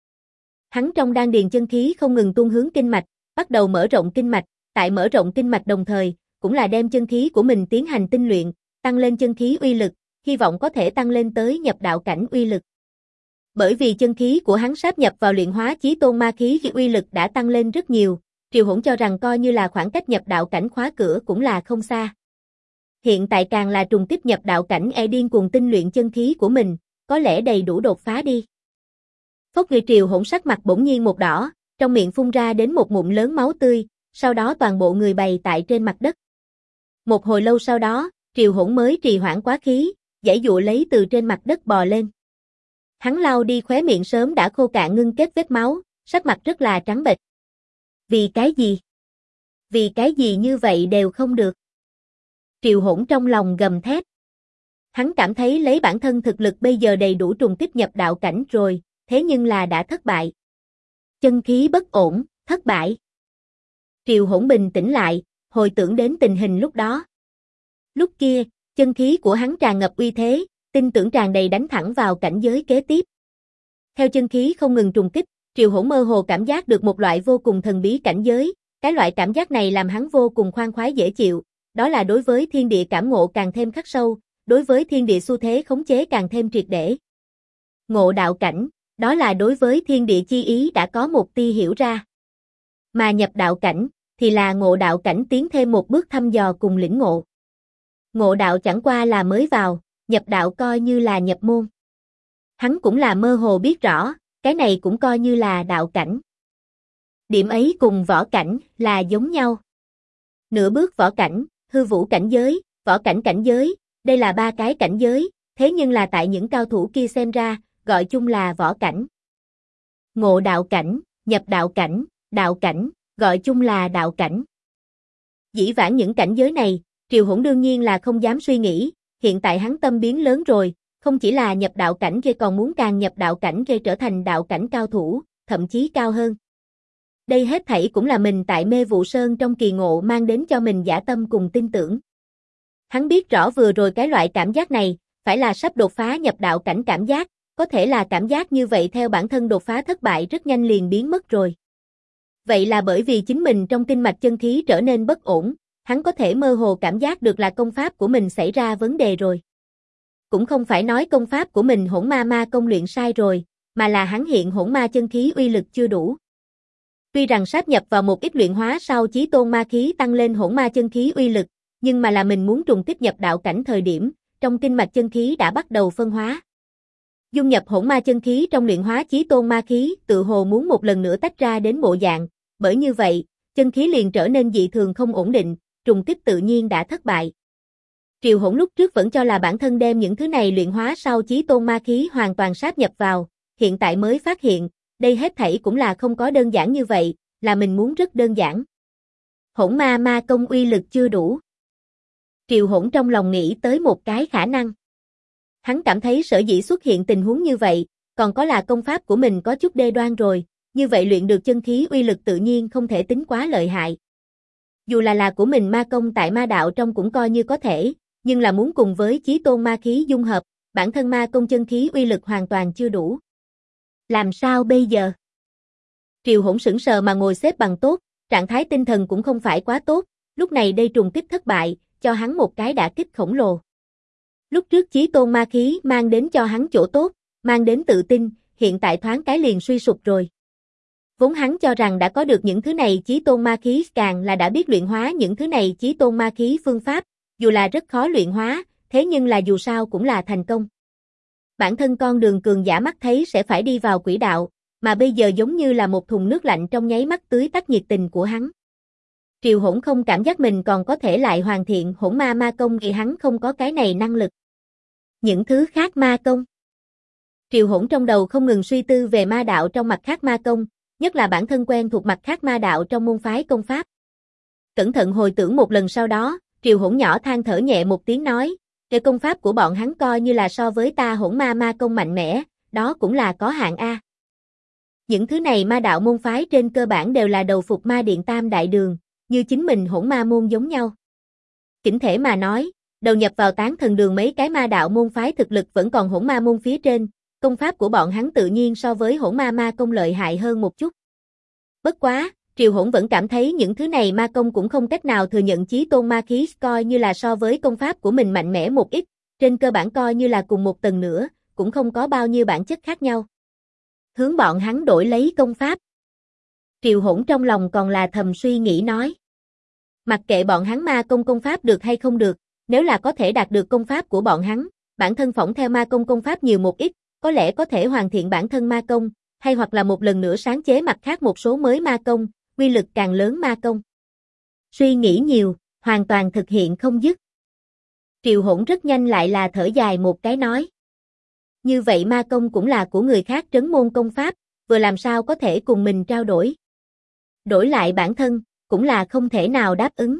Hắn trong đan điền chân khí không ngừng tuôn hướng kinh mạch, bắt đầu mở rộng kinh mạch, tại mở rộng kinh mạch đồng thời, cũng là đem chân khí của mình tiến hành tinh luyện, tăng lên chân khí uy lực, hy vọng có thể tăng lên tới nhập đạo cảnh uy lực. Bởi vì chân khí của hắn sáp nhập vào luyện hóa chí tôn ma khí khi uy lực đã tăng lên rất nhiều, Triều Hỗn cho rằng coi như là khoảng cách nhập đạo cảnh khóa cửa cũng là không xa. Hiện tại càng là trùng kích nhập đạo cảnh điên cuồng tinh luyện chân khí của mình, có lẽ đầy đủ đột phá đi. Phốc người Triều Hỗn sắc mặt bỗng nhiên một đỏ, trong miệng phun ra đến một ngụm lớn máu tươi, sau đó toàn bộ người bày tại trên mặt đất. Một hồi lâu sau đó, Triều Hỗn mới trì hoãn quá khí, giãy giụa lấy từ trên mặt đất bò lên. Hắn lau đi khóe miệng sớm đã khô cạn ngưng kết vết máu, sắc mặt rất là trắng bệch. Vì cái gì? Vì cái gì như vậy đều không được? Triều Hỗn trong lòng gầm thét. Hắn cảm thấy lấy bản thân thực lực bây giờ đầy đủ trùng kích nhập đạo cảnh rồi, thế nhưng là đã thất bại. Chân khí bất ổn, thất bại. Triều Hỗn bình tĩnh lại, hồi tưởng đến tình hình lúc đó. Lúc kia, chân khí của hắn tràn ngập uy thế, tin tưởng tràn đầy đánh thẳng vào cảnh giới kế tiếp. Theo chân khí không ngừng trùng kích, Triều Hỗn mơ hồ cảm giác được một loại vô cùng thần bí cảnh giới, cái loại cảm giác này làm hắn vô cùng khoan khoái dễ chịu, đó là đối với thiên địa cảm ngộ càng thêm khắc sâu, đối với thiên địa xu thế khống chế càng thêm triệt để. Ngộ đạo cảnh, đó là đối với thiên địa chi ý đã có một tia hiểu ra. Mà nhập đạo cảnh, thì là ngộ đạo cảnh tiến thêm một bước thăm dò cùng lĩnh ngộ. Ngộ đạo chẳng qua là mới vào, nhập đạo coi như là nhập môn. Hắn cũng là mơ hồ biết rõ, cái này cũng coi như là đạo cảnh. Điểm ấy cùng võ cảnh là giống nhau. Nửa bước võ cảnh, hư vũ cảnh giới, võ cảnh cảnh giới, đây là ba cái cảnh giới, thế nhưng là tại những cao thủ kia xem ra, gọi chung là võ cảnh. Ngộ đạo cảnh, nhập đạo cảnh, gọi chung là đạo cảnh. Dĩ vãng những cảnh giới này, Triều Hỗn đương nhiên là không dám suy nghĩ, hiện tại hắn tâm biến lớn rồi, không chỉ là nhập đạo cảnh kia còn muốn càng nhập đạo cảnh kia trở thành đạo cảnh cao thủ, thậm chí cao hơn. Đây hết thảy cũng là mình tại Mê Vụ Sơn trong kỳ ngộ mang đến cho mình dã tâm cùng tin tưởng. Hắn biết rõ vừa rồi cái loại cảm giác này, phải là sắp đột phá nhập đạo cảnh cảm giác, có thể là cảm giác như vậy theo bản thân đột phá thất bại rất nhanh liền biến mất rồi. Vậy là bởi vì chính mình trong kinh mạch chân khí trở nên bất ổn, hắn có thể mơ hồ cảm giác được là công pháp của mình xảy ra vấn đề rồi. Cũng không phải nói công pháp của mình Hỗn Ma Ma công luyện sai rồi, mà là hắn hiện hỗn ma chân khí uy lực chưa đủ. Tuy rằng sáp nhập vào một ít luyện hóa sau chí tôn ma khí tăng lên hỗn ma chân khí uy lực, nhưng mà là mình muốn trùng kích nhập đạo cảnh thời điểm, trong kinh mạch chân khí đã bắt đầu phân hóa. Dung nhập hỗn ma chân khí trong luyện hóa chí tôn ma khí, tự hồ muốn một lần nữa tách ra đến bộ dạng, bởi như vậy, chân khí liền trở nên dị thường không ổn định, trùng kích tự nhiên đã thất bại. Triều Hỗn lúc trước vẫn cho là bản thân đem những thứ này luyện hóa sau chí tôn ma khí hoàn toàn sáp nhập vào, hiện tại mới phát hiện, đây hết thảy cũng là không có đơn giản như vậy, là mình muốn rất đơn giản. Hỗn ma ma công uy lực chưa đủ. Triều Hỗn trong lòng nghĩ tới một cái khả năng. Hắn cảm thấy sở dĩ xuất hiện tình huống như vậy, còn có là công pháp của mình có chút đê đoan rồi, như vậy luyện được chân khí uy lực tự nhiên không thể tính quá lợi hại. Dù là của mình ma công tại ma đạo trong cũng coi như có thể, nhưng là muốn cùng với chí tôn ma khí dung hợp, bản thân ma công chân khí uy lực hoàn toàn chưa đủ. Làm sao bây giờ? Triều Hỗn sững sờ mà ngồi xếp bằng tốt, trạng thái tinh thần cũng không phải quá tốt, lúc này đây trùng kích thất bại, cho hắn một cái đả kích khổng lồ. Lúc trước chí tôn ma khí mang đến cho hắn chỗ tốt, mang đến tự tin, hiện tại thoáng cái liền suy sụp rồi. Vốn hắn cho rằng đã có được những thứ này chí tôn ma khí, càng là đã biết luyện hóa những thứ này chí tôn ma khí phương pháp, dù là rất khó luyện hóa, thế nhưng là dù sao cũng là thành công. Bản thân con đường cường giả mắt thấy sẽ phải đi vào quỹ đạo, mà bây giờ giống như là một thùng nước lạnh trong nháy mắt tưới tắt nhiệt tình của hắn. Triều Hỗn không cảm giác mình còn có thể lại hoàn thiện hỗn ma ma công vì hắn không có cái này năng lực. Những thứ khác ma công. Triều Hỗn trong đầu không ngừng suy tư về ma đạo trong mặt khác ma công, nhất là bản thân quen thuộc mặt khác ma đạo trong môn phái công pháp. Cẩn thận hồi tưởng một lần sau đó, Triều Hỗn nhỏ than thở nhẹ một tiếng nói, cái công pháp của bọn hắn coi như là so với ta hỗn ma ma công mạnh mẽ, đó cũng là có hạn a. Những thứ này ma đạo môn phái trên cơ bản đều là đầu phục ma điện tam đại đường, như chính mình hỗn ma môn giống nhau. Chỉnh thể mà nói, đầu nhập vào tán thần đường mấy cái ma đạo môn phái thực lực vẫn còn hỗn ma môn phía trên, công pháp của bọn hắn tự nhiên so với hỗn ma ma công lợi hại hơn một chút. Bất quá, Triều Hỗn vẫn cảm thấy những thứ này ma công cũng không cách nào thừa nhận chí tôn ma khí, coi như là so với công pháp của mình mạnh mẽ một ít, trên cơ bản coi như là cùng một tầng nữa, cũng không có bao nhiêu bản chất khác nhau. Hướng bọn hắn đổi lấy công pháp. Triều Hỗn trong lòng còn là thầm suy nghĩ nói. Mặc kệ bọn hắn ma công pháp được hay không được, nếu là có thể đạt được công pháp của bọn hắn, bản thân phỏng theo ma công pháp nhiều một ít, có lẽ có thể hoàn thiện bản thân ma công, hay hoặc là một lần nữa sáng chế mặt khác một số mới ma công, uy lực càng lớn ma công. Suy nghĩ nhiều, hoàn toàn thực hiện không dứt. Triều Hỗn rất nhanh lại là thở dài một cái nói. Như vậy ma công cũng là của người khác trấn môn công pháp, vừa làm sao có thể cùng mình trao đổi. Đổi lại bản thân, cũng là không thể nào đáp ứng.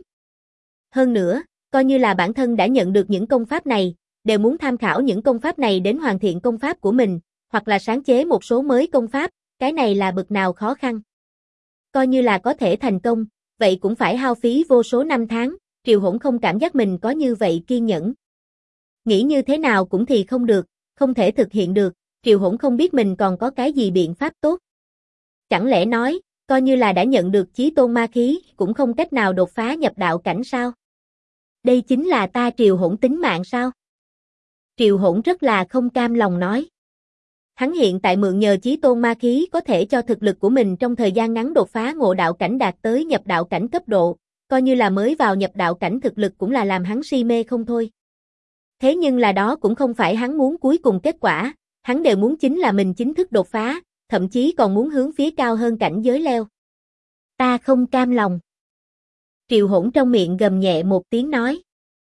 Hơn nữa, coi như là bản thân đã nhận được những công pháp này, đều muốn tham khảo những công pháp này đến hoàn thiện công pháp của mình, hoặc là sáng chế một số mới công pháp, cái này là bực nào khó khăn. Coi như là có thể thành công, vậy cũng phải hao phí vô số năm tháng, Triều Hỗn không cảm giác mình có như vậy kiên nhẫn. Nghĩ như thế nào cũng thì không được, không thể thực hiện được, Triều Hỗn không biết mình còn có cái gì biện pháp tốt. Chẳng lẽ nói, coi như là đã nhận được chí tôn ma khí, cũng không cách nào đột phá nhập đạo cảnh sao? Đây chính là ta Triều Hỗn tính mạng sao? Triều Hỗn rất là không cam lòng nói. Hắn hiện tại mượn nhờ chí tôn ma khí có thể cho thực lực của mình trong thời gian ngắn đột phá ngộ đạo cảnh đạt tới nhập đạo cảnh cấp độ, coi như là mới vào nhập đạo cảnh thực lực cũng là làm hắn si mê không thôi. Thế nhưng là đó cũng không phải hắn muốn cuối cùng kết quả, hắn đều muốn chính là mình chính thức đột phá, thậm chí còn muốn hướng phía cao hơn cảnh giới leo. Ta không cam lòng. Triều Hỗn trong miệng gầm nhẹ một tiếng nói.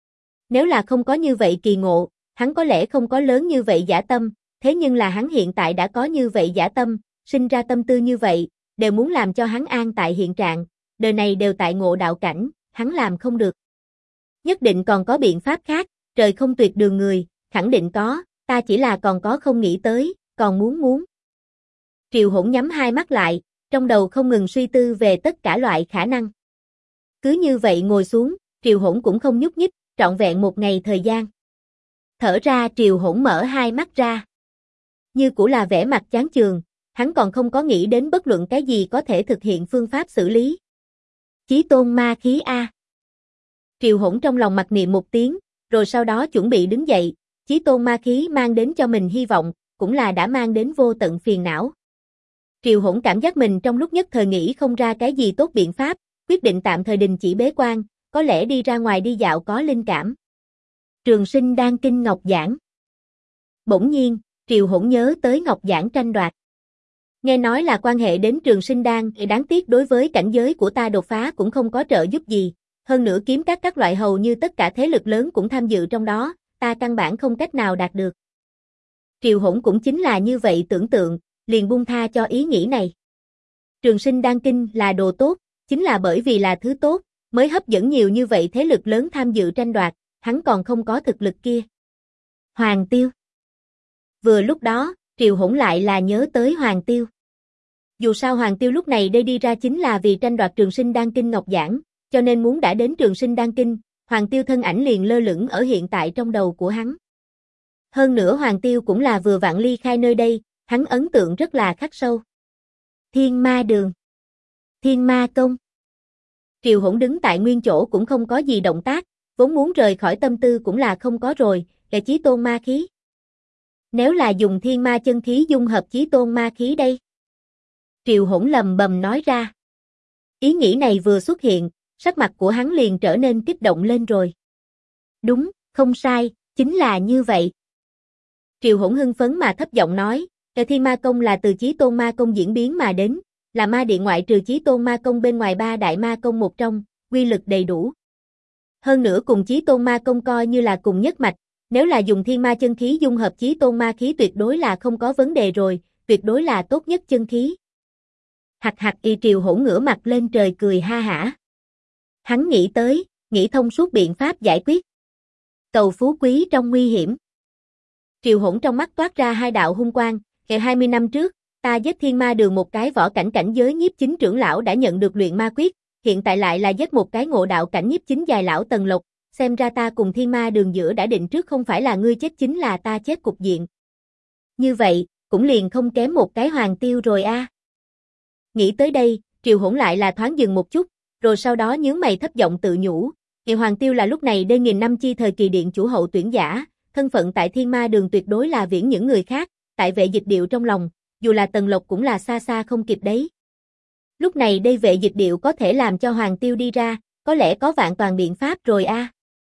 Nếu là không có như vậy kỳ ngộ, hắn có lẽ không có lớn như vậy dã tâm, thế nhưng là hắn hiện tại đã có như vậy dã tâm, sinh ra tâm tư như vậy, đều muốn làm cho hắn an tại hiện trạng, đời này đều tại ngộ đạo cảnh, hắn làm không được. Nhất định còn có biện pháp khác, trời không tuyệt đường người, khẳng định có, ta chỉ là còn có không nghĩ tới, còn muốn. Triều Hỗn nhắm hai mắt lại, trong đầu không ngừng suy tư về tất cả loại khả năng. Cứ như vậy ngồi xuống, Triều Hỗn cũng không nhúc nhích, trọn vẹn một ngày thời gian. Thở ra Triều Hỗn mở hai mắt ra. Như cũ là vẻ mặt chán chường, hắn còn không có nghĩ đến bất luận cái gì có thể thực hiện phương pháp xử lý. Chí tôn ma khí A. Triều Hỗn trong lòng mặc niệm một tiếng, rồi sau đó chuẩn bị đứng dậy, chí tôn ma khí mang đến cho mình hy vọng, cũng là đã mang đến vô tận phiền não. Triều Hỗn cảm giác mình trong lúc nhất thời nghĩ không ra cái gì tốt biện pháp, quyết định tạm thời đình chỉ bế quan, có lẽ đi ra ngoài đi dạo có linh cảm. Trường Sinh Đan Kinh Ngọc Giảng. Bỗng nhiên, Triều Hỗn nhớ tới Ngọc Giảng tranh đoạt. Nghe nói là quan hệ đến Trường Sinh Đan, đáng tiếc đối với cảnh giới của ta đột phá cũng không có trợ giúp gì, hơn nữa kiếm các loại hầu như tất cả thế lực lớn cũng tham dự trong đó, ta căn bản không cách nào đạt được. Triều Hỗn cũng chính là như vậy tưởng tượng, liền buông tha cho ý nghĩ này. Trường Sinh Đan Kinh là đồ tốt, chính là bởi vì là thứ tốt, mới hấp dẫn nhiều như vậy thế lực lớn tham dự tranh đoạt, hắn còn không có thực lực kia. Hoàng Tiêu. Vừa lúc đó, Triều Hỗn lại là nhớ tới Hoàng Tiêu. Dù sao Hoàng Tiêu lúc này đây đi ra chính là vì tranh đoạt Trường Sinh Đan Kinh Ngọc Giảng, cho nên muốn đã đến Trường Sinh Đan Kinh, Hoàng Tiêu thân ảnh liền lơ lửng ở hiện tại trong đầu của hắn. Hơn nữa Hoàng Tiêu cũng là vừa vặn ly khai nơi đây, hắn ấn tượng rất là khắc sâu. Thiên Ma Đường. Thiên Ma Công. Triều Hỗn đứng tại nguyên chỗ cũng không có gì động tác, vốn muốn rời khỏi tâm tư cũng là không có rồi, là chí tôn ma khí. Nếu là dùng thiên ma chân khí dung hợp chí tôn ma khí đây? Triệu Hỗn lầm bầm nói ra. Ý nghĩ này vừa xuất hiện, sắc mặt của hắn liền trở nên kích động lên rồi. Đúng, không sai, chính là như vậy. Triệu Hỗn hưng phấn mà thấp giọng nói, Thiên Ma Công là từ Chí Tôn Ma Công diễn biến mà đến, là ma điện ngoại trừ Chí Tôn Ma Công bên ngoài ba đại ma công một trong, quy lực đầy đủ. Hơn nữa cùng Chí Tôn Ma Công coi như là cùng nhất mạch, nếu là dùng thiên ma chân khí dung hợp Chí Tôn ma khí tuyệt đối là không có vấn đề rồi, tuyệt đối là tốt nhất chân khí. Hạc hạc y Triệu Hỗn ngửa mặt lên trời cười ha hả. Hắn nghĩ thông suốt biện pháp giải quyết. Cầu phú quý trong nguy hiểm. Triệu Hỗn trong mắt toát ra hai đạo hung quang, 20 năm trước, ta giết Thiên Ma Đường một cái võ cảnh cảnh giới nhiếp chính trưởng lão đã nhận được luyện ma quyết, hiện tại lại là giết một cái ngộ đạo cảnh nhiếp chính dài lão Tần Lộc, xem ra ta cùng Thiên Ma Đường giữa đã định trước không phải là ngươi chết chính là ta chết cục diện. Như vậy, cũng liền không kém một cái Hoàng Tiêu rồi a. Nghĩ tới đây, Triệu Hỗn lại là thoáng dừng một chút, rồi sau đó nhướng mày thấp giọng tự nhủ, Hoàng Tiêu là lúc này đây nghìn năm chi thời kỳ điện chủ hậu tuyển giả, thân phận tại Thiên Ma Đường tuyệt đối là viễn những người khác, tại Vệ Dịch Điệu trong lòng, dù là Tần Lộc cũng là xa xa không kịp đấy. Lúc này đây Vệ Dịch Điệu có thể làm cho Hoàng Tiêu đi ra, có lẽ có vạn toàn biện pháp rồi a.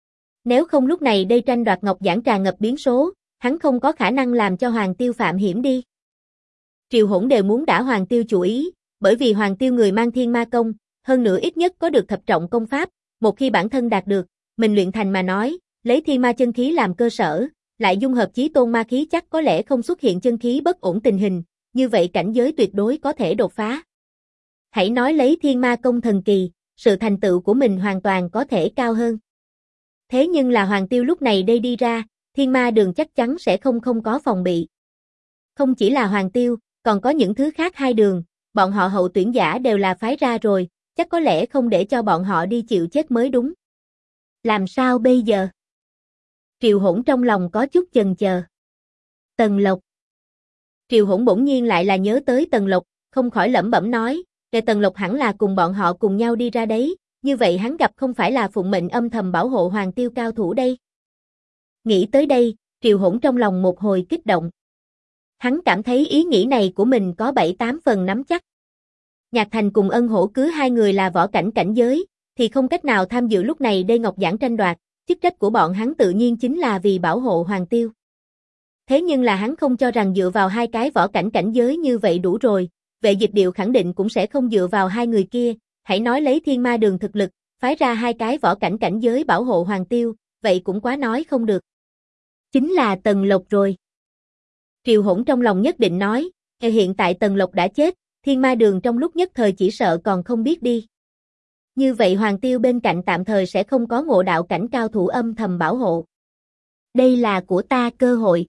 Nếu không lúc này đây tranh đoạt ngọc giản tràn ngập biến số, hắn không có khả năng làm cho Hoàng Tiêu phạm hiểm đi. Triệu Hỗn đều muốn đả Hoàng Tiêu chủ ý, bởi vì Hoàng Tiêu người mang thiên ma công, hơn nữa ít nhất có được thập trọng công pháp, một khi bản thân đạt được, mình luyện thành mà nói, lấy thiên ma chân khí làm cơ sở, lại dung hợp chí tôn ma khí chắc có lẽ không xuất hiện chân khí bất ổn tình hình, như vậy cảnh giới tuyệt đối có thể đột phá. Hãy nói lấy thiên ma công thần kỳ, sự thành tựu của mình hoàn toàn có thể cao hơn. Thế nhưng là Hoàng Tiêu lúc này đây đi ra, Thiên Ma Đường chắc chắn sẽ không có phòng bị. Không chỉ là Hoàng Tiêu, còn có những thứ khác hai đường, bọn họ hậu tuyển giả đều là phái ra rồi, chắc có lẽ không để cho bọn họ đi chịu chết mới đúng. Làm sao bây giờ? Triệu Hỗn trong lòng có chút chần chờ. Tần Lộc. Triệu Hỗn bỗng nhiên lại là nhớ tới Tần Lộc, không khỏi lẩm bẩm nói, Tần Lộc hẳn là cùng bọn họ cùng nhau đi ra đấy, như vậy hắn gặp không phải là phụng mệnh âm thầm bảo hộ Hoàng Tiêu cao thủ đây. Nghĩ tới đây, Triệu Hỗn trong lòng một hồi kích động. Hắn cảm thấy ý nghĩ này của mình có 7-8 phần nắm chắc. Nhạc Thành cùng Ân Hổ cứ hai người là võ cảnh cảnh giới, thì không cách nào tham dự lúc này đây ngọc giản tranh đoạt, chức trách của bọn hắn tự nhiên chính là vì bảo hộ Hoàng Tiêu. Thế nhưng là hắn không cho rằng dựa vào hai cái võ cảnh cảnh giới như vậy đủ rồi, Vệ Dịch Điệu khẳng định cũng sẽ không dựa vào hai người kia, hãy nói lấy Thiên Ma Đường thực lực, phái ra hai cái võ cảnh cảnh giới bảo hộ Hoàng Tiêu, vậy cũng quá nói không được. Chính là Tần Lộc rồi. Triệu Hỗn trong lòng nhất định nói, hiện tại Tần Lộc đã chết, Thiên Ma Đường trong lúc nhất thời chỉ sợ còn không biết đi. Như vậy Hoàng Tiêu bên cạnh tạm thời sẽ không có ngộ đạo cảnh cao thủ âm thầm bảo hộ. Đây là của ta cơ hội.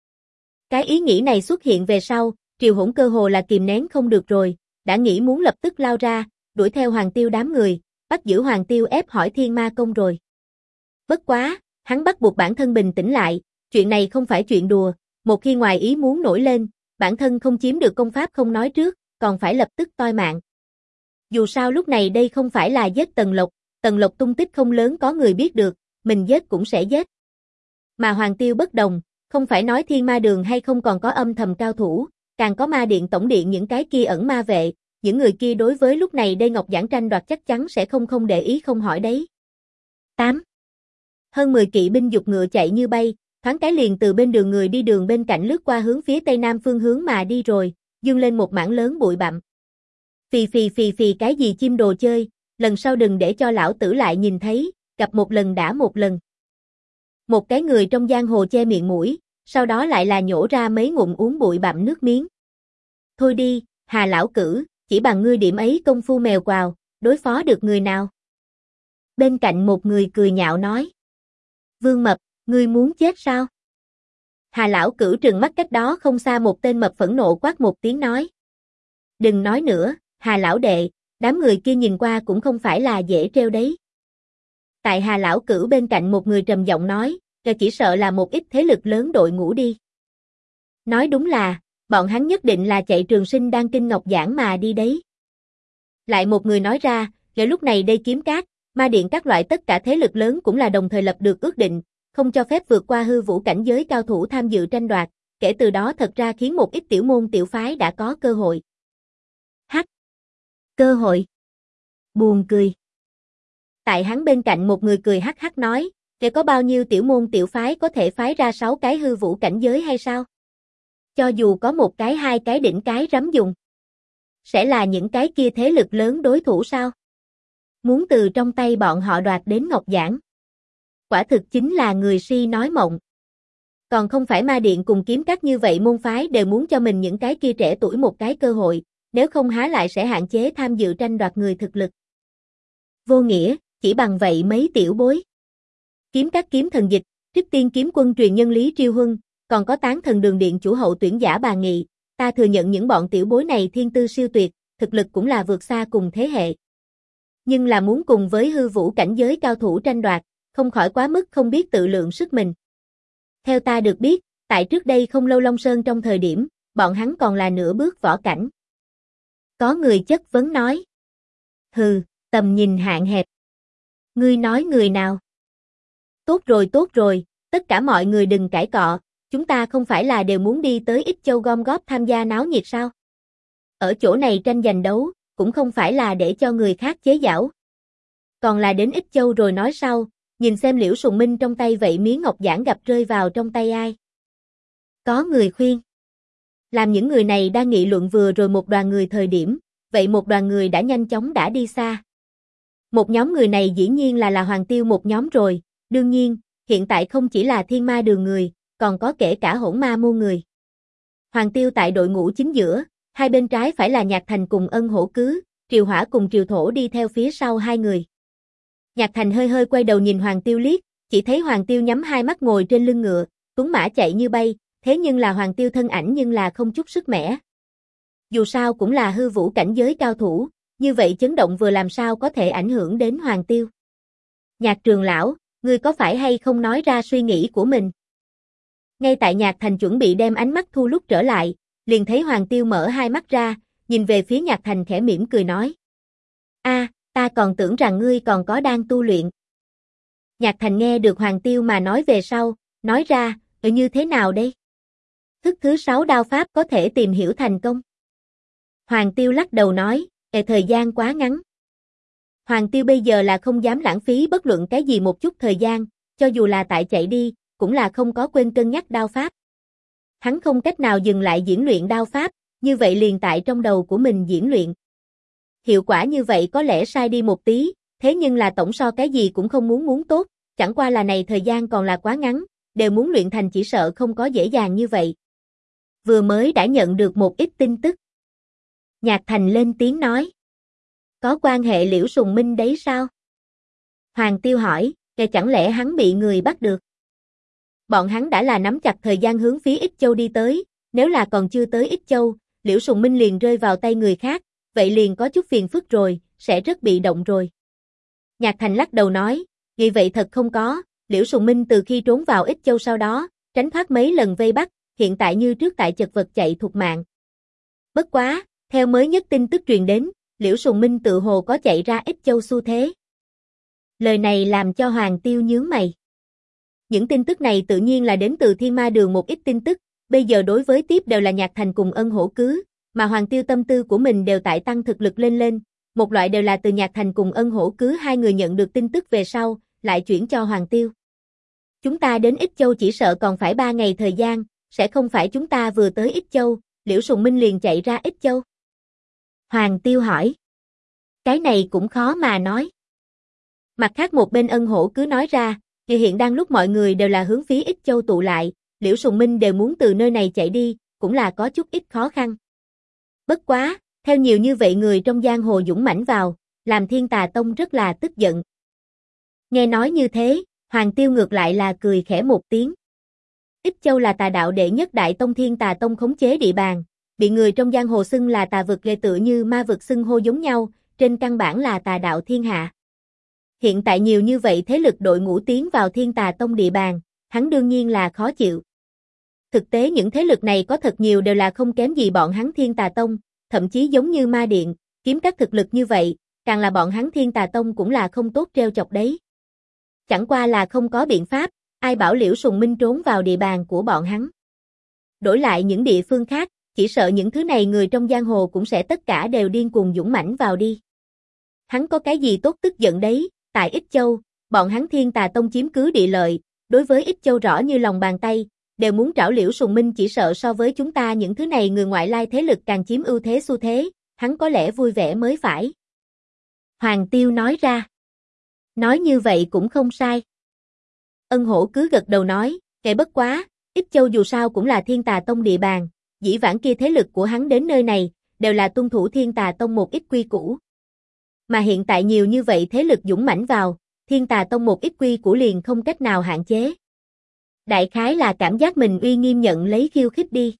Cái ý nghĩ này xuất hiện về sau, Triệu Hỗn cơ hồ là kìm nén không được rồi, đã nghĩ muốn lập tức lao ra, đuổi theo Hoàng Tiêu đám người, bắt giữ Hoàng Tiêu ép hỏi Thiên Ma Công rồi. Bất quá, hắn bắt buộc bản thân bình tĩnh lại, chuyện này không phải chuyện đùa, một khi ngoài ý muốn nổi lên, bản thân không chiếm được công pháp không nói trước, còn phải lập tức toi mạng. Dù sao lúc này đây không phải là giết Tần Lộc tung tích không lớn có người biết được, mình giết cũng sẽ giết. Mà Hoàng Tiêu bất đồng, không phải nói Thiên Ma Đường hay không còn có âm thầm cao thủ, càng có ma điện tổng điện những cái kia ẩn ma vệ, những người kia đối với lúc này đây ngọc giản tranh đoạt chắc chắn sẽ không để ý không hỏi đấy. 8. Hơn 10 kỵ binh giục ngựa chạy như bay, thoáng cái liền từ bên đường người đi đường bên cạnh lướt qua hướng phía tây nam phương hướng mà đi rồi, dương lên một mảng lớn bụi bặm. Phì cái gì chim đồ chơi, lần sau đừng để cho lão tử lại nhìn thấy, gặp một lần đã một lần. Một cái người trong giang hồ che miệng mũi, sau đó lại là nhổ ra mấy ngụm uống bụi bặm nước miếng. Thôi đi, Hà lão cử, chỉ bằng ngươi điểm ấy công phu mèo quào, đối phó được người nào? Bên cạnh một người cười nhạo nói. Vương Mập, ngươi muốn chết sao? Hà lão cử trừng mắt cách đó không xa một tên mập phẫn nộ quát một tiếng nói. Đừng nói nữa, Hà lão đệ, đám người kia nhìn qua cũng không phải là dễ trêu đấy. Tại Hà lão cử bên cạnh một người trầm giọng nói, chỉ sợ là một ít thế lực lớn đội ngũ đi. Nói đúng là, bọn hắn nhất định là chạy Trường Sinh Đan Kinh Ngọc Giảng mà đi đấy. Lại một người nói ra, lúc này đây Kiếm Cát, Ma Điện các loại tất cả thế lực lớn cũng là đồng thời lập được ước định, không cho phép vượt qua hư vũ cảnh giới cao thủ tham dự tranh đoạt, kể từ đó thật ra khiến một ít tiểu môn tiểu phái đã có cơ hội. Hắc! Cơ hội! Buồn cười. Tại hắn bên cạnh một người cười hắc hắc nói, để có bao nhiêu tiểu môn tiểu phái có thể phái ra 6 cái hư vũ cảnh giới hay sao? Cho dù có một cái hai cái đỉnh cái rắm dùng. Sẽ là những cái kia thế lực lớn đối thủ sao? Muốn từ trong tay bọn họ đoạt đến ngọc giản. Quả thực chính là người si nói mộng. Còn không phải ma điện cùng kiếm các như vậy môn phái đều muốn cho mình những cái kia trẻ tuổi một cái cơ hội, nếu không há lại sẽ hạn chế tham dự tranh đoạt người thực lực. Vô nghĩa, chỉ bằng vậy mấy tiểu bối. Kiếm các kiếm thần dịch, Trích Tiên kiếm quân truyền nhân Lý Triêu Huân, còn có Tán Thần Đường điện chủ hậu tuyển giả Bà Nghị, ta thừa nhận những bọn tiểu bối này thiên tư siêu tuyệt, thực lực cũng là vượt xa cùng thế hệ. Nhưng là muốn cùng với hư vũ cảnh giới cao thủ tranh đoạt, không khỏi quá mức không biết tự lượng sức mình. Theo ta được biết, tại trước đây không lâu Long Sơn trong thời điểm, bọn hắn còn là nửa bước võ cảnh. Có người chất vấn nói. Hừ, tầm nhìn hạn hẹp. Ngươi nói người nào? Tốt rồi, tất cả mọi người đừng cãi cọ, chúng ta không phải là đều muốn đi tới Ích Châu gom góp tham gia náo nhiệt sao? Ở chỗ này tranh giành đấu, cũng không phải là để cho người khác chế giảo. Còn là đến Ích Châu rồi nói sau, nhìn xem Liễu Sùng Minh trong tay vậy miếng ngọc giản gặp rơi vào trong tay ai. Có người khuyên. Làm những người này đang nghị luận vừa rồi một đoàn người thời điểm, vậy một đoàn người đã nhanh chóng đã đi xa. Một nhóm người này dĩ nhiên là Hoàng Tiêu một nhóm rồi, đương nhiên, hiện tại không chỉ là Thiên Ma Đường người, còn có kể cả Hỗn Ma môn người. Hoàng Tiêu tại đội ngũ chính giữa, hai bên trái phải là Nhạc Thành cùng Ân Hổ Cứ, Triều Hỏa cùng Triều Thổ đi theo phía sau hai người. Nhạc Thành hơi hơi quay đầu nhìn Hoàng Tiêu liếc, chỉ thấy Hoàng Tiêu nhắm hai mắt ngồi trên lưng ngựa, tuấn mã chạy như bay, thế nhưng là Hoàng Tiêu thân ảnh nhưng là không chút sức mẻ. Dù sao cũng là hư vũ cảnh giới cao thủ, như vậy chấn động vừa làm sao có thể ảnh hưởng đến Hoàng Tiêu. Nhạc Trường lão, ngươi có phải hay không nói ra suy nghĩ của mình? Ngay tại Nhạc Thành chuẩn bị đem ánh mắt thu lúc trở lại, liền thấy Hoàng Tiêu mở hai mắt ra, nhìn về phía Nhạc Thành khẽ mỉm cười nói. Ta còn tưởng rằng ngươi còn có đang tu luyện. Nhạc Thành nghe được Hoàng Tiêu mà nói về sau, nói ra, như thế nào đây? Thức thứ 6 đao pháp có thể tìm hiểu thành công. Hoàng Tiêu lắc đầu nói, thời gian quá ngắn. Hoàng Tiêu bây giờ là không dám lãng phí bất luận cái gì một chút thời gian, cho dù là tại chạy đi, cũng là không có quên cân nhắc đao pháp. Hắn không cách nào dừng lại diễn luyện đao pháp, như vậy liền tại trong đầu của mình diễn luyện. Hiệu quả như vậy có lẽ sai đi một tí, thế nhưng là tổng so cái gì cũng không muốn tốt, chẳng qua là này thời gian còn là quá ngắn, đều muốn luyện thành chỉ sợ không có dễ dàng như vậy. Vừa mới đã nhận được một ít tin tức. Nhạc Thành lên tiếng nói. Có quan hệ Liễu Sùng Minh đấy sao? Hoàng Tiêu hỏi, chẳng lẽ hắn bị người bắt được? Bọn hắn đã là nắm chặt thời gian hướng phía Ích Châu đi tới, nếu là còn chưa tới Ích Châu, Liễu Sùng Minh liền rơi vào tay người khác, vậy liền có chút phiền phức rồi, sẽ rất bị động rồi. Nhạc Thành lắc đầu nói, vì vậy thật không có, Liễu Sùng Minh từ khi trốn vào Ích Châu sau đó, tránh thoát mấy lần vây bắt, hiện tại như trước tại chật vật chạy thục mạng. Bất quá, theo mới nhất tin tức truyền đến, Liễu Sùng Minh tự hồ có chạy ra Ích Châu xu thế. Lời này làm cho Hoàng Tiêu nhướng mày. Những tin tức này tự nhiên là đến từ Thiên Ma Đường một ít tin tức, bây giờ đối với tiếp đều là Nhạc Thành cùng Ân Hổ Cứ, mà Hoàng Tiêu tâm tư của mình đều tại tăng thực lực lên, một loại đều là từ Nhạc Thành cùng Ân Hổ Cứ hai người nhận được tin tức về sau, lại chuyển cho Hoàng Tiêu. Chúng ta đến Ích Châu chỉ sợ còn phải 3 ngày thời gian, sẽ không phải chúng ta vừa tới Ích Châu, Liễu Sùng Minh liền chạy ra Ích Châu. Hoàng Tiêu hỏi. Cái này cũng khó mà nói. Mặt khác một bên Ân Hổ Cứ nói ra, thì hiện đang lúc mọi người đều là hướng phía Ích Châu tụ lại, Liễu Sùng Minh đều muốn từ nơi này chạy đi, cũng là có chút ít khó khăn. Bất quá, theo nhiều như vậy người trong giang hồ dũng mãnh vào, làm Thiên Tà Tông rất là tức giận. Nghe nói như thế, Hoàng Tiêu ngược lại là cười khẽ một tiếng. Ích Châu là tà đạo đệ nhất đại tông Thiên Tà Tông khống chế địa bàn, bị người trong giang hồ xưng là tà vực, ghê tựa như ma vực xưng hô giống nhau, trên căn bản là tà đạo thiên hạ. Hiện tại nhiều như vậy thế lực đội ngũ tiến vào Thiên Tà Tông địa bàn, hắn đương nhiên là khó chịu. Thực tế những thế lực này có thật nhiều đều là không kém gì bọn hắn Thiên Tà Tông, thậm chí giống như Ma Điện, kiếm các thực lực như vậy, càng là bọn hắn Thiên Tà Tông cũng là không tốt treo chọc đấy. Chẳng qua là không có biện pháp, ai bảo Liễu Sùng Minh trốn vào địa bàn của bọn hắn. đổi lại những địa phương khác, chỉ sợ những thứ này người trong giang hồ cũng sẽ tất cả đều điên cuồng dũng mãnh vào đi. Hắn có cái gì tốt tức giận đấy, tại Ích Châu, bọn hắn Thiên Tà Tông chiếm cứ địa lợi, đối với Ích Châu rõ như lòng bàn tay, đều muốn trảo Liễu Sùng Minh, chỉ sợ so với chúng ta những thứ này người ngoại lai thế lực càng chiếm ưu thế xu thế, hắn có lẽ vui vẻ mới phải. Hoàng Tiêu nói ra. Nói như vậy cũng không sai. Ân Hổ cứ gật đầu nói, kệ bất quá, Ích Châu dù sao cũng là Thiên Tà Tông địa bàn, dĩ vãng kia thế lực của hắn đến nơi này, đều là tuân thủ Thiên Tà Tông một ít quy củ. Mà hiện tại nhiều như vậy thế lực dũng mãnh vào, Thiên Tà Tông một ít quy củ liền không cách nào hạn chế. Đại khái là cảm giác mình uy nghiêm nhận lấy khiêu khích đi.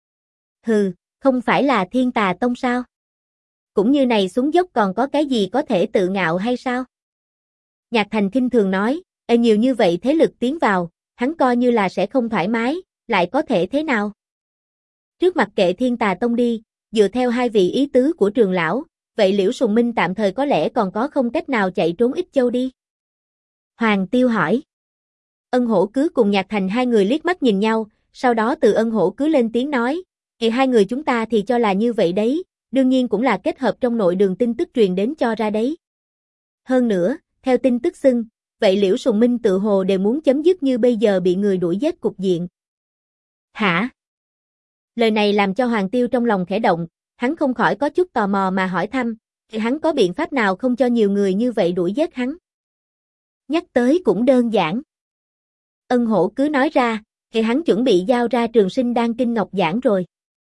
Hừ, không phải là Thiên Tà Tông sao? Cũng như này xuống dốc còn có cái gì có thể tự ngạo hay sao? Nhạc Thành khinh thường nói, nhiều như vậy thế lực tiến vào, hắn coi như là sẽ không thoải mái, lại có thể thế nào? Trước mặt kệ Thiên Tà Tông đi, dựa theo hai vị ý tứ của trường lão, vậy Liễu Sùng Minh tạm thời có lẽ còn có không cách nào chạy trốn Ích Châu đi. Hoàng Tiêu hỏi. Ân Hổ cứ cùng Nhạc Thành hai người liếc mắt nhìn nhau, sau đó từ Ân Hổ cứ lên tiếng nói, hai người chúng ta thì cho là như vậy đấy, đương nhiên cũng là kết hợp trong nội đường tin tức truyền đến cho ra đấy. Hơn nữa, theo tin tức xưng, vậy Liễu Sùng Minh tự hồ đều muốn chấm dứt như bây giờ bị người đuổi giết cục diện. Hả? Lời này làm cho Hoàng Tiêu trong lòng khẽ động, hắn không khỏi có chút tò mò mà hỏi thăm, hắn có biện pháp nào không cho nhiều người như vậy đuổi giết hắn? Nhắc tới cũng đơn giản. Ân Hổ cứ nói ra, hắn chuẩn bị giao ra Trường Sinh Đan Kinh Ngọc Giản rồi.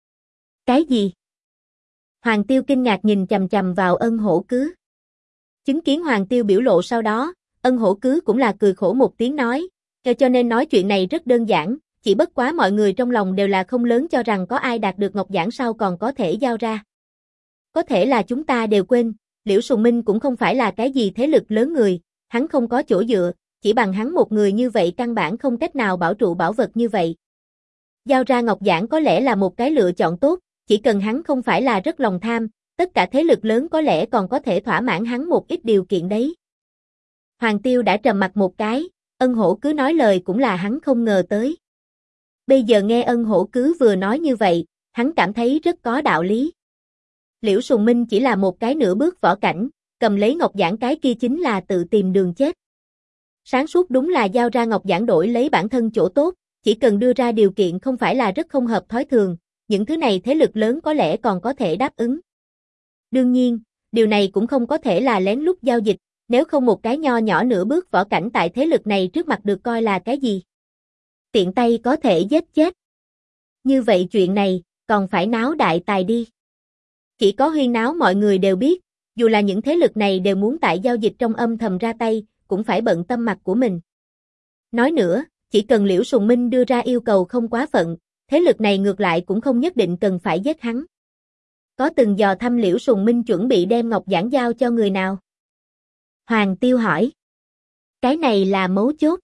Cái gì? Hoàng Tiêu kinh ngạc nhìn chằm chằm vào Ân Hổ cứ. Chứng kiến Hoàng Tiêu biểu lộ sau đó, Ân Hổ cứ cũng là cười khổ một tiếng nói, cho nên nói chuyện này rất đơn giản, chỉ bất quá mọi người trong lòng đều là không lớn cho rằng có ai đạt được Ngọc Giản sau còn có thể giao ra. Có thể là chúng ta đều quên, Liễu Sùng Minh cũng không phải là cái gì thế lực lớn người, hắn không có chỗ dựa, chỉ bằng hắn một người như vậy căn bản không cách nào bảo trụ bảo vật như vậy. Giao ra Ngọc Giản có lẽ là một cái lựa chọn tốt, chỉ cần hắn không phải là rất lòng tham, tất cả thế lực lớn có lẽ còn có thể thỏa mãn hắn một ít điều kiện đấy. Hoàng Tiêu đã trầm mặt một cái, Ân Hổ cứ nói lời cũng là hắn không ngờ tới. Bây giờ nghe Ân Hổ cứ vừa nói như vậy, hắn cảm thấy rất có đạo lý. Liễu Sùng Minh chỉ là một cái nửa bước võ cảnh, cầm lấy Ngọc Giản cái kia chính là tự tìm đường chết. Sáng suốt đúng là giao ra Ngọc Giản đổi lấy bản thân chỗ tốt, chỉ cần đưa ra điều kiện không phải là rất không hợp thói thường, những thứ này thế lực lớn có lẽ còn có thể đáp ứng. Đương nhiên, điều này cũng không có thể là lén lút giao dịch, nếu không một cái nho nhỏ nửa bước võ cảnh tại thế lực này trước mặt được coi là cái gì? Tiện tay có thể giết chết. Như vậy chuyện này, còn phải náo đại tài đi. Chỉ có huyên náo mọi người đều biết, dù là những thế lực này đều muốn tại giao dịch trong âm thầm ra tay, cũng phải bận tâm mặt của mình. Nói nữa, chỉ cần Liễu Sùng Minh đưa ra yêu cầu không quá phận, thế lực này ngược lại cũng không nhất định cần phải giết hắn. Có từng dò thăm Liễu Sùng Minh chuẩn bị đem Ngọc Giản giao cho người nào? Hoàng Tiêu hỏi. Cái này là mấu chốt.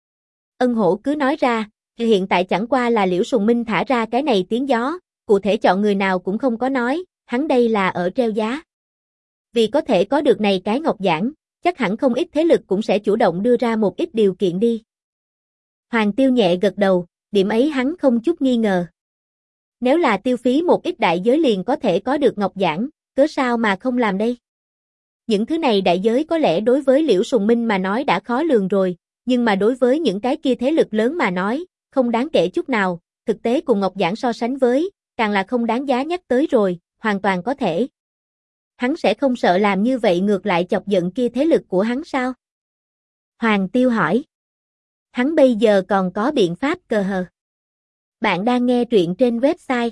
Ân Hổ cứ nói ra, hiện tại chẳng qua là Liễu Sùng Minh thả ra cái này tiếng gió, cụ thể chọn người nào cũng không có nói, hắn đây là ở treo giá. Vì có thể có được này cái Ngọc Giản, chắc hẳn không ít thế lực cũng sẽ chủ động đưa ra một ít điều kiện đi. Hoàng Tiêu nhẹ gật đầu, điểm ấy hắn không chút nghi ngờ. Nếu là tiêu phí một ít đại giới liền có thể có được Ngọc Giản, cớ sao mà không làm đây? Những thứ này đại giới có lẽ đối với Liễu Sùng Minh mà nói đã khó lường rồi, nhưng mà đối với những cái kia thế lực lớn mà nói, không đáng kể chút nào, thực tế cùng Ngọc Giản so sánh với, càng là không đáng giá nhắc tới rồi, hoàn toàn có thể. Hắn sẽ không sợ làm như vậy ngược lại chọc giận kia thế lực của hắn sao? Hoàng Tiêu hỏi. Hắn bây giờ còn có biện pháp cờ hờ. Bạn đang nghe truyện trên website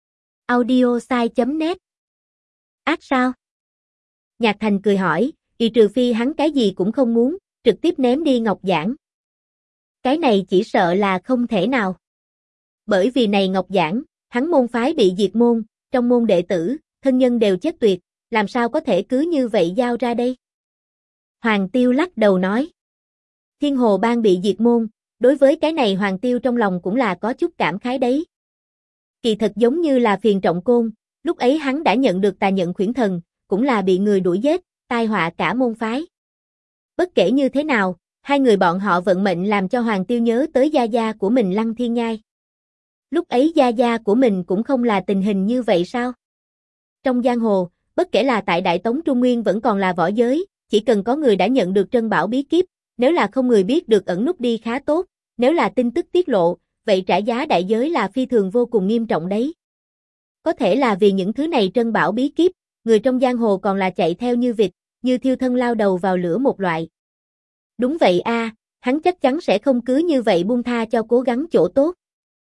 audiosai.net. Ác sao? Nhạc Thành cười hỏi, trừ phi hắn cái gì cũng không muốn, trực tiếp ném đi Ngọc Giản. Cái này chỉ sợ là không thể nào. Bởi vì này Ngọc Giản, hắn môn phái bị diệt môn, trong môn đệ tử, thân nhân đều chết tuyệt, làm sao có thể cứ như vậy giao ra đây? Hoàng Tiêu lắc đầu nói. Thiên Hồ Bang bị diệt môn, đối với cái này Hoàng Tiêu trong lòng cũng là có chút cảm khái đấy. Kỳ thật giống như là Phiền Trọng Côn, lúc ấy hắn đã nhận được Tà Nhận Khuyển Thần, cũng là bị người đuổi giết, tai họa cả môn phái. Bất kể như thế nào, hai người bọn họ vận mệnh làm cho Hoàng Tiêu nhớ tới gia gia của mình Lăng Thiên Nhai. Lúc ấy gia gia của mình cũng không là tình hình như vậy sao? Trong giang hồ, bất kể là tại Đại Tống Trung Nguyên vẫn còn là võ giới, chỉ cần có người đã nhận được trân bảo bí kíp, nếu là không người biết được ẩn núp đi khá tốt, nếu là tin tức tiết lộ, vậy trả giá đại giới là phi thường vô cùng nghiêm trọng đấy. Có thể là vì những thứ này trân bảo bí kíp, người trong giang hồ còn là chạy theo như vịt, như thiêu thân lao đầu vào lửa một loại. Đúng vậy a, hắn chắc chắn sẽ không cứ như vậy buông tha cho cố gắng chỗ tốt.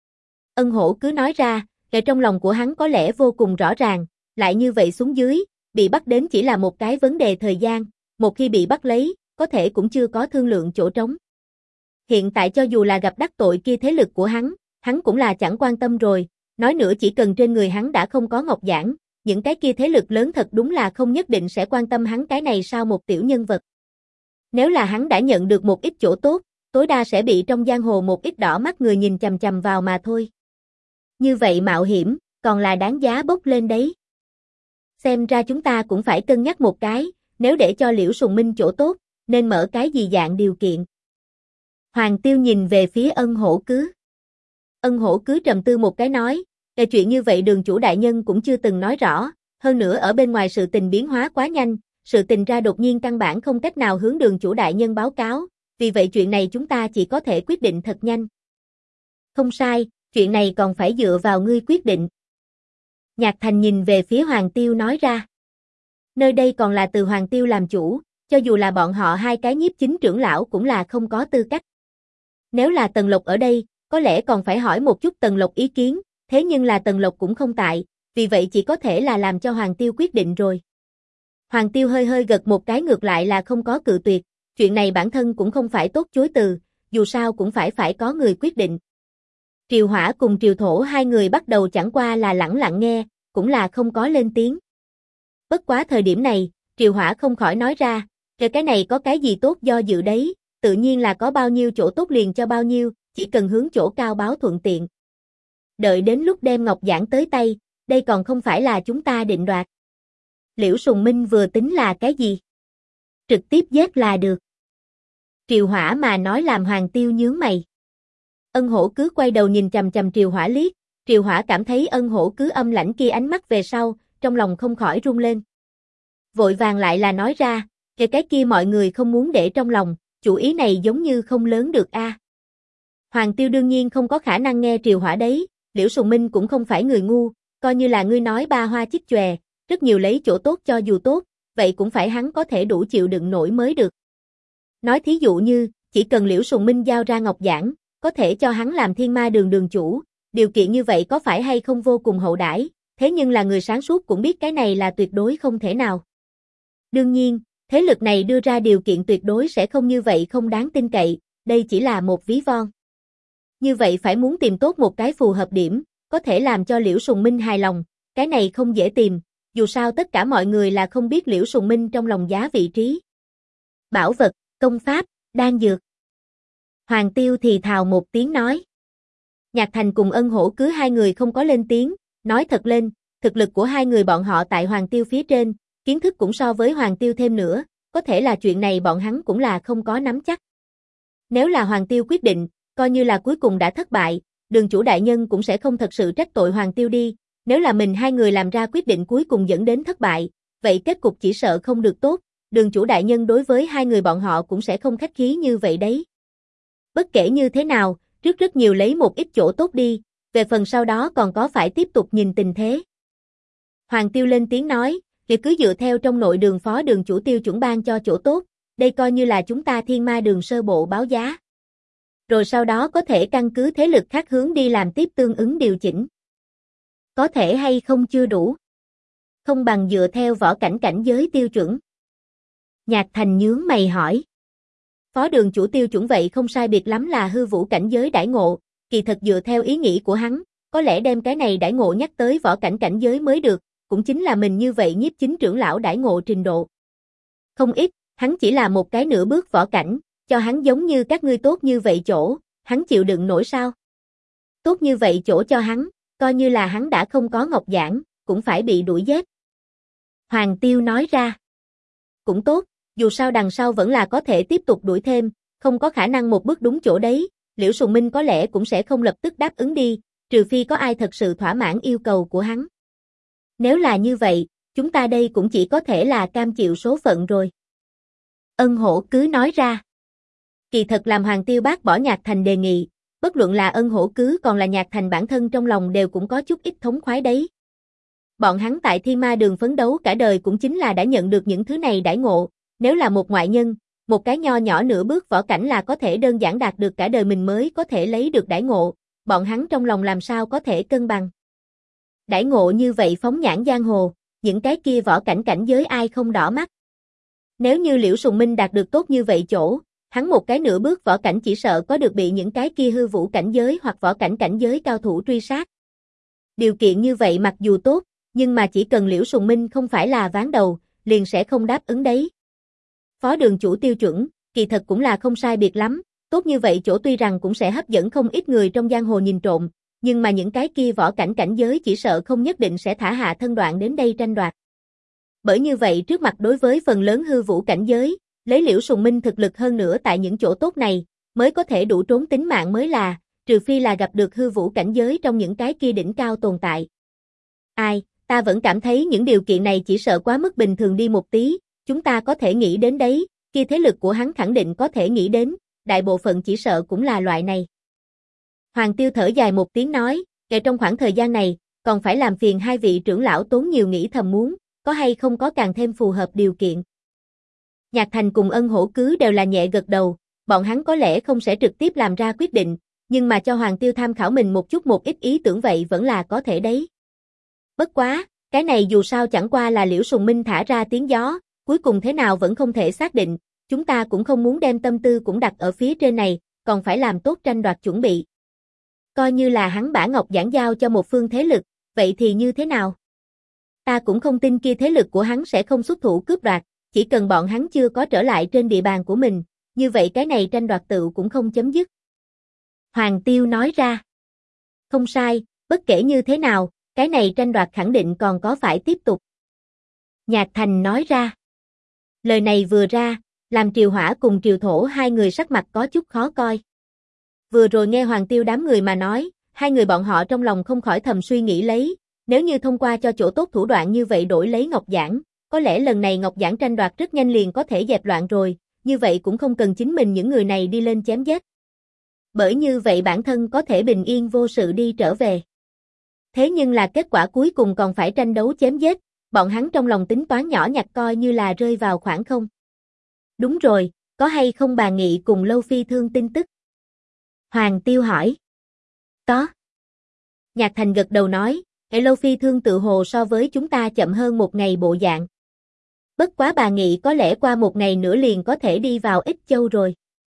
Ân Hổ cứ nói ra, cái trong lòng của hắn có lẽ vô cùng rõ ràng, lại như vậy xuống dưới, bị bắt đến chỉ là một cái vấn đề thời gian, một khi bị bắt lấy, có thể cũng chưa có thương lượng chỗ trống. Hiện tại cho dù là gặp đắc tội kia thế lực của hắn cũng là chẳng quan tâm rồi, nói nữa chỉ cần trên người hắn đã không có ngọc giản, những cái kia thế lực lớn thật đúng là không nhất định sẽ quan tâm hắn cái này sao một tiểu nhân vật. Nếu là hắn đã nhận được một ít chỗ tốt, tối đa sẽ bị trong giang hồ một ít đỏ mắt người nhìn chằm chằm vào mà thôi. Như vậy mạo hiểm, còn là đáng giá bốc lên đấy. Xem ra chúng ta cũng phải cân nhắc một cái, nếu để cho Liễu Sùng Minh chỗ tốt, nên mở cái gì dạng điều kiện. Hoàng Tiêu nhìn về phía Ân Hổ Cứ. Ân Hổ Cứ trầm tư một cái nói, cái chuyện như vậy đường chủ đại nhân cũng chưa từng nói rõ, hơn nữa ở bên ngoài sự tình biến hóa quá nhanh, sự tình ra đột nhiên căn bản không cách nào hướng đường chủ đại nhân báo cáo, vì vậy chuyện này chúng ta chỉ có thể quyết định thật nhanh. Không sai, chuyện này còn phải dựa vào ngươi quyết định. Nhạc Thành nhìn về phía Hoàng Tiêu nói ra. Nơi đây còn là từ Hoàng Tiêu làm chủ, cho dù là bọn họ hai cái nhiếp chính trưởng lão cũng là không có tư cách. Nếu là Tần Lộc ở đây, có lẽ còn phải hỏi một chút Tần Lộc ý kiến, thế nhưng là Tần Lộc cũng không tại, vì vậy chỉ có thể là làm cho Hoàng Tiêu quyết định rồi. Hoàng Tiêu hơi hơi gật một cái ngược lại là không có cự tuyệt, chuyện này bản thân cũng không phải tốt chối từ, dù sao cũng phải có người quyết định. Triều Hỏa cùng Triều Thổ hai người bắt đầu chẳng qua là lẳng lặng nghe, cũng là không có lên tiếng. Bất quá thời điểm này, Triều Hỏa không khỏi nói ra, cái này có cái gì tốt do dự đấy, tự nhiên là có bao nhiêu chỗ tốt liền cho bao nhiêu, chỉ cần hướng chỗ cao báo thuận tiện. Đợi đến lúc đem ngọc giản tới tay, đây còn không phải là chúng ta định đoạt. Liễu Sùng Minh vừa tính là cái gì? Trực tiếp giết là được. Triều Hỏa mà nói làm Hoàng Tiêu nhướng mày. Ân Hổ Cứ quay đầu nhìn chằm chằm Triều Hỏa liếc, Triều Hỏa cảm thấy Ân Hổ Cứ âm lãnh kia ánh mắt về sau, trong lòng không khỏi run lên. Vội vàng lại là nói ra, cái kia mọi người không muốn để trong lòng, chủ ý này giống như không lớn được a. Hoàng Tiêu đương nhiên không có khả năng nghe Triều Hỏa đấy, Liễu Sùng Minh cũng không phải người ngu, coi như là ngươi nói ba hoa chích chòe, rất nhiều lấy chỗ tốt cho dù tốt, vậy cũng phải hắn có thể đủ chịu đựng nổi mới được. Nói thí dụ như, chỉ cần Liễu Sùng Minh giao ra ngọc giản, có thể cho hắn làm Thiên Ma Đường đường chủ, điều kiện như vậy có phải hay không vô cùng hậu đãi, thế nhưng là người sáng suốt cũng biết cái này là tuyệt đối không thể nào. Đương nhiên, thế lực này đưa ra điều kiện tuyệt đối sẽ không như vậy không đáng tin cậy, đây chỉ là một ví von. Như vậy phải muốn tìm tốt một cái phù hợp điểm, có thể làm cho Liễu Sùng Minh hài lòng, cái này không dễ tìm, dù sao tất cả mọi người là không biết Liễu Sùng Minh trong lòng giá vị trí. Bảo vật, công pháp, đan dược. Hoàng Tiêu thì thào một tiếng nói. Nhạc Thành cùng Ân Hổ Cứ hai người không có lên tiếng, nói thật lên, thực lực của hai người bọn họ tại Hoàng Tiêu phía trên, kiến thức cũng so với Hoàng Tiêu thêm nữa, có thể là chuyện này bọn hắn cũng là không có nắm chắc. Nếu là Hoàng Tiêu quyết định, coi như là cuối cùng đã thất bại, đường chủ đại nhân cũng sẽ không thật sự trách tội Hoàng Tiêu đi, nếu là mình hai người làm ra quyết định cuối cùng dẫn đến thất bại, vậy kết cục chỉ sợ không được tốt, đường chủ đại nhân đối với hai người bọn họ cũng sẽ không khách khí như vậy đấy. Bất kể như thế nào, rất nhiều lấy một ít chỗ tốt đi, về phần sau đó còn có phải tiếp tục nhìn tình thế. Hoàng Tiêu lên tiếng nói, việc cứ dựa theo trong nội đường phó đường chủ tiêu chuẩn ban cho chỗ tốt, đây coi như là chúng ta Thiên Ma Đường sơ bộ báo giá. Rồi sau đó có thể căn cứ thế lực khác hướng đi làm tiếp tương ứng điều chỉnh. Có thể hay không chưa đủ. Không bằng dựa theo võ cảnh cảnh giới tiêu chuẩn. Nhạc Thành nhướng mày hỏi. Phó đường chủ tiêu chuẩn vậy không sai biệt lắm là hư vũ cảnh giới đãi ngộ, kỳ thật dựa theo ý nghĩ của hắn, có lẽ đem cái này đãi ngộ nhắc tới võ cảnh cảnh giới mới được, cũng chính là mình như vậy nhiếp chính trưởng lão đãi ngộ trình độ. Không ít, hắn chỉ là một cái nửa bước võ cảnh, cho hắn giống như các ngươi tốt như vậy chỗ, hắn chịu đựng nổi sao? Tốt như vậy chỗ cho hắn, coi như là hắn đã không có ngọc giản, cũng phải bị đuổi giết. Hoàng Tiêu nói ra. Cũng tốt, dù sao đằng sau vẫn là có thể tiếp tục đuổi thêm, không có khả năng một bước đúng chỗ đấy, Liễu Sùng Minh có lẽ cũng sẽ không lập tức đáp ứng đi, trừ phi có ai thật sự thỏa mãn yêu cầu của hắn. Nếu là như vậy, chúng ta đây cũng chỉ có thể là cam chịu số phận rồi. Ân Hổ cứ nói ra. Kỳ thật làm Hoàng Tiêu bác bỏ Nhạc Thành đề nghị, bất luận là Ân Hổ cứ còn là Nhạc Thành bản thân trong lòng đều cũng có chút ít thống khoái đấy. Bọn hắn tại Thiên Ma Đường phấn đấu cả đời cũng chính là đã nhận được những thứ này đãi ngộ, nếu là một ngoại nhân, một cái nho nhỏ nửa bước võ cảnh là có thể đơn giản đạt được cả đời mình mới có thể lấy được đãi ngộ, bọn hắn trong lòng làm sao có thể cân bằng. Đãi ngộ như vậy phóng nhãn giang hồ, những cái kia võ cảnh cảnh giới ai không đỏ mắt. Nếu như Liễu Sùng Minh đạt được tốt như vậy chỗ, hắn một cái nửa bước võ cảnh chỉ sợ có được bị những cái kia hư vũ cảnh giới hoặc võ cảnh cảnh giới cao thủ truy sát. Điều kiện như vậy mặc dù tốt, nhưng mà chỉ cần Liễu Sùng Minh không phải là ván đầu, liền sẽ không đáp ứng đấy. Phó đường chủ tiêu chuẩn, kỳ thật cũng là không sai biệt lắm, tốt như vậy chỗ tuy rằng cũng sẽ hấp dẫn không ít người trong giang hồ nhìn trộm, nhưng mà những cái kia võ cảnh cảnh giới chỉ sợ không nhất định sẽ thả hạ thân đoạn đến đây tranh đoạt. Bởi như vậy trước mặt đối với phần lớn hư vũ cảnh giới, lấy Liễu Sùng Minh thực lực hơn nữa tại những chỗ tốt này, mới có thể đủ trốn tính mạng mới là, trừ phi là gặp được hư vũ cảnh giới trong những cái kia đỉnh cao tồn tại. Ai, ta vẫn cảm thấy những điều kiện này chỉ sợ quá mức bình thường đi một tí, chúng ta có thể nghĩ đến đấy, kia thế lực của hắn khẳng định có thể nghĩ đến, đại bộ phận chỉ sợ cũng là loại này. Hoàng Tiêu thở dài một tiếng nói, kể trong khoảng thời gian này, còn phải làm phiền hai vị trưởng lão tốn nhiều nghĩ thầm muốn, có hay không có càng thêm phù hợp điều kiện. Nhạc Thành cùng Ân Hổ cứ đều là nhẹ gật đầu, bọn hắn có lẽ không sẽ trực tiếp làm ra quyết định, nhưng mà cho Hoàng Tiêu tham khảo mình một chút một ít ý tưởng vậy vẫn là có thể đấy. Bất quá, cái này dù sao chẳng qua là Liễu Sùng Minh thả ra tiếng gió, cuối cùng thế nào vẫn không thể xác định, chúng ta cũng không muốn đem tâm tư cũng đặt ở phía trên này, còn phải làm tốt tranh đoạt chuẩn bị. Coi như là hắn bả ngọc giảng giao cho một phương thế lực, vậy thì như thế nào? Ta cũng không tin kia thế lực của hắn sẽ không xuất thủ cướp đoạt, chỉ cần bọn hắn chưa có trở lại trên địa bàn của mình, như vậy cái này tranh đoạt tựu cũng không chấm dứt. Hoàng Tiêu nói ra. Không sai, bất kể như thế nào, cái này tranh đoạt khẳng định còn có phải tiếp tục. Nhạc Thành nói ra. Lời này vừa ra, làm Triều Hỏa cùng Triều Thổ hai người sắc mặt có chút khó coi. Vừa rồi nghe Hoàng Tiêu đám người mà nói, hai người bọn họ trong lòng không khỏi thầm suy nghĩ lấy, nếu như thông qua cho chỗ tốt thủ đoạn như vậy đổi lấy Ngọc Giảng, có lẽ lần này Ngọc Giảng tranh đoạt rất nhanh liền có thể dẹp loạn rồi, như vậy cũng không cần chính mình những người này đi lên chém giết. Bởi như vậy bản thân có thể bình yên vô sự đi trở về. Thế nhưng là kết quả cuối cùng còn phải tranh đấu chém giết, bọn hắn trong lòng tính toán nhỏ nhặt coi như là rơi vào khoảng không. Đúng rồi, có hay không bà Nghị cùng Lâu Phi Thương tin tức? Hoàng Tiêu hỏi. Có. Nhạc Thành gật đầu nói, cái Lâu Phi Thương tự hồ so với chúng ta chậm hơn một ngày bộ dạng. Bất quá bà Nghị có lẽ qua một ngày nữa liền có thể đi vào Ích Châu rồi.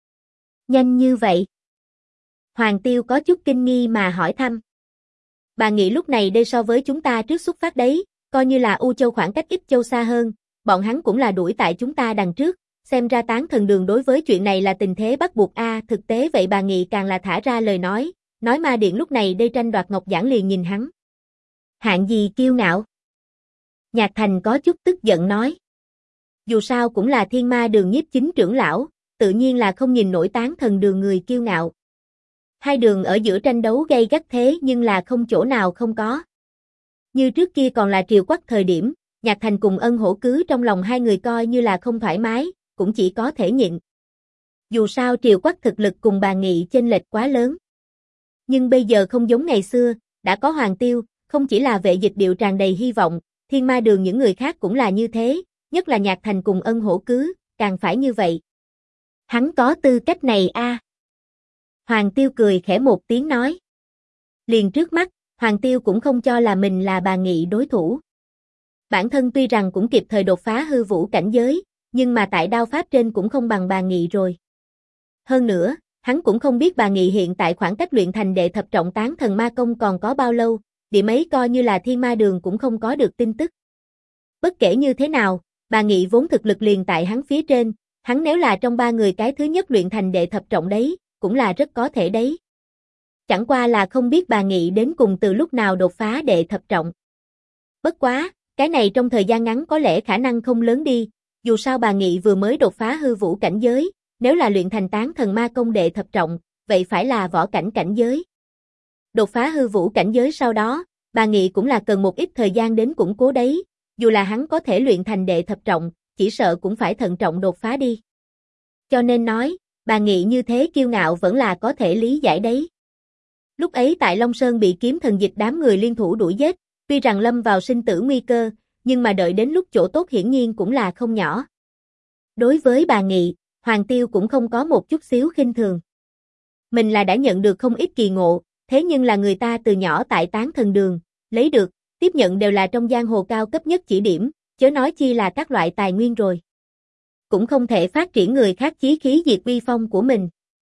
Nhanh như vậy? Hoàng Tiêu có chút kinh nghi mà hỏi thăm. Bà Nghị lúc này đây so với chúng ta trước xuất phát đấy, coi như là U Châu khoảng cách Ích Châu xa hơn, bọn hắn cũng là đuổi tại chúng ta đằng trước, xem ra Tán Thần Đường đối với chuyện này là tình thế bắt buộc a. Thực tế vậy bà Nghị càng là thả ra lời nói Ma Điện lúc này đây tranh đoạt Ngọc Giảng liền nhìn hắn. Hạng gì kiêu ngạo? Nhạc Thành có chút tức giận nói. Dù sao cũng là Thiên Ma Đường nhiếp chính trưởng lão, tự nhiên là không nhìn nổi Tán Thần Đường người kiêu ngạo. Hai đường ở giữa tranh đấu gay gắt thế nhưng là không chỗ nào không có. Như trước kia còn là Triều Quắc thời điểm, Nhạc Thành cùng Ân Hổ cứ trong lòng hai người coi như là không thoải mái, cũng chỉ có thể nhịn. Dù sao Triều Quắc thực lực cùng bà Nghị chênh lệch quá lớn. Nhưng bây giờ không giống ngày xưa, đã có Hoàng Tiêu, không chỉ là Vệ Dịch Điệu tràn đầy hy vọng, Thiên Ma Đường những người khác cũng là như thế, nhất là Nhạc Thành cùng Ân Hổ cứ, càng phải như vậy. Hắn có tư cách này a. Hoàng Tiêu cười khẽ một tiếng nói. Liền trước mắt, Hoàng Tiêu cũng không cho là mình là bà Nghị đối thủ. Bản thân tuy rằng cũng kịp thời đột phá hư vũ cảnh giới, nhưng mà tại đao pháp trên cũng không bằng bà Nghị rồi. Hơn nữa, hắn cũng không biết bà Nghị hiện tại khoảng cách luyện thành đệ thập trọng Tán Thần Ma Công còn có bao lâu, điểm ấy coi như là Thiên Ma Đường cũng không có được tin tức. Bất kể như thế nào, bà Nghị vốn thực lực liền tại hắn phía trên, hắn nếu là trong ba người cái thứ nhất luyện thành đệ thập trọng đấy, cũng là rất có thể đấy. Chẳng qua là không biết bà Nghị đến cùng từ lúc nào đột phá đệ thập trọng. Bất quá, cái này trong thời gian ngắn có lẽ khả năng không lớn đi, dù sao bà Nghị vừa mới đột phá hư vũ cảnh giới, nếu là luyện thành Tán Thần Ma Công đệ thập trọng, vậy phải là võ cảnh cảnh giới. Đột phá hư vũ cảnh giới sau đó, bà Nghị cũng là cần một ít thời gian đến củng cố đấy, dù là hắn có thể luyện thành đệ thập trọng, chỉ sợ cũng phải thận trọng đột phá đi. Cho nên nói, bà Nghị như thế kiêu ngạo vẫn là có thể lý giải đấy. Lúc ấy tại Long Sơn bị kiếm thần dịch đám người liên thủ đuổi giết, tuy rằng lâm vào sinh tử nguy cơ, nhưng mà đợi đến lúc chỗ tốt hiển nhiên cũng là không nhỏ. Đối với bà Nghị, Hoàng Tiêu cũng không có một chút xíu khinh thường. Mình là đã nhận được không ít kỳ ngộ, thế nhưng là người ta từ nhỏ tại Tán Thần Đường, lấy được, tiếp nhận đều là trong giang hồ cao cấp nhất chỉ điểm, chớ nói chi là các loại tài nguyên rồi. Cũng không thể phát triển người khác chí khí diệt uy phong của mình.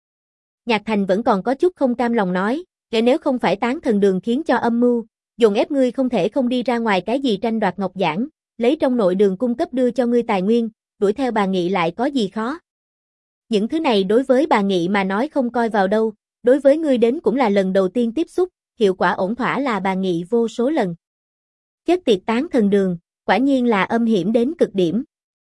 Nhạc Thành vẫn còn có chút không cam lòng nói, kể nếu không phải Tán Thần Đường khiến cho âm mưu, dồn ép ngươi không thể không đi ra ngoài cái gì tranh đoạt ngọc giản, lấy trong nội đường cung cấp đưa cho ngươi tài nguyên, đuổi theo bà Nghị lại có gì khó. Những thứ này đối với bà Nghị mà nói không coi vào đâu, đối với ngươi đến cũng là lần đầu tiên tiếp xúc, hiệu quả ổn thỏa là bà Nghị vô số lần. Chết tiệt Tán Thần Đường, quả nhiên là âm hiểm đến cực điểm.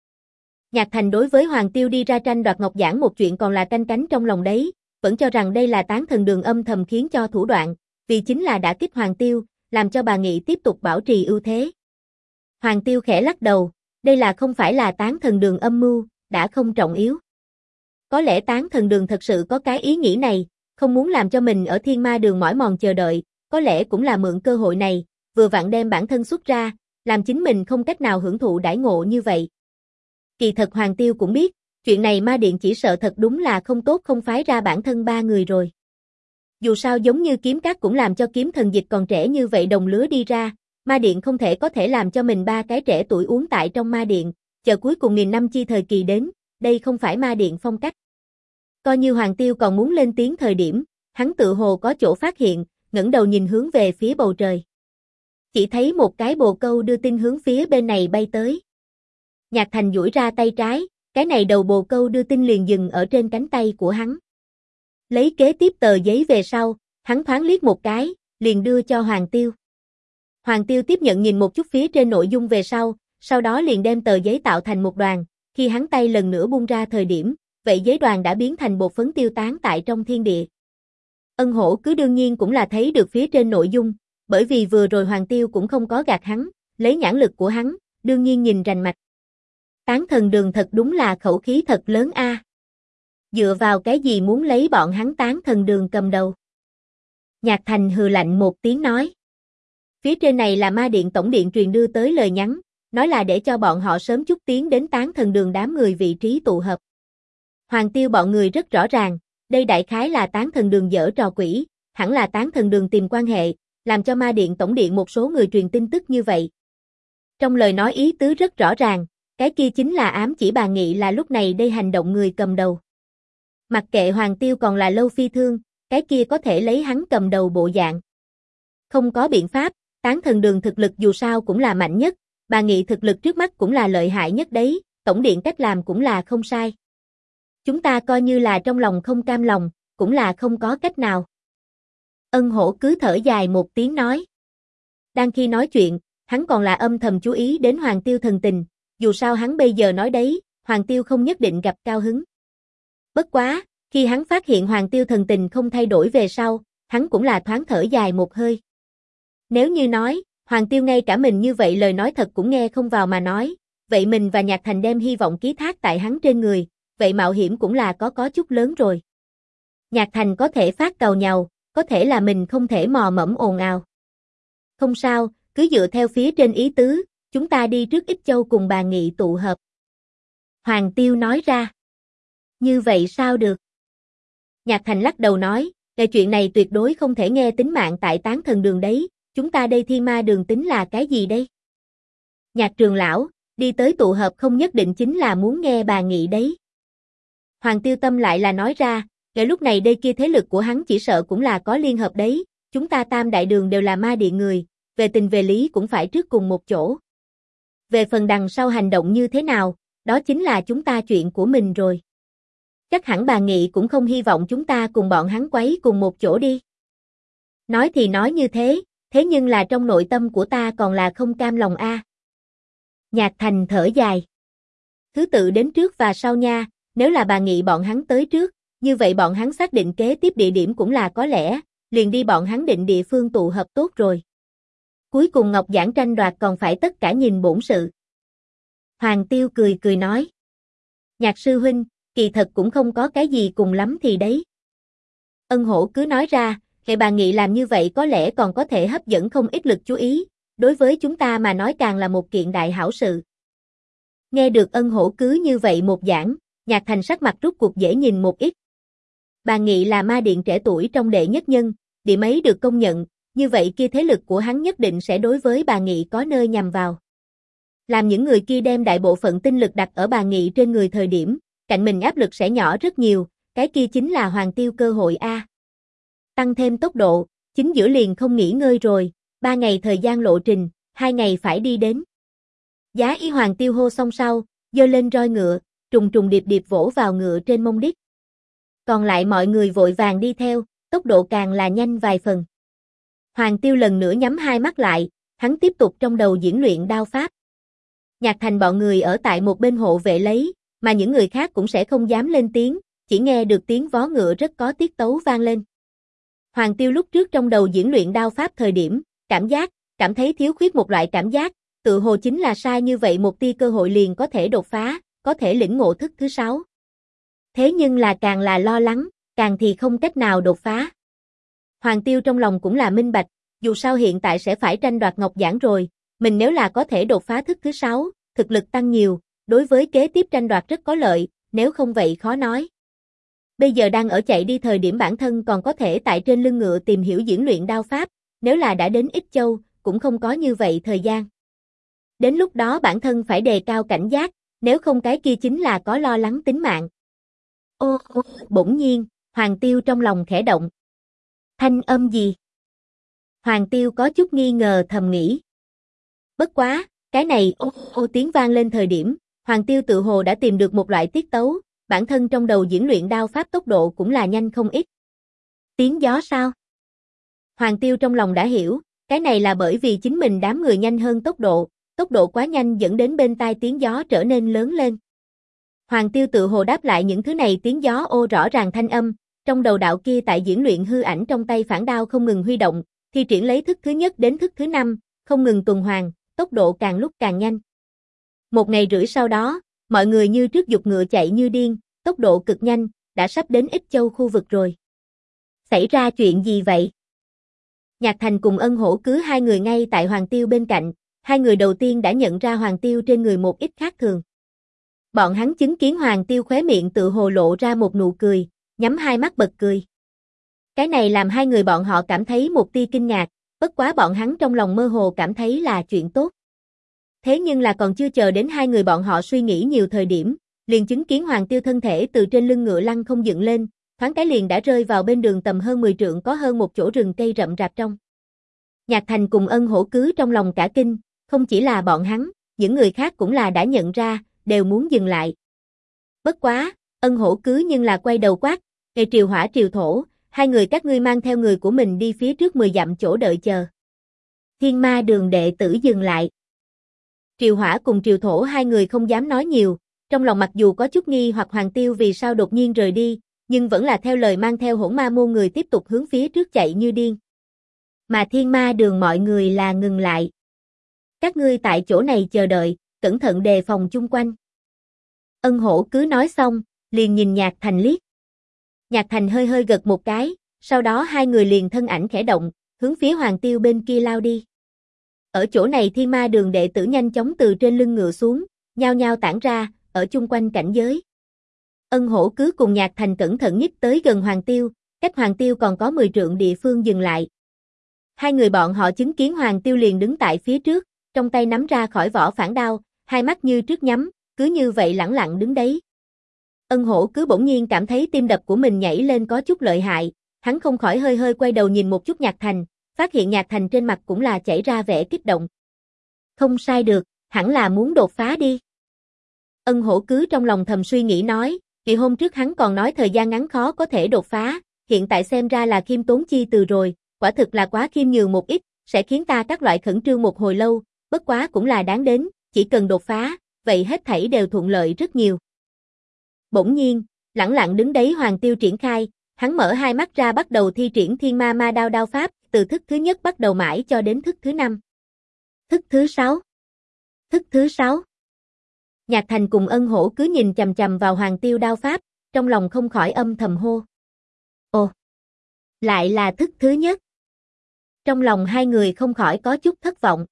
Nhạc Thành đối với Hoàng Tiêu đi ra tranh đoạt ngọc giản một chuyện còn là canh cánh trong lòng đấy, vẫn cho rằng đây là Tán Thần Đường âm thầm khiến cho thủ đoạn, vì chính là đã kích Hoàng Tiêu, làm cho bà Nghị tiếp tục bảo trì ưu thế. Hoàng Tiêu khẽ lắc đầu, đây là không phải là Tán Thần Đường âm mưu, đã không trọng yếu. Có lẽ Tán Thần Đường thật sự có cái ý nghĩ này, không muốn làm cho mình ở Thiên Ma Đường mỏi mòn chờ đợi, có lẽ cũng là mượn cơ hội này, vừa vặn đem bản thân xuất ra, làm chính mình không cách nào hưởng thụ đãi ngộ như vậy. Kỳ thật Hoàng Tiêu cũng biết, chuyện này Ma Điện chỉ sợ thật đúng là không tốt không phái ra bản thân ba người rồi. Dù sao giống như Kiếm Các cũng làm cho kiếm thần dịch còn trẻ như vậy đồng lứa đi ra, Ma Điện không thể có thể làm cho mình ba cái trẻ tuổi uống tại trong Ma Điện, chờ cuối cùng nghìn năm chi thời kỳ đến, đây không phải Ma Điện phong cách. Coi như Hoàng Tiêu còn muốn lên tiếng thời điểm, hắn tự hồ có chỗ phát hiện, ngẩng đầu nhìn hướng về phía bầu trời. Chỉ thấy một cái bồ câu đưa tin hướng phía bên này bay tới. Nhạc Thành duỗi ra tay trái, cái này đầu bồ câu đưa tin liền dừng ở trên cánh tay của hắn. Lấy kế tiếp tờ giấy về sau, hắn thoáng liếc một cái, liền đưa cho Hoàng Tiêu. Hoàng Tiêu tiếp nhận nhìn một chút phía trên nội dung về sau đó liền đem tờ giấy tạo thành một đoàn, khi hắn tay lần nữa buông ra thời điểm, vậy giấy đoàn đã biến thành bột phấn tiêu tán tại trong thiên địa. Ân Hổ cứ đương nhiên cũng là thấy được phía trên nội dung, bởi vì vừa rồi Hoàng Tiêu cũng không có gạt hắn, lấy nhãn lực của hắn, đương nhiên nhìn rành mạch. Tán Thần Đường thật đúng là khẩu khí thật lớn a. Dựa vào cái gì muốn lấy bọn hắn Tán Thần Đường cầm đầu? Nhạc Thành hừ lạnh một tiếng nói. Phía trên này là Ma Điện Tổng Điện truyền đưa tới lời nhắn, nói là để cho bọn họ sớm chút tiến đến Tán Thần Đường đám người vị trí tụ hợp. Hoàng Tiêu bọn người rất rõ ràng, đây đại khái là Tán Thần Đường giở trò quỷ, hẳn là Tán Thần Đường tìm quan hệ, làm cho Ma Điện Tổng Điện một số người truyền tin tức như vậy. Trong lời nói ý tứ rất rõ ràng, cái kia chính là ám chỉ bà Nghị là lúc này đây hành động người cầm đầu. Mặc kệ Hoàng Tiêu còn là Lâu Phi Thương, cái kia có thể lấy hắn cầm đầu bộ dạng. Không có biện pháp, Tán Thần Đường thực lực dù sao cũng là mạnh nhất, bà Nghị thực lực trước mắt cũng là lợi hại nhất đấy, Tổng Điện cách làm cũng là không sai. Chúng ta coi như là trong lòng không cam lòng, cũng là không có cách nào. Ân Hổ cứ thở dài một tiếng nói. Đang khi nói chuyện, hắn còn là âm thầm chú ý đến Hoàng Tiêu thần tình, dù sao hắn bây giờ nói đấy, Hoàng Tiêu không nhất định gặp cao hứng. Bất quá, khi hắn phát hiện Hoàng Tiêu thần tình không thay đổi về sau, hắn cũng là thoáng thở dài một hơi. Nếu như nói, Hoàng Tiêu ngay cả mình như vậy lời nói thật cũng nghe không vào mà nói, vậy mình và Nhạc Thành đem hy vọng ký thác tại hắn trên người, vậy mạo hiểm cũng là có chút lớn rồi. Nhạc Thành có thể phát cầu nhau, có thể là mình không thể mò mẫm ồn ào. Không sao, cứ dựa theo phía trên ý tứ, chúng ta đi trước Ích Châu cùng bà Nghị tụ hợp. Hoàng Tiêu nói ra. Như vậy sao được? Nhạc Thành lắc đầu nói, cái chuyện này tuyệt đối không thể nghe tính mạng tại Tán Thần Đường đấy, chúng ta đây Thiên Ma Đường tính là cái gì đây? Nhạc Trường lão, đi tới tụ hợp không nhất định chính là muốn nghe bà Nghị đấy. Hoàng Tiêu Tâm lại là nói ra, cái lúc này đây kia thế lực của hắn chỉ sợ cũng là có liên hợp đấy, chúng ta Tam Đại Đường đều là Ma Điện người, về tình về lý cũng phải trước cùng một chỗ. Về phần đằng sau hành động như thế nào, đó chính là chúng ta chuyện của mình rồi. Chắc hẳn bà Nghị cũng không hy vọng chúng ta cùng bọn hắn quấy cùng một chỗ đi. Nói thì nói như thế nhưng là trong nội tâm của ta còn là không cam lòng a. Nhạc Thành thở dài. Thứ tự đến trước và sau nha, nếu là bà Nghị bọn hắn tới trước, như vậy bọn hắn xác định kế tiếp địa điểm cũng là có lẽ, liền đi bọn hắn định địa phương tụ hợp tốt rồi. Cuối cùng Ngọc Giảng tranh đoạt còn phải tất cả nhìn bổn sự. Hoàng Tiêu cười cười nói. Nhạc sư huynh, kỳ thật cũng không có cái gì cùng lắm thì đấy. Ân Hổ cứ nói ra, hệ bà Nghị làm như vậy có lẽ còn có thể hấp dẫn không ít lực chú ý, đối với chúng ta mà nói càng là một kiện đại hảo sự. Nghe được Ân Hổ cứ như vậy một giảng, Nhạc Thành sắc mặt rút cuộc dễ nhìn một ít. Bà Nghị là ma điện trẻ tuổi trong đệ nhất nhân, điểm ấy được công nhận, như vậy kia thế lực của hắn nhất định sẽ đối với bà Nghị có nơi nhằm vào. Làm những người kia đem đại bộ phận tinh lực đặt ở bà Nghị trên người thời điểm, cạnh mình áp lực sẽ nhỏ rất nhiều, cái kia chính là Hoàng Tiêu cơ hội a. Tăng thêm tốc độ, chính giữa liền không nghỉ ngơi rồi, 3 ngày thời gian lộ trình, 2 ngày phải đi đến. Giá y Hoàng Tiêu hô xong sau, giơ lên roi ngựa, trùng trùng điệp điệp vỗ vào ngựa trên mông đít. Còn lại mọi người vội vàng đi theo, tốc độ càng là nhanh vài phần. Hoàng Tiêu lần nữa nhắm hai mắt lại, hắn tiếp tục trong đầu diễn luyện đao pháp. Nhạc Thành bọn người ở tại một bên hộ vệ lấy, mà những người khác cũng sẽ không dám lên tiếng, chỉ nghe được tiếng vó ngựa rất có tiết tấu vang lên. Hoàng Tiêu lúc trước trong đầu diễn luyện đao pháp thời điểm, cảm thấy thiếu khuyết một loại cảm giác, tự hồ chính là sai như vậy một tia cơ hội liền có thể đột phá, có thể lĩnh ngộ thức thứ 6. Thế nhưng là càng là lo lắng, càng thì không cách nào đột phá. Hoàng Tiêu trong lòng cũng là minh bạch, dù sao hiện tại sẽ phải tranh đoạt Ngọc Giảng rồi, mình nếu là có thể đột phá thức thứ 6, thực lực tăng nhiều, đối với kế tiếp tranh đoạt rất có lợi, nếu không vậy khó nói. Bây giờ đang ở chạy đi thời điểm bản thân còn có thể tại trên lưng ngựa tìm hiểu diễn luyện đao pháp, nếu là đã đến Ích Châu, cũng không có như vậy thời gian. Đến lúc đó bản thân phải đề cao cảnh giác, nếu không cái kia chính là có lo lắng tính mạng. Bỗng nhiên, Hoàng Tiêu trong lòng khẽ động. Thanh âm gì? Hoàng Tiêu có chút nghi ngờ thầm nghĩ. Bất quá, cái này tiếng vang lên thời điểm, Hoàng Tiêu tự hồ đã tìm được một loại tiết tấu, bản thân trong đầu diễn luyện đao pháp tốc độ cũng là nhanh không ít. Tiếng gió sao? Hoàng Tiêu trong lòng đã hiểu, cái này là bởi vì chính mình đám người nhanh hơn tốc độ quá nhanh dẫn đến bên tai tiếng gió trở nên lớn lên. Hoàng Tiêu tự hồ đáp lại những thứ này tiếng gió rõ ràng thanh âm, trong đầu đạo kia tại diễn luyện hư ảnh trong tay phản đao không ngừng huy động, thi triển lấy thức thứ nhất đến thức thứ 5, không ngừng tuần hoàn, tốc độ càng lúc càng nhanh. 1 ngày rưỡi sau đó, mọi người như trước giục ngựa chạy như điên, tốc độ cực nhanh, đã sắp đến Ích Châu khu vực rồi. Xảy ra chuyện gì vậy? Nhạc Thành cùng Ân Hổ cứ hai người ngay tại Hoàng Tiêu bên cạnh, hai người đầu tiên đã nhận ra Hoàng Tiêu trên người một ít khác thường. Bọn hắn chứng kiến Hoàng Tiêu khóe miệng tự hồ lộ ra một nụ cười, nhắm hai mắt bật cười. Cái này làm hai người bọn họ cảm thấy một tia kinh ngạc, bất quá bọn hắn trong lòng mơ hồ cảm thấy là chuyện tốt. Thế nhưng là còn chưa chờ đến hai người bọn họ suy nghĩ nhiều thời điểm, liền chứng kiến Hoàng Tiêu thân thể từ trên lưng ngựa lăn không dựng lên, thoáng cái liền đã rơi vào bên đường tầm hơn 10 trượng có hơn một chỗ rừng cây rậm rạp trong. Nhạc Thành cùng Ân Hổ cứ trong lòng cả kinh, không chỉ là bọn hắn, những người khác cũng là đã nhận ra, đều muốn dừng lại. Bất quá, Ân Hổ cứ nhưng là quay đầu quát, "Ê Triều Hỏa Triều Thổ, hai người các ngươi mang theo người của mình đi phía trước 10 dặm chỗ đợi chờ." Thiên Ma Đường đệ tử dừng lại. Triều Hỏa cùng Triều Thổ hai người không dám nói nhiều, trong lòng mặc dù có chút nghi hoặc Hoàng Tiêu vì sao đột nhiên rời đi, nhưng vẫn là theo lời mang theo Hỗn Ma môn người tiếp tục hướng phía trước chạy như điên. Mà Thiên Ma Đường mọi người là ngừng lại. "Các ngươi tại chỗ này chờ đợi, cẩn thận đề phòng chung quanh." Ân Hổ cứ nói xong, liền nhìn Nhạc Thành liếc. Nhạc Thành hơi hơi gật một cái, sau đó hai người liền thân ảnh khẽ động, hướng phía Hoàng Tiêu bên kia lao đi. Ở chỗ này Thiên Ma Đường đệ tử nhanh chóng từ trên lưng ngựa xuống, nhao nhao tản ra, ở chung quanh cảnh giới. Ân Hổ cứ cùng Nhạc Thành cẩn thận nhích tới gần Hoàng Tiêu, cách Hoàng Tiêu còn có 10 trượng địa phương dừng lại. Hai người bọn họ chứng kiến Hoàng Tiêu liền đứng tại phía trước, trong tay nắm ra khỏi vỏ phản đao, hai mắt như trước nhắm, cứ như vậy lẳng lặng đứng đấy. Ân Hổ cứ bỗng nhiên cảm thấy tim đập của mình nhảy lên có chút lợi hại, hắn không khỏi hơi hơi quay đầu nhìn một chút Nhạc Thành, phát hiện Nhạc Thành trên mặt cũng là chảy ra vẻ kích động. Không sai được, hẳn là muốn đột phá đi. Ân Hổ cứ trong lòng thầm suy nghĩ nói, vì hôm trước hắn còn nói thời gian ngắn khó có thể đột phá, hiện tại xem ra là khiêm tốn chi từ rồi, quả thực là quá khiêm nhường một ít, sẽ khiến ta các loại khẩn trương một hồi lâu, bất quá cũng là đáng đến, chỉ cần đột phá, vậy hết thảy đều thuận lợi rất nhiều. Bỗng nhiên, lẳng lặng đứng đấy Hoàng Tiêu triển khai, Hắn mở hai mắt ra bắt đầu thi triển thiên ma ma đao đao pháp, từ thức thứ nhất bắt đầu mãi cho đến thức thứ 5. Thức thứ 6. Thức thứ 6. Nhạc Thành cùng Ân Hổ cứ nhìn chằm chằm vào Hoàng Tiêu đao pháp, trong lòng không khỏi âm thầm hô. Ồ, lại là thức thứ nhất. Trong lòng hai người không khỏi có chút thất vọng.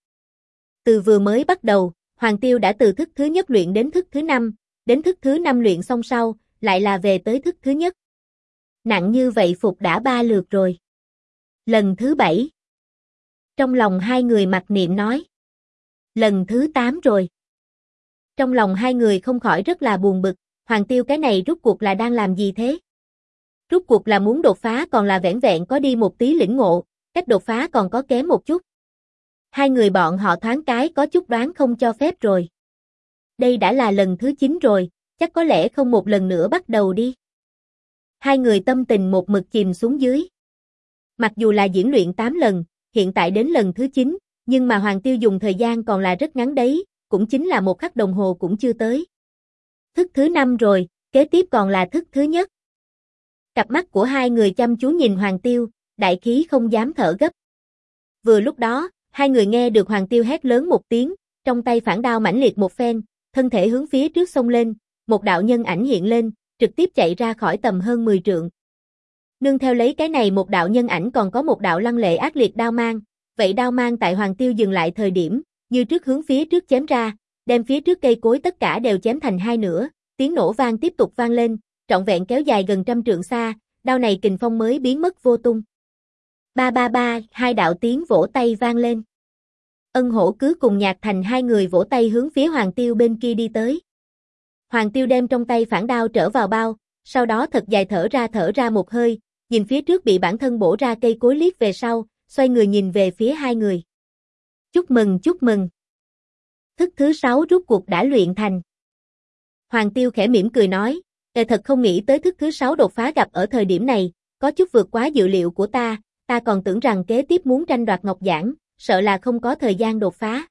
Từ vừa mới bắt đầu, Hoàng Tiêu đã từ thức thứ nhất luyện đến thức thứ 5, đến thức thứ 5 luyện xong sau, lại là về tới thức thứ nhất. Nặng như vậy phục đã 3 lượt rồi. Lần thứ 7. Trong lòng hai người mặc niệm nói. Lần thứ 8 rồi. Trong lòng hai người không khỏi rất là buồn bực, Hoàng Tiêu cái này rút cuộc là đang làm gì thế? Rút cuộc là muốn đột phá còn là vẻn vẹn có đi một tí lĩnh ngộ, cách đột phá còn có kém một chút. Hai người bọn họ thoáng cái có chút đoán không cho phép rồi. Đây đã là lần thứ 9 rồi, chắc có lẽ không một lần nữa bắt đầu đi. Hai người tâm tình một mực chìm xuống dưới. Mặc dù là diễn luyện 8 lần, hiện tại đến lần thứ 9, nhưng mà Hoàng Tiêu dùng thời gian còn là rất ngắn đấy, cũng chính là 1 khắc đồng hồ cũng chưa tới. Thức thứ 5 rồi, kế tiếp còn là thức thứ nhất. Cặp mắt của hai người chăm chú nhìn Hoàng Tiêu, đại khí không dám thở gấp. Vừa lúc đó, hai người nghe được Hoàng Tiêu hét lớn một tiếng, trong tay phản đao mãnh liệt một phen, thân thể hướng phía trước xông lên, một đạo nhân ảnh hiện lên, trực tiếp chạy ra khỏi tầm hơn 10 trượng. Nương theo lấy cái này một đạo nhân ảnh còn có một đạo lăng lệ ác liệt đao mang, vậy đao mang tại Hoàng Tiêu dừng lại thời điểm, như trước hướng phía trước chém ra, đem phía trước cây cối tất cả đều chém thành hai nửa, tiếng nổ vang tiếp tục vang lên, trọn vẹn kéo dài gần 100 trượng xa, đao này kình phong mới biến mất vô tung. Ba ba ba, hai đạo tiếng vỗ tay vang lên. Ân Hổ cứ cùng Nhạc Thành hai người vỗ tay hướng phía Hoàng Tiêu bên kia đi tới. Hoàng Tiêu đem trong tay phản đao trở vào bao, sau đó thật dài thở ra một hơi, nhìn phía trước bị bản thân bổ ra cây cối liếc về sau, xoay người nhìn về phía hai người. Chúc mừng, chúc mừng. Thức thứ 6 rút cuộc đã luyện thành. Hoàng Tiêu khẽ mỉm cười nói, thật không nghĩ tới thức thứ 6 đột phá gặp ở thời điểm này, có chút vượt quá dự liệu của ta còn tưởng rằng kế tiếp muốn tranh đoạt ngọc giản, sợ là không có thời gian đột phá.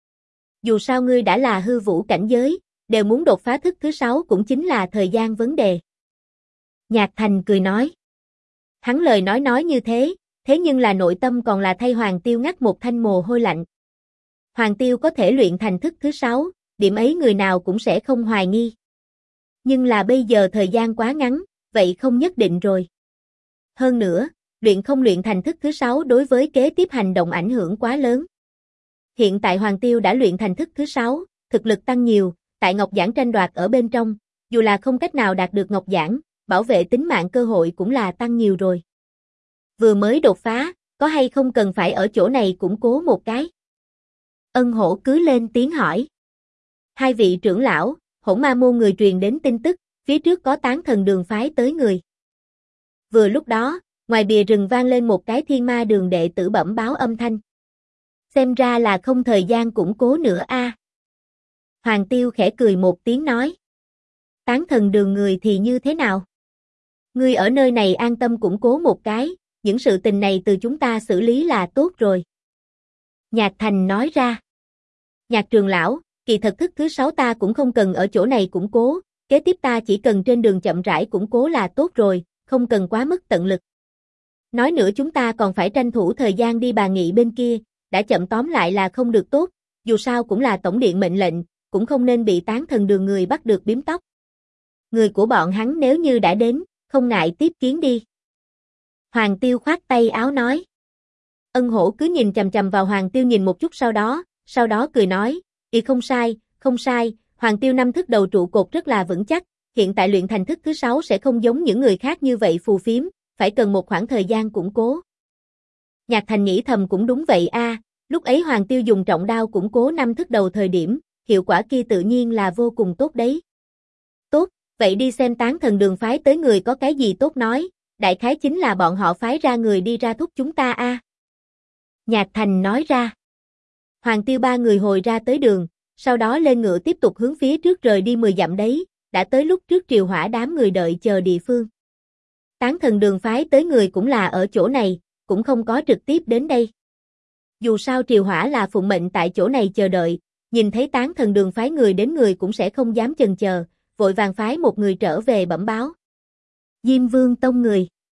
Dù sao ngươi đã là hư vũ cảnh giới, đều muốn đột phá thức thứ 6 cũng chính là thời gian vấn đề. Nhạc Thành cười nói. Hắn lời nói như thế nhưng là nội tâm còn là thay Hoàng Tiêu ngắt một thanh mồ hôi lạnh. Hoàng Tiêu có thể luyện thành thức thứ 6, điểm ấy người nào cũng sẽ không hoài nghi. Nhưng là bây giờ thời gian quá ngắn, vậy không nhất định rồi. Hơn nữa, luyện không luyện thành thức thứ 6 đối với kế tiếp hành động ảnh hưởng quá lớn. Hiện tại Hoàng Tiêu đã luyện thành thức thứ 6, thực lực tăng nhiều, tại ngọc giản tranh đoạt ở bên trong, dù là không cách nào đạt được ngọc giản, bảo vệ tính mạng cơ hội cũng là tăng nhiều rồi. Vừa mới đột phá, có hay không cần phải ở chỗ này củng cố một cái? Ân Hổ cứ lên tiếng hỏi. Hai vị trưởng lão, Hỗn Ma môn người truyền đến tin tức, phía trước có Tán Thần Đường phái tới người. Vừa lúc đó, ngoài bìa rừng vang lên một cái Thiên Ma Đường đệ tử bẩm báo âm thanh. Xem ra là không thời gian củng cố nữa a. Hoàng Tiêu khẽ cười một tiếng nói. Tán Thần Đường người thì như thế nào? Ngươi ở nơi này an tâm củng cố một cái, những sự tình này từ chúng ta xử lý là tốt rồi. Nhạc Thành nói ra. Nhạc trưởng lão, kỳ thật thức thứ 6 ta cũng không cần ở chỗ này củng cố, kế tiếp ta chỉ cần trên đường chậm rãi củng cố là tốt rồi, không cần quá mức tận lực. Nói nữa chúng ta còn phải tranh thủ thời gian đi bàn nghị bên kia, đã chậm tóm lại là không được tốt, dù sao cũng là tổng điện mệnh lệnh, cũng không nên bị Tán Thần Đường người bắt được biếm tóc. Người của bọn hắn nếu như đã đến, không ngại tiếp kiến đi. Hoàng Tiêu khoát tay áo nói. Ân Hổ cứ nhìn chằm chằm vào Hoàng Tiêu nhìn một chút sau đó cười nói, không sai, Hoàng Tiêu năm thức đầu trụ cột rất là vững chắc, hiện tại luyện thành thức thứ 6 sẽ không giống những người khác như vậy phù phiếm, phải cần một khoảng thời gian củng cố. Nhạc Thành nghĩ thầm cũng đúng vậy a, lúc ấy Hoàng Tiêu dùng trọng đao củng cố năm thức đầu thời điểm, hiệu quả kia tự nhiên là vô cùng tốt đấy. Tốt, vậy đi xem Tán Thần Đường phái tới người có cái gì tốt nói, đại khái chính là bọn họ phái ra người đi ra thúc chúng ta a. Nhạc Thành nói ra. Hoàng Tiêu ba người hồi ra tới đường, sau đó lên ngựa tiếp tục hướng phía trước rời đi 10 dặm đấy, đã tới lúc trước Triều Hỏa đám người đợi chờ địa phương. Tán Thần Đường phái tới người cũng là ở chỗ này, cũng không có trực tiếp đến đây. Dù sao Triều Hỏa là phụng mệnh tại chỗ này chờ đợi, nhìn thấy Tán Thần Đường phái người đến người cũng sẽ không dám chần chờ, vội vàng phái một người trở về bẩm báo. Diêm Vương tông người.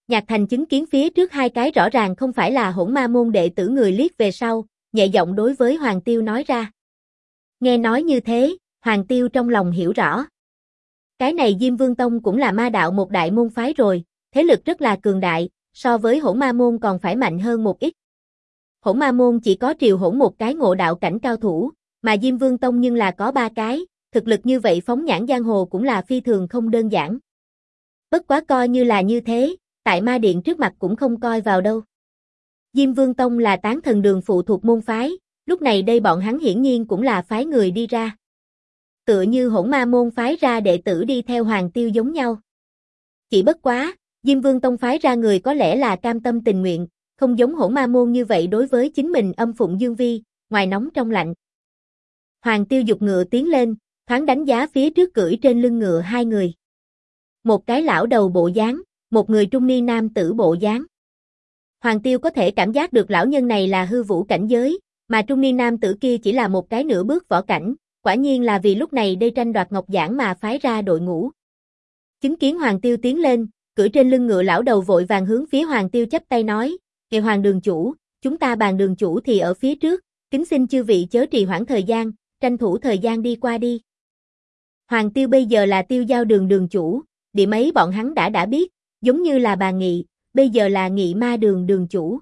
Nhạc Thành chứng kiến phía trước hai cái rõ ràng không phải là Hỗn Ma môn đệ tử người liếc về sau, nhẹ giọng đối với Hoàng Tiêu nói ra. Nghe nói như thế, Hoàng Tiêu trong lòng hiểu rõ. Cái này Diêm Vương Tông cũng là ma đạo một đại môn phái rồi, thế lực rất là cường đại, so với Hỗn Ma môn còn phải mạnh hơn một ít. Hỗn Ma môn chỉ có Triều Hỗn một cái ngộ đạo cảnh cao thủ, mà Diêm Vương Tông nhưng là có ba cái, thực lực như vậy phóng nhãn giang hồ cũng là phi thường không đơn giản. Bất quá coi như là như thế, tại ma điện trước mặt cũng không coi vào đâu. Diêm Vương Tông là Tán Thần Đường phụ thuộc môn phái, lúc này đây bọn hắn hiển nhiên cũng là phái người đi ra. Tựa như Hỗn Ma môn phái ra đệ tử đi theo Hoàng Tiêu giống nhau. Chỉ bất quá, Diêm Vương Tông phái ra người có lẽ là cam tâm tình nguyện, không giống Hỗn Ma môn như vậy đối với chính mình âm phụng dương vi, ngoài nóng trong lạnh. Hoàng Tiêu giục ngựa tiến lên, thoáng đánh giá phía trước cưỡi trên lưng ngựa hai người. Một cái lão đầu bộ dáng, một người trung niên nam tử bộ dáng. Hoàng Tiêu có thể cảm giác được lão nhân này là hư vũ cảnh giới, mà trung niên nam tử kia chỉ là một cái nửa bước võ cảnh, quả nhiên là vì lúc này đây tranh đoạt ngọc giản mà phái ra đội ngũ. Chứng kiến Hoàng Tiêu tiến lên, cưỡi trên lưng ngựa lão đầu vội vàng hướng phía Hoàng Tiêu chắp tay nói, "Ngài Hoàng đường chủ, chúng ta bàn đường chủ thì ở phía trước, kính xin chư vị chớ trì hoãn thời gian, tranh thủ thời gian đi qua đi." Hoàng Tiêu bây giờ là Tiêu Giao đường đường chủ, điểm ấy bọn hắn đã biết, giống như là bà Nghị, bây giờ là Nghị Ma đường đường chủ.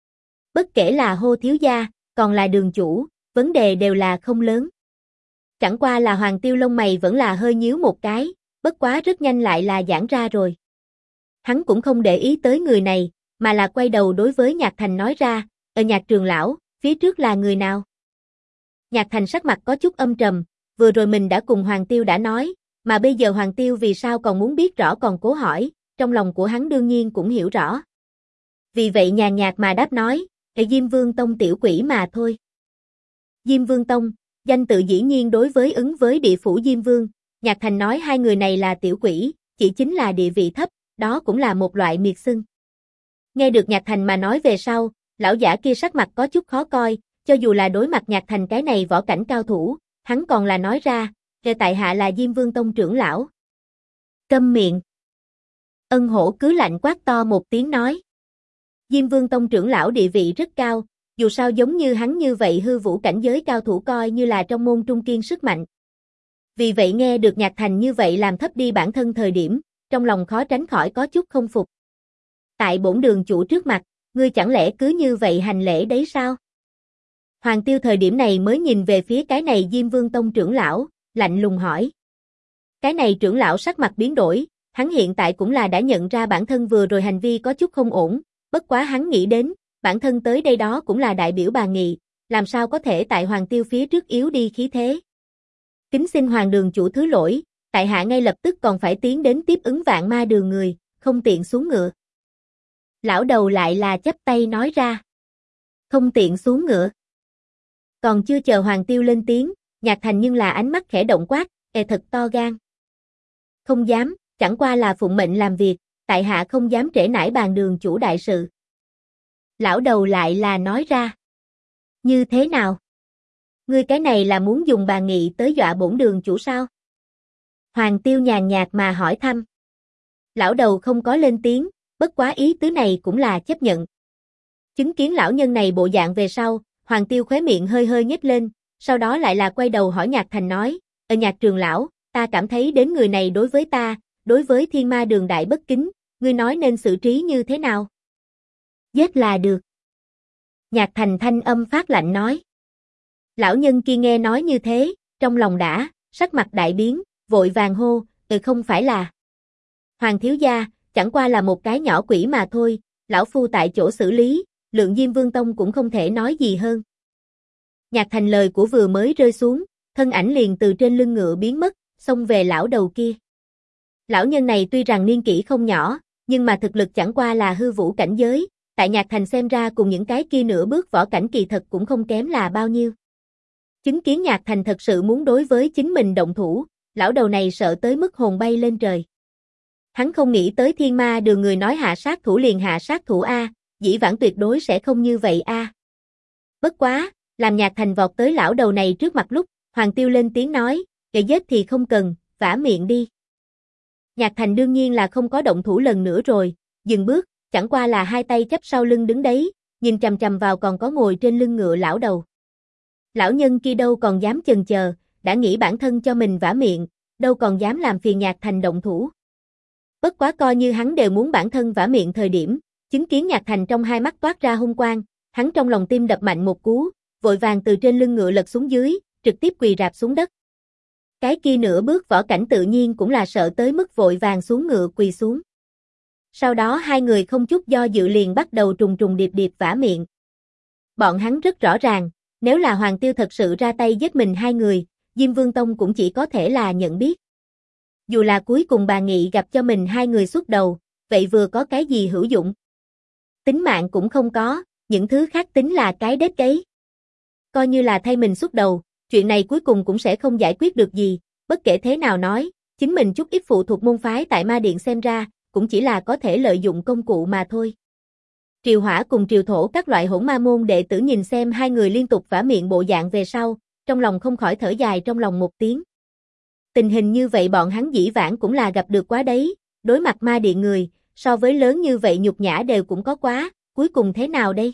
Bất kể là hô thiếu gia, còn là đường chủ, vấn đề đều là không lớn. Chẳng qua là Hoàng Tiêu lông mày vẫn là hơi nhíu một cái, bất quá rất nhanh lại là giãn ra rồi. Hắn cũng không để ý tới người này, mà là quay đầu đối với Nhạc Thành nói ra, Nhạc trưởng lão, phía trước là người nào? Nhạc Thành sắc mặt có chút âm trầm, vừa rồi mình đã cùng Hoàng Tiêu đã nói, mà bây giờ Hoàng Tiêu vì sao còn muốn biết rõ còn cố hỏi, trong lòng của hắn đương nhiên cũng hiểu rõ. Vì vậy nhàn nhạt mà đáp nói, Diêm Vương Tông tiểu quỷ mà thôi. Diêm Vương Tông, danh tự dĩ nhiên đối với ứng với địa phủ Diêm Vương, Nhạc Thành nói hai người này là tiểu quỷ, chỉ chính là địa vị thấp, đó cũng là một loại miệt xưng. Nghe được Nhạc Thành mà nói về sau, lão giả kia sắc mặt có chút khó coi, cho dù là đối mặt Nhạc Thành cái này võ cảnh cao thủ, hắn còn là nói ra, tại hạ là Diêm Vương Tông trưởng lão. Câm miệng. Ân Hổ cứ lạnh quát to một tiếng nói. Diêm Vương Tông trưởng lão địa vị rất cao, dù sao giống như hắn như vậy hư vũ cảnh giới cao thủ coi như là trong môn trung kiên sức mạnh. Vì vậy nghe được Nhạc Thành như vậy làm thấp đi bản thân thời điểm, trong lòng khó tránh khỏi có chút không phục. Tại bổn đường chủ trước mặt, ngươi chẳng lẽ cứ như vậy hành lễ đấy sao? Hoàng Tiêu thời điểm này mới nhìn về phía cái này Diêm Vương Tông trưởng lão, lạnh lùng hỏi. Cái này trưởng lão sắc mặt biến đổi, hắn hiện tại cũng là đã nhận ra bản thân vừa rồi hành vi có chút không ổn, bất quá hắn nghĩ đến, bản thân tới đây đó cũng là đại biểu bà Nghị, làm sao có thể tại Hoàng Tiêu phía trước yếu đi khí thế. Kính xin Hoàng đường chủ thứ lỗi, tại hạ ngay lập tức còn phải tiến đến tiếp ứng Vạn Ma đường người, không tiện xuống ngựa. Lão đầu lại là chắp tay nói ra. Không tiện xuống ngựa. Còn chưa chờ Hoàng Tiêu lên tiếng, Nhạc Thành nhưng là ánh mắt khẽ động quát, thật to gan. Không dám, chẳng qua là phụng mệnh làm việc, tại hạ không dám trễ nải bàn đường chủ đại sự. Lão đầu lại là nói ra. Như thế nào? Ngươi cái này là muốn dùng bà Nghị tới dọa bổn đường chủ sao? Hoàng Tiêu nhàn nhạt mà hỏi thăm. Lão đầu không có lên tiếng, bất quá ý tứ này cũng là chấp nhận. Chứng kiến lão nhân này bộ dạng về sau, Hoàng Tiêu khóe miệng hơi hơi nhếch lên, sau đó lại là quay đầu hỏi Nhạc Thành nói, Nhạc trường lão, ta cảm thấy đến người này đối với ta, đối với Thiên Ma đường đại bất kính, ngươi nói nên xử trí như thế nào? Giết là được. Nhạc Thành thanh âm phát lạnh nói. Lão nhân kia nghe nói như thế, trong lòng đã, sắc mặt đại biến, vội vàng hô, không phải là. Hoàng thiếu gia, chẳng qua là một cái nhỏ quỷ mà thôi, lão phu tại chỗ xử lý, Lượng Diêm Vương Tông cũng không thể nói gì hơn. Nhạc Thành lời của vừa mới rơi xuống, thân ảnh liền từ trên lưng ngựa biến mất, xông về lão đầu kia. Lão nhân này tuy rằng niên kỷ không nhỏ, nhưng mà thực lực chẳng qua là hư vũ cảnh giới, tại Nhạc Thành xem ra cùng những cái kia nửa bước võ cảnh kỳ thật cũng không kém là bao nhiêu. Chứng kiến Nhạc Thành thật sự muốn đối với chính mình động thủ, lão đầu này sợ tới mức hồn bay lên trời. Hắn không nghĩ tới Thiên Ma đường người nói hạ sát thủ liền hạ sát thủ A, dĩ vãng tuyệt đối sẽ không như vậy A. Bất quá, làm Nhạc Thành vọt tới lão đầu này trước mặt lúc, Hoàng Tiêu lên tiếng nói, kẻ giết thì không cần, vả miệng đi. Nhạc Thành đương nhiên là không có động thủ lần nữa rồi, dừng bước, chẳng qua là hai tay chắp sau lưng đứng đấy, nhìn chằm chằm vào còn có ngồi trên lưng ngựa lão đầu. Lão nhân kia đâu còn dám chần chờ, đã nghĩ bản thân cho mình vả miệng, đâu còn dám làm phiền Nhạc Thành động thủ. Bất quá coi như hắn đều muốn bản thân vả miệng thời điểm, chứng kiến Nhạc Thành trong hai mắt toát ra hung quang, hắn trong lòng tim đập mạnh một cú, vội vàng từ trên lưng ngựa lật xuống dưới, trực tiếp quỳ rạp xuống đất. Cái kia nửa bước võ cảnh tự nhiên cũng là sợ tới mức vội vàng xuống ngựa quỳ xuống. Sau đó hai người không chút do dự liền bắt đầu trùng trùng điệp điệp vả miệng. Bọn hắn rất rõ ràng, nếu là Hoàng Tiêu thật sự ra tay giết mình hai người, Diêm Vương Tông cũng chỉ có thể là nhận biết. Dù là cuối cùng bà Nghị gặp cho mình hai người xuất đầu, vậy vừa có cái gì hữu dụng? Tính mạng cũng không có, những thứ khác tính là cái đết cấy. Coi như là thay mình xuất đầu, chuyện này cuối cùng cũng sẽ không giải quyết được gì, bất kể thế nào nói, chính mình chút ít phụ thuộc môn phái tại Ma Điện xem ra, cũng chỉ là có thể lợi dụng công cụ mà thôi. Triều Hỏa cùng Triều Thổ các loại hỗn ma môn đệ tử nhìn xem hai người liên tục vả miệng bộ dạng về sau, trong lòng không khỏi thở dài trong lòng một tiếng. Tình hình như vậy bọn hắn dĩ vãng cũng là gặp được quá đấy, đối mặt Ma Điện người, so với lớn như vậy nhục nhã đều cũng có quá, cuối cùng thế nào đây?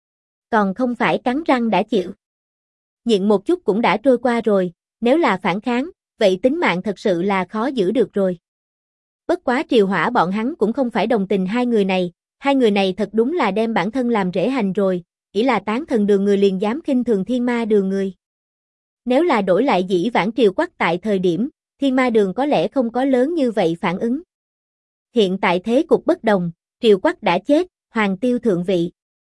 Còn không phải cắn răng đã chịu. Nhịn một chút cũng đã trôi qua rồi, nếu là phản kháng, vậy tính mạng thật sự là khó giữ được rồi. Bất quá Triều Hỏa bọn hắn cũng không phải đồng tình hai người này thật đúng là đem bản thân làm rễ hành rồi, chỉ là tán thần đường người liền dám khinh thường Thiên Ma đường người. Nếu là đổi lại dĩ vãng Triều Quắc tại thời điểm, Thiên Ma đường có lẽ không có lớn như vậy phản ứng. Hiện tại thế cục bất đồng, Triều Quắc đã chết, Hoàng Tiêu thượng vị.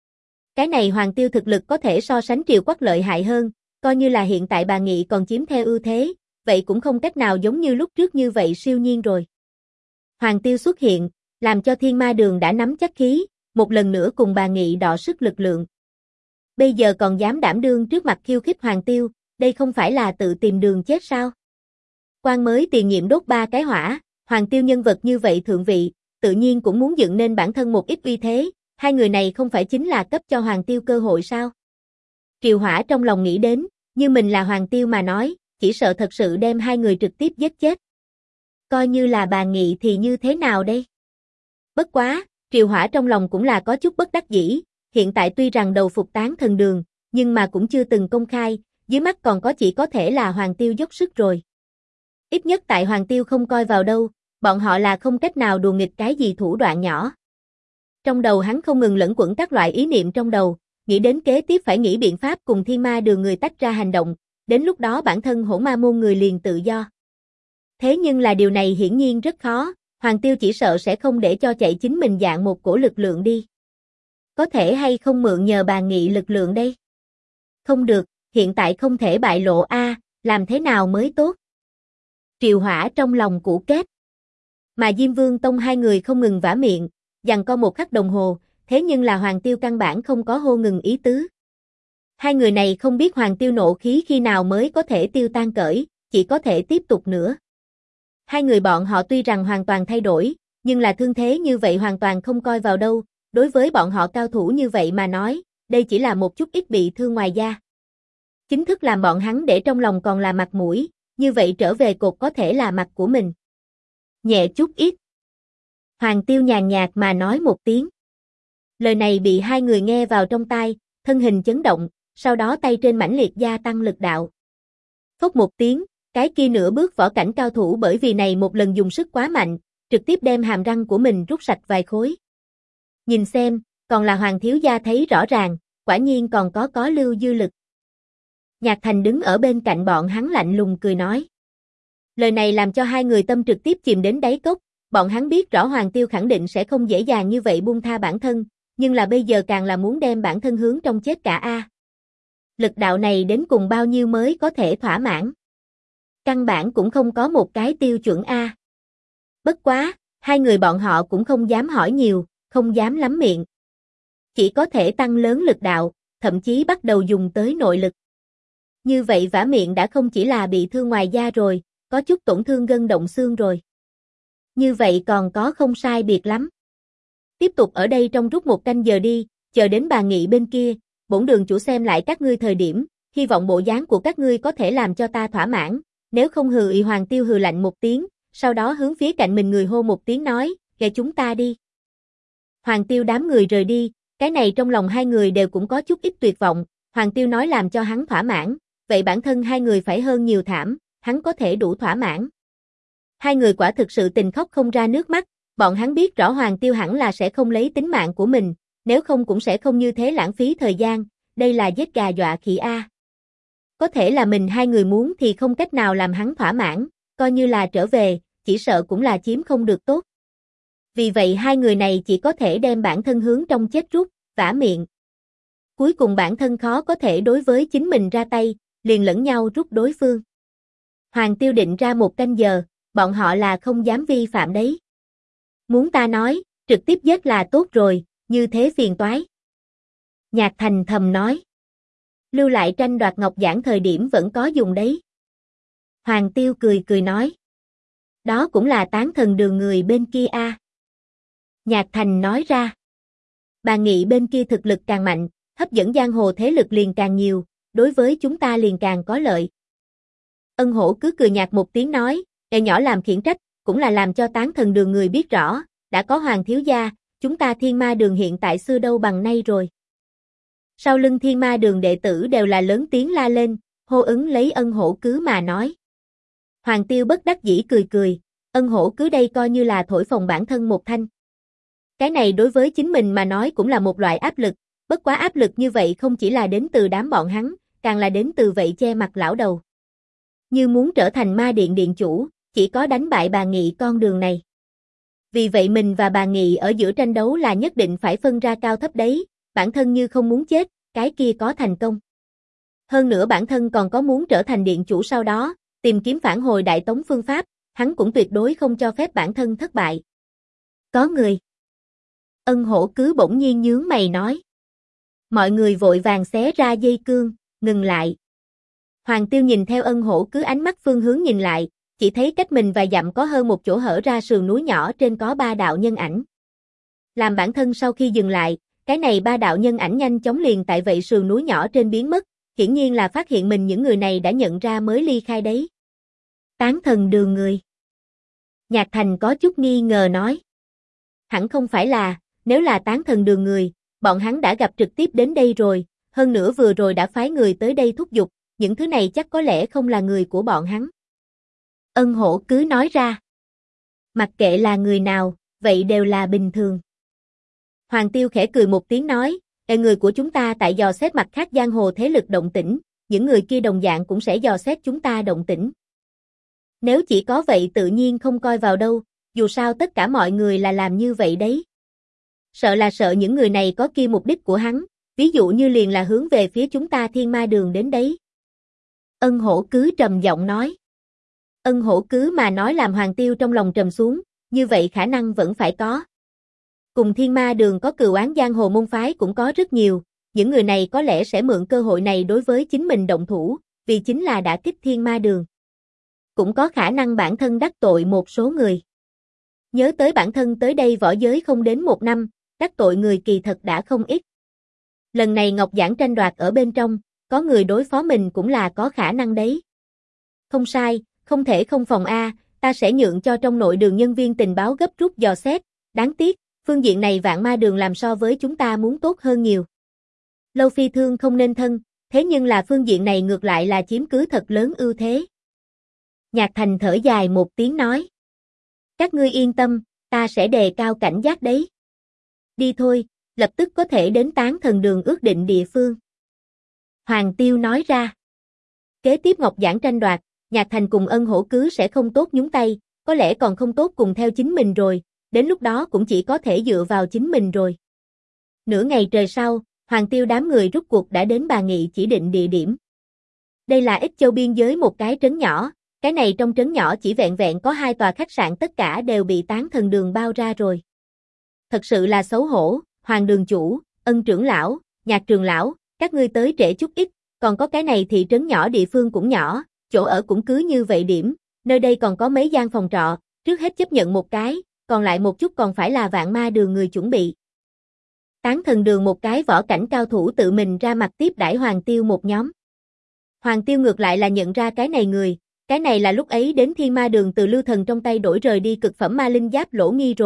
Cái này Hoàng Tiêu thực lực có thể so sánh Triều Quắc lợi hại hơn, coi như là hiện tại bà Nghị còn chiếm theo ưu thế, vậy cũng không cách nào giống như lúc trước như vậy siêu nhiên rồi. Hoàng Tiêu xuất hiện, làm cho Thiên Ma đường đã nắm chắc khí, một lần nữa cùng bà Nghị đọ sức lực lượng. Bây giờ còn dám đảm đương trước mặt khiêu khích Hoàng Tiêu, đây không phải là tự tìm đường chết sao? Quan mới tiền nhiệm đốt 3 cái hỏa, Hoàng Tiêu nhân vật như vậy thượng vị, tự nhiên cũng muốn dựng nên bản thân một ít uy thế, hai người này không phải chính là cấp cho Hoàng Tiêu cơ hội sao? Triều Hỏa trong lòng nghĩ đến, như mình là Hoàng Tiêu mà nói, chỉ sợ thật sự đem hai người trực tiếp giết chết. Coi như là bà Nghị thì như thế nào đây? Bất quá, Triều Hỏa trong lòng cũng là có chút bất đắc dĩ, hiện tại tuy rằng đầu phục tán thần đường, nhưng mà cũng chưa từng công khai, dưới mắt còn có chỉ có thể là Hoàng Tiêu dốc sức rồi. Ít nhất tại Hoàng Tiêu không coi vào đâu, bọn họ là không cách nào đùa nghịch cái gì thủ đoạn nhỏ. Trong đầu hắn không ngừng lẫn quẩn các loại ý niệm trong đầu, nghĩ đến kế tiếp phải nghĩ biện pháp cùng Thiên Ma đường người tách ra hành động, đến lúc đó bản thân hỗn ma môn người liền tự do. Thế nhưng là điều này hiển nhiên rất khó, Hoàng Tiêu chỉ sợ sẽ không để cho chạy chính mình dạng một cổ lực lượng đi. Có thể hay không mượn nhờ bà Nghị lực lượng đây? Không được, hiện tại không thể bại lộ a, làm thế nào mới tốt? Triều Hỏa trong lòng cũ kết. Mà Diêm Vương Tông hai người không ngừng vả miệng, giằng co một khắc đồng hồ, thế nhưng là Hoàng Tiêu căn bản không có hô ngừng ý tứ. Hai người này không biết Hoàng Tiêu nộ khí khi nào mới có thể tiêu tan cởi, chỉ có thể tiếp tục nữa. Hai người bọn họ tuy rằng hoàn toàn thay đổi, nhưng là thương thế như vậy hoàn toàn không coi vào đâu, đối với bọn họ cao thủ như vậy mà nói, đây chỉ là một chút ít bị thương ngoài da. Chính thức làm bọn hắn để trong lòng còn là mặt mũi, như vậy trở về cột có thể là mặt của mình. Nhẹ chút ít. Hoàng Tiêu nhàn nhạt mà nói một tiếng. Lời này bị hai người nghe vào trong tai, thân hình chấn động, sau đó tay trên mãnh liệt gia tăng lực đạo. Phốc một tiếng, cái kia nửa bước võ cảnh cao thủ bởi vì này một lần dùng sức quá mạnh, trực tiếp đem hàm răng của mình rút sạch vài khối. Nhìn xem, còn là Hoàng thiếu gia thấy rõ ràng, quả nhiên còn có lưu dư lực. Nhạc Thành đứng ở bên cạnh bọn hắn lạnh lùng cười nói. Lời này làm cho hai người tâm trực tiếp chìm đến đáy cốc, bọn hắn biết rõ Hoàng Tiêu khẳng định sẽ không dễ dàng như vậy buông tha bản thân, nhưng là bây giờ càng là muốn đem bản thân hướng trong chết cả a. Lực đạo này đến cùng bao nhiêu mới có thể thỏa mãn? Căn bản cũng không có một cái tiêu chuẩn a. Bất quá, hai người bọn họ cũng không dám hỏi nhiều, không dám lắm miệng. Chỉ có thể tăng lớn lực đạo, thậm chí bắt đầu dùng tới nội lực. Như vậy vả miệng đã không chỉ là bị thương ngoài da rồi, có chút tổn thương gân động xương rồi. Như vậy còn có không sai biệt lắm. Tiếp tục ở đây trong rút 1 canh giờ đi, chờ đến bà Nghị bên kia, bổn đường chủ xem lại các ngươi thời điểm, hy vọng bộ dáng của các ngươi có thể làm cho ta thỏa mãn, nếu không hừ. Hoàng Tiêu hừ lạnh một tiếng, sau đó hướng phía cạnh mình người hô một tiếng nói, ghe chúng ta đi. Hoàng Tiêu đám người rời đi, cái này trong lòng hai người đều cũng có chút ít tuyệt vọng, Hoàng Tiêu nói làm cho hắn thỏa mãn, vậy bản thân hai người phải hơn nhiều thảm, hắn có thể đủ thỏa mãn. Hai người quả thực sự tình khóc không ra nước mắt, bọn hắn biết rõ Hoàng Tiêu hẳn là sẽ không lấy tính mạng của mình, nếu không cũng sẽ không như thế lãng phí thời gian, đây là giết gà dọa khỉ a. Có thể là mình hai người muốn thì không cách nào làm hắn thỏa mãn, coi như là trở về, chỉ sợ cũng là chiếm không được tốt. Vì vậy hai người này chỉ có thể đem bản thân hướng trong chết rút, vả miệng. Cuối cùng bản thân khó có thể đối với chính mình ra tay, liền lẫn nhau rút đối phương. Hoàng Tiêu định ra 1 canh giờ, bọn họ là không dám vi phạm đấy. Muốn ta nói, trực tiếp giết là tốt rồi, như thế phiền toái. Nhạc Thành thầm nói. Lưu lại tranh đoạt ngọc giản thời điểm vẫn có dùng đấy. Hoàng Tiêu cười cười nói. Đó cũng là tán thần đường người bên kia a. Nhạc Thành nói ra. Bà nghĩ bên kia thực lực càng mạnh, hấp dẫn giang hồ thế lực liền càng nhiều, đối với chúng ta liền càng có lợi. Ân Hổ cứ cười nhạt một tiếng nói, kẻ nhỏ làm khiển trách, cũng là làm cho tán thần đường người biết rõ, đã có Hoàng thiếu gia, chúng ta Thiên Ma đường hiện tại xưa đâu bằng nay rồi. Sau lưng Thiên Ma đường đệ tử đều là lớn tiếng la lên, hô ứng lấy Ân Hổ cứ mà nói. Hoàng Tiêu bất đắc dĩ cười cười, Ân Hổ cứ đây coi như là thổi phồng bản thân một thanh. Cái này đối với chính mình mà nói cũng là một loại áp lực, bất quá áp lực như vậy không chỉ là đến từ đám bọn hắn, càng là đến từ vậy che mặt lão đầu. Như muốn trở thành ma điện điện chủ, chỉ có đánh bại bà Nghị con đường này. Vì vậy mình và bà Nghị ở giữa tranh đấu là nhất định phải phân ra cao thấp đấy, bản thân như không muốn chết, cái kia có thành công. Hơn nữa bản thân còn có muốn trở thành điện chủ sau đó, tìm kiếm phản hồi Đại Tống phương pháp, hắn cũng tuyệt đối không cho phép bản thân thất bại. Có người. Ân Hổ cứ bỗng nhiên nhướng mày nói. Mọi người vội vàng xé ra dây cương, ngừng lại. Hoàng Tiêu nhìn theo Ân Hổ cứ ánh mắt phương hướng nhìn lại, chỉ thấy cách mình vài dặm có hơn một chỗ hở ra sườn núi nhỏ trên có 3 đạo nhân ảnh. Làm bản thân sau khi dừng lại, cái này 3 đạo nhân ảnh nhanh chóng liền tại vậy sườn núi nhỏ trên biến mất, hiển nhiên là phát hiện mình những người này đã nhận ra mới ly khai đấy. Tán thần đường người. Nhạc Thành có chút nghi ngờ nói. Hẳn không phải là, nếu là tán thần đường người, bọn hắn đã gặp trực tiếp đến đây rồi, hơn nữa vừa rồi đã phái người tới đây thúc giục, những thứ này chắc có lẽ không là người của bọn hắn. Ân Hổ cứ nói ra. Mặc kệ là người nào, vậy đều là bình thường. Hoàng Tiêu khẽ cười một tiếng nói, người của chúng ta tại dò xét mặt khác giang hồ thế lực động tĩnh, những người kia đồng dạng cũng sẽ dò xét chúng ta động tĩnh. Nếu chỉ có vậy tự nhiên không coi vào đâu, dù sao tất cả mọi người là làm như vậy đấy. Sợ là sợ những người này có kia mục đích của hắn, ví dụ như liền là hướng về phía chúng ta Thiên Ma đường đến đấy. Ân Hổ cứ trầm giọng nói. Ân Hổ cứ mà nói làm Hoàng Tiêu trong lòng trầm xuống, như vậy khả năng vẫn phải có. Cùng Thiên Ma đường có cừu oán giang hồ môn phái cũng có rất nhiều, những người này có lẽ sẽ mượn cơ hội này đối với chính mình động thủ, vì chính là đã kích Thiên Ma đường. Cũng có khả năng bản thân đắc tội một số người. Nhớ tới bản thân tới đây võ giới không đến 1 năm, đắc tội người kỳ thật đã không ít. Lần này Ngọc Giản tranh đoạt ở bên trong, có người đối phó mình cũng là có khả năng đấy. Không sai, không thể không phòng A, ta sẽ nhượng cho trong nội đường nhân viên tình báo gấp rút dò xét, đáng tiếc, phương diện này Vạn Ma đường làm so với chúng ta muốn tốt hơn nhiều. Lâu phi thương không nên thân, thế nhưng là phương diện này ngược lại là chiếm cứ thật lớn ưu thế. Nhạc Thành thở dài một tiếng nói. Các ngươi yên tâm, ta sẽ đề cao cảnh giác đấy. Đi thôi, lập tức có thể đến tán thần đường ước định địa phương. Hoàng Tiêu nói ra. Kế tiếp Ngọc Giản tranh đoạt, Nhạc Thành cùng Ân Hổ cứ sẽ không tốt nhúng tay, có lẽ còn không tốt cùng theo chính mình rồi, đến lúc đó cũng chỉ có thể dựa vào chính mình rồi. Nửa ngày trời sau, Hoàng Tiêu đám người rút cuộc đã đến Bà Nghị chỉ định địa điểm. Đây là Ích Châu biên giới một cái trấn nhỏ, cái này trong trấn nhỏ chỉ vẹn vẹn có 2 tòa khách sạn tất cả đều bị tán thần đường bao ra rồi. Thật sự là xấu hổ, Hoàng đường chủ, Ân trưởng lão, Nhạc trường lão, các ngươi tới trễ chút ít, còn có cái này thị trấn nhỏ địa phương cũng nhỏ, chỗ ở cũng cứ như vậy điểm, nơi đây còn có mấy gian phòng trọ, trước hết chấp nhận một cái, còn lại một chút còn phải là Vạn Ma đường người chuẩn bị. Tán thần đường một cái võ cảnh cao thủ tự mình ra mặt tiếp đãi Hoàng Tiêu một nhóm. Hoàng Tiêu ngược lại là nhận ra cái này người, cái này là lúc ấy đến Thiên Ma đường từ Lưu Thần trong tay đổi rời đi cực phẩm ma linh giáp Lỗ Nghi rồi,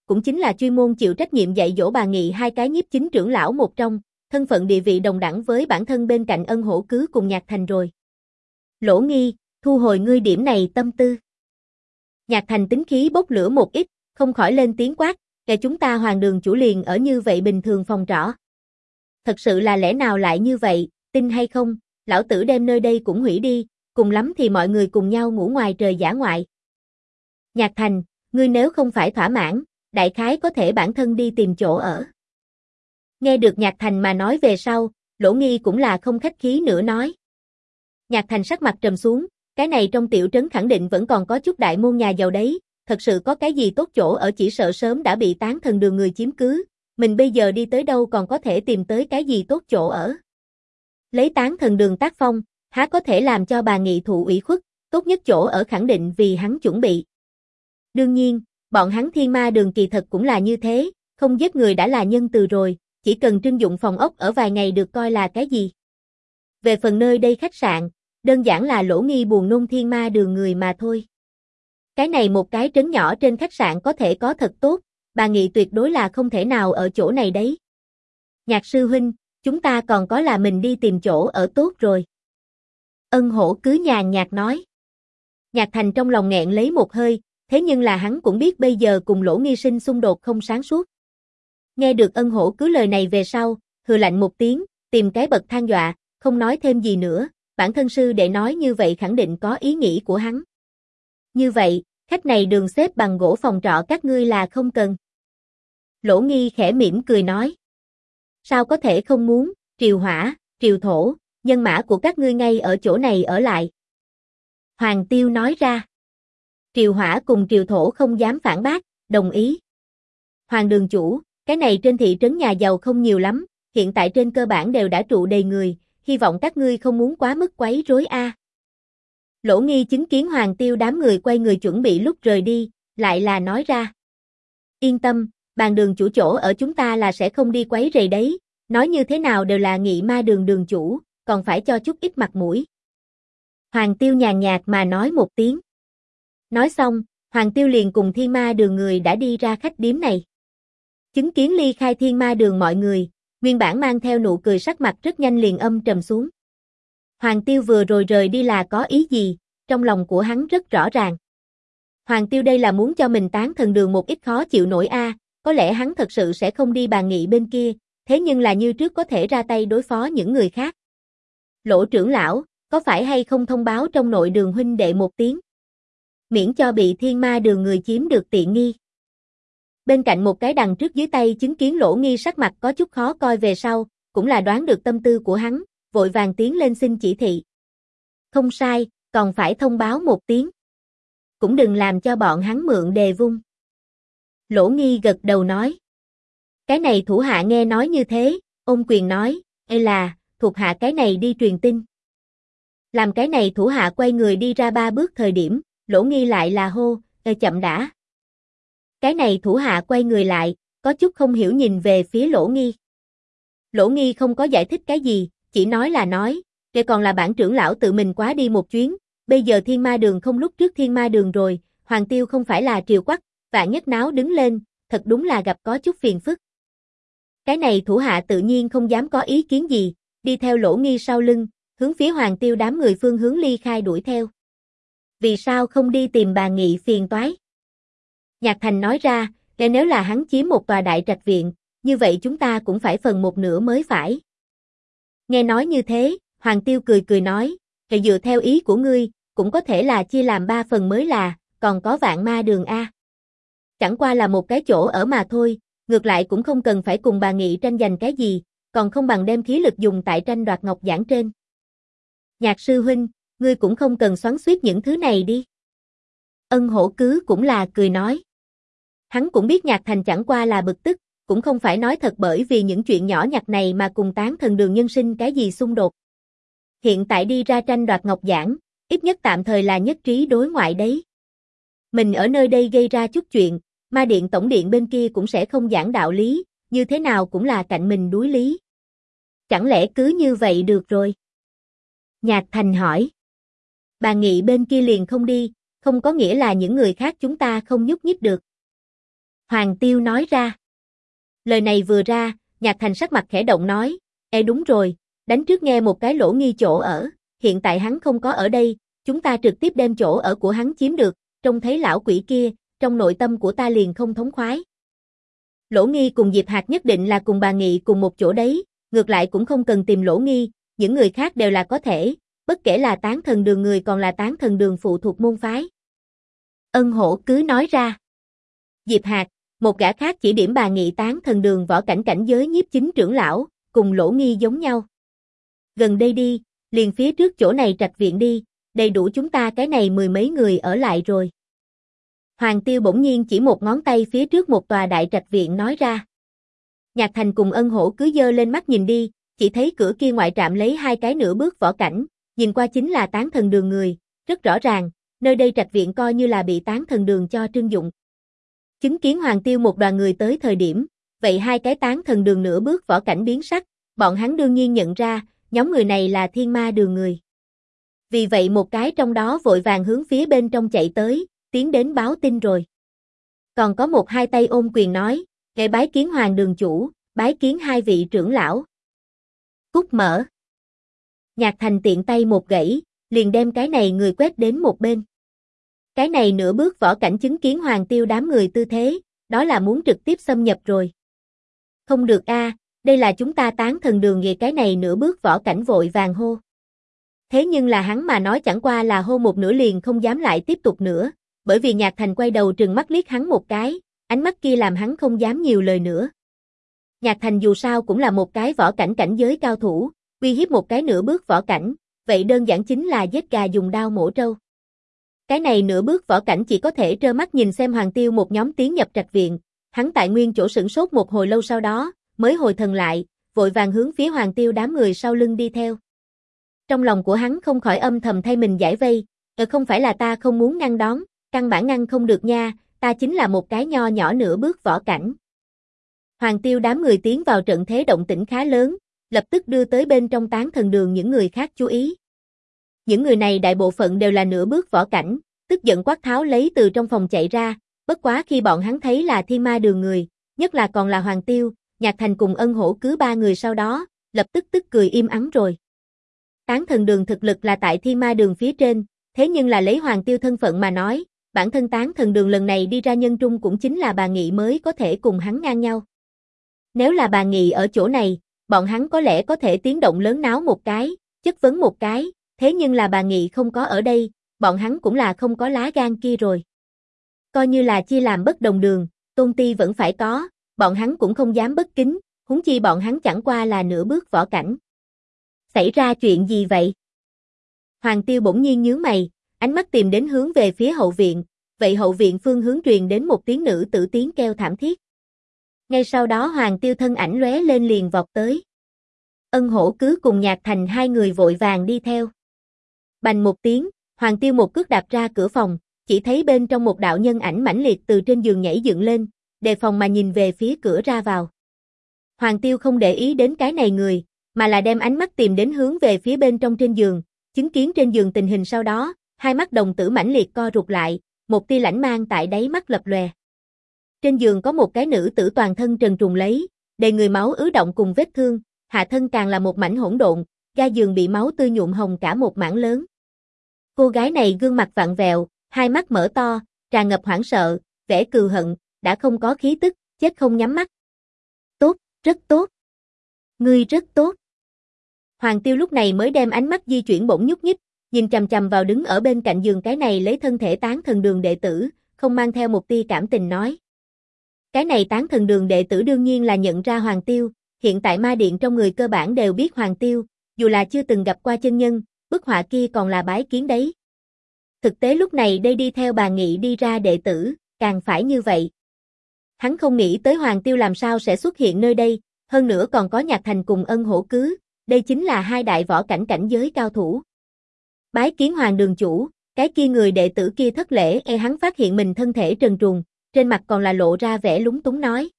cũng chính là chuyên môn chịu trách nhiệm dạy dỗ bà Nghị hai cái nhiếp chính trưởng lão một trong, thân phận địa vị đồng đẳng với bản thân bên cạnh Ân Hổ Cứ cùng Nhạc Thành rồi. Lỗ Nghi, thu hồi ngươi điểm này tâm tư. Nhạc Thành tính khí bốc lửa một ít, không khỏi lên tiếng quát, kẻ chúng ta Hoàng Đường chủ liền ở như vậy bình thường phòng trọ. Thật sự là lẽ nào lại như vậy, tin hay không, lão tử đem nơi đây cũng hủy đi, cùng lắm thì mọi người cùng nhau ngủ ngoài trời dã ngoại. Nhạc Thành, ngươi nếu không phải thỏa mãn, đại khái có thể bản thân đi tìm chỗ ở. Nghe được Nhạc Thành mà nói về sau, Lỗ Nghi cũng là không khách khí nữa nói. Nhạc Thành sắc mặt trầm xuống, cái này trong tiểu trấn khẳng định vẫn còn có chút đại môn nhà giàu đấy, thật sự có cái gì tốt chỗ ở chỉ sợ sớm đã bị Tán Thần Đường người chiếm cứ, mình bây giờ đi tới đâu còn có thể tìm tới cái gì tốt chỗ ở. Lấy Tán Thần Đường tác phong, há có thể làm cho bà Nghị thụ ủy khuất, tốt nhất chỗ ở khẳng định vì hắn chuẩn bị. Đương nhiên, bọn hắn Thiên Ma Đường kỳ thật cũng là như thế, không giết người đã là nhân từ rồi, chỉ cần trưng dụng phòng ốc ở vài ngày được coi là cái gì. Về phần nơi đây khách sạn, đơn giản là Lỗ Nghi buồn nôn Thiên Ma Đường người mà thôi. Cái này một cái trấn nhỏ trên khách sạn có thể có thật tốt, bà Nghị tuyệt đối là không thể nào ở chỗ này đấy. Nhạc sư huynh, chúng ta còn có là mình đi tìm chỗ ở tốt rồi. Ân Hổ cứ nhàn nhạt nói. Nhạc Thành trong lòng nghẹn lấy một hơi, thế nhưng là hắn cũng biết bây giờ cùng Lỗ Nghi sinh xung đột không sáng suốt. Nghe được Ân Hổ cứ lời này về sau, hừ lạnh một tiếng, tìm cái bậc thang dọa, không nói thêm gì nữa, bản thân sư đệ nói như vậy khẳng định có ý nghĩ của hắn. Như vậy, khách này đường xếp bằng gỗ phòng trọ các ngươi là không cần. Lỗ Nghi khẽ mỉm cười nói. Sao có thể không muốn, triều hỏa, triều thổ, nhân mã của các ngươi ngay ở chỗ này ở lại. Hoàng Tiêu nói ra. Triều hỏa cùng triều thổ không dám phản bác, đồng ý. Hoàng đường chủ, cái này trên thị trấn nhà giàu không nhiều lắm, hiện tại trên cơ bản đều đã trụ đầy người, hy vọng các ngươi không muốn quá mức quấy rối a. Lỗ Nghi chứng kiến Hoàng Tiêu đám người quay người chuẩn bị lúc rời đi, lại là nói ra. Yên tâm, bàn đường chủ chỗ ở chúng ta là sẽ không đi quấy rầy đấy, nói như thế nào đều là Nghị Ma Đường đường chủ, còn phải cho chút ít mặt mũi. Hoàng Tiêu nhàn nhạt mà nói một tiếng. Nói xong, Hoàng Tiêu liền cùng Thiên Ma Đường người đã đi ra khách điếm này. Chứng kiến ly khai Thiên Ma Đường mọi người, nguyên bản mang theo nụ cười sắc mặt rất nhanh liền âm trầm xuống. Hoàng Tiêu vừa rồi rời đi là có ý gì, trong lòng của hắn rất rõ ràng. Hoàng Tiêu đây là muốn cho mình Tán Thần Đường một ít khó chịu nổi a, có lẽ hắn thật sự sẽ không đi bàn nghị bên kia, thế nhưng là như trước có thể ra tay đối phó những người khác. Lỗ trưởng lão, có phải hay không thông báo trong nội đường huynh đệ một tiếng? Miễn cho bị Thiên Ma Đường người chiếm được tiện nghi. Bên cạnh một cái đằng trước dưới tay chứng kiến Lỗ Nghi sắc mặt có chút khó coi về sau, cũng là đoán được tâm tư của hắn, vội vàng tiến lên xin chỉ thị. Không sai, còn phải thông báo một tiếng. Cũng đừng làm cho bọn hắn mượn đề vung. Lỗ Nghi gật đầu nói. Cái này thủ hạ nghe nói như thế, ôm quyền nói, ê là, thuộc hạ cái này đi truyền tin. Làm cái này thủ hạ quay người đi ra 3 bước thời điểm, Lỗ Nghi lại là hô, chậm đã. Cái này thủ hạ quay người lại, có chút không hiểu nhìn về phía Lỗ Nghi. Lỗ Nghi không có giải thích cái gì, chỉ nói là nói, kể còn là bản trưởng lão tự mình quá đi một chuyến, bây giờ Thiên Ma Đường không lúc trước Thiên Ma Đường rồi, Hoàng Tiêu không phải là triều quắc, vạn nhất náo đứng lên, thật đúng là gặp có chút phiền phức. Cái này thủ hạ tự nhiên không dám có ý kiến gì, đi theo Lỗ Nghi sau lưng, hướng phía Hoàng Tiêu đám người phương hướng ly khai đuổi theo. Vì sao không đi tìm bà Nghị phiền toái? Nhạc Thành nói ra, nếu là hắn chiếm một tòa đại trạch viện, như vậy chúng ta cũng phải phần một nửa mới phải. Nghe nói như thế, Hoàng Tiêu cười cười nói, dựa theo ý của ngươi, cũng có thể là chia làm 3 phần mới là, còn có Vạn Ma Đường a. Chẳng qua là một cái chỗ ở mà thôi, ngược lại cũng không cần phải cùng bà Nghị tranh giành cái gì, còn không bằng đem khí lực dùng tại tranh đoạt ngọc giảng trên. Nhạc sư huynh, ngươi cũng không cần xoắn xuýt những thứ này đi. Ân Hổ cứ cũng là cười nói. Hắn cũng biết Nhạc Thành chẳng qua là bực tức, cũng không phải nói thật bởi vì những chuyện nhỏ nhặt này mà cùng Tán Thần Đường nhân sinh cái gì xung đột. Hiện tại đi ra tranh đoạt ngọc giảng, ít nhất tạm thời là nhất trí đối ngoại đấy. Mình ở nơi đây gây ra chút chuyện, Ma Điện Tổng Điện bên kia cũng sẽ không giảng đạo lý, như thế nào cũng là cạnh mình đối lý. Chẳng lẽ cứ như vậy được rồi? Nhạc Thành hỏi. Bà Nghị bên kia liền không đi, không có nghĩa là những người khác chúng ta không nhúc nhích được. Hoàng Tiêu nói ra. Lời này vừa ra, Nhạc Thành sắc mặt khẽ động nói, đúng rồi, đánh trước nghe một cái Lỗ Nghi chỗ ở, hiện tại hắn không có ở đây, chúng ta trực tiếp đem chỗ ở của hắn chiếm được, trông thấy lão quỷ kia, trong nội tâm của ta liền không thống khoái. Lỗ Nghi cùng Diệp Hạc nhất định là cùng bà Nghị cùng một chỗ đấy, ngược lại cũng không cần tìm Lỗ Nghi, những người khác đều là có thể, bất kể là Tán Thần Đường người còn là Tán Thần Đường phụ thuộc môn phái. Ân Hổ cứ nói ra. Diệp Hạc, một gã khác chỉ điểm bà Nghị Tán Thần Đường võ cảnh cảnh giới nhiếp chính trưởng lão, cùng Lỗ Nghi giống nhau. Gần đây đi, liền phía trước chỗ này trạch viện đi, đầy đủ chúng ta cái này mười mấy người ở lại rồi. Hoàng Tiêu bỗng nhiên chỉ một ngón tay phía trước một tòa đại trạch viện nói ra. Nhạc Thành cùng Ân Hổ cứ giơ lên mắt nhìn đi, chỉ thấy cửa kia ngoại trạm lấy hai cái nửa bước võ cảnh, nhìn qua chính là Tán Thần Đường người, rất rõ ràng, nơi đây trạch viện coi như là bị Tán Thần Đường cho trưng dụng. Chứng kiến Hoàng Tiêu một đoàn người tới thời điểm, vậy hai cái Tán Thần Đường nửa bước võ cảnh biến sắc, bọn hắn đương nhiên nhận ra, nhóm người này là Thiên Ma Đường người. Vì vậy một cái trong đó vội vàng hướng phía bên trong chạy tới, tiến đến báo tin rồi. Còn có một hai tay ôm quyền nói, kẻ bái kiến Hoàng Đường chủ, bái kiến hai vị trưởng lão. Cút mở. Nhạc Thành tiện tay một gãy, liền đem cái này người quét đến một bên. Cái này nửa bước võ cảnh chứng kiến Hoàng Tiêu đám người tư thế, đó là muốn trực tiếp xâm nhập rồi. Không được a, đây là chúng ta Tán Thần Đường về cái này nửa bước võ cảnh vội vàng hô. Thế nhưng là hắn mà nói chẳng qua là hô một nửa liền không dám lại tiếp tục nữa, bởi vì Nhạc Thành quay đầu trừng mắt liếc hắn một cái, ánh mắt kia làm hắn không dám nhiều lời nữa. Nhạc Thành dù sao cũng là một cái võ cảnh cảnh giới cao thủ, uy hiếp một cái nửa bước võ cảnh, vậy đơn giản chính là giết gà dùng đao mổ trâu. Cái này nửa bước võ cảnh chỉ có thể trơ mắt nhìn xem Hoàng Tiêu một nhóm tiến nhập trạch viện, hắn tại nguyên chỗ sửng sốt một hồi lâu sau đó, mới hồi thần lại, vội vàng hướng phía Hoàng Tiêu đám người sau lưng đi theo. Trong lòng của hắn không khỏi âm thầm thay mình giải vây, không phải là ta không muốn ngăn đón, căn bản ngăn không được nha, ta chính là một cái nho nhỏ nửa bước võ cảnh. Hoàng Tiêu đám người tiến vào trận thế động tĩnh khá lớn, lập tức đưa tới bên trong Tán Thần Đường những người khác chú ý. Những người này đại bộ phận đều là nửa bước võ cảnh, tức giận quát tháo lấy từ trong phòng chạy ra, bất quá khi bọn hắn thấy là Thiên Ma Đường người, nhất là còn là Hoàng Tiêu, Nhạc Thành cùng Ân Hổ cứ ba người sau đó, lập tức tức cười im ắng rồi. Tán Thần Đường thực lực là tại Thiên Ma Đường phía trên, thế nhưng là lấy Hoàng Tiêu thân phận mà nói, bản thân Tán Thần Đường lần này đi ra nhân trung cũng chính là bà Nghị mới có thể cùng hắn ngang nhau. Nếu là bà Nghị ở chỗ này, bọn hắn có lẽ có thể tiếng động lớn náo một cái, chất vấn một cái, thế nhưng là bà Nghị không có ở đây, bọn hắn cũng là không có lá gan kia rồi. Coi như là chia làm bất đồng đường, tôn ti vẫn phải có, bọn hắn cũng không dám bất kính, huống chi bọn hắn chẳng qua là nửa bước võ cảnh. Xảy ra chuyện gì vậy? Hoàng Tiêu bỗng nhiên nhướng mày, ánh mắt tìm đến hướng về phía hậu viện, vậy hậu viện phương hướng truyền đến một tiếng nữ tử tiếng kêu thảm thiết. Ngay sau đó Hoàng Tiêu thân ảnh lóe lên liền vọt tới. Ân Hổ cứ cùng Nhạc Thành hai người vội vàng đi theo. Bành một tiếng, Hoàng Tiêu một cước đạp ra cửa phòng, chỉ thấy bên trong một đạo nhân ảnh mãnh liệt từ trên giường nhảy dựng lên, đề phòng mà nhìn về phía cửa ra vào. Hoàng Tiêu không để ý đến cái này người, mà là đem ánh mắt tìm đến hướng về phía bên trong trên giường, chứng kiến trên giường tình hình sau đó, hai mắt đồng tử mãnh liệt co rụt lại, một tia lãnh mang tại đáy mắt lập lòe. Trên giường có một cái nữ tử toàn thân trần truồng lấy, đầy người máu ứ động cùng vết thương, hạ thân càng là một mảnh hỗn độn, ga giường bị máu tươi nhuộm hồng cả một mảng lớn. Cô gái này gương mặt vặn vẹo, hai mắt mở to, tràn ngập hoảng sợ, vẻ cừu hận, đã không có khí tức, chết không nhắm mắt. Tốt, rất tốt. Ngươi rất tốt. Hoàng Tiêu lúc này mới đem ánh mắt di chuyển bỗng nhúc nhích, nhìn chằm chằm vào đứng ở bên cạnh giường cái này lấy thân thể Tán Thần Đường đệ tử, không mang theo một tia cảm tình nói. Cái này Tán Thần Đường đệ tử đương nhiên là nhận ra Hoàng Tiêu, hiện tại ma điện trong người cơ bản đều biết Hoàng Tiêu, dù là chưa từng gặp qua chân nhân, bức họa kia còn là bái kiến đấy. Thực tế lúc này đây đi theo bà Nghị đi ra đệ tử, càng phải như vậy. Hắn không nghĩ tới Hoàng Tiêu làm sao sẽ xuất hiện nơi đây, hơn nữa còn có Nhạc Thành cùng Ân Hổ cứ, đây chính là hai đại võ cảnh cảnh giới cao thủ. Bái kiến Hoàng Đường chủ, cái kia người đệ tử kia thất lễ hắn phát hiện mình thân thể trần truồng, trên mặt còn là lộ ra vẻ lúng túng nói.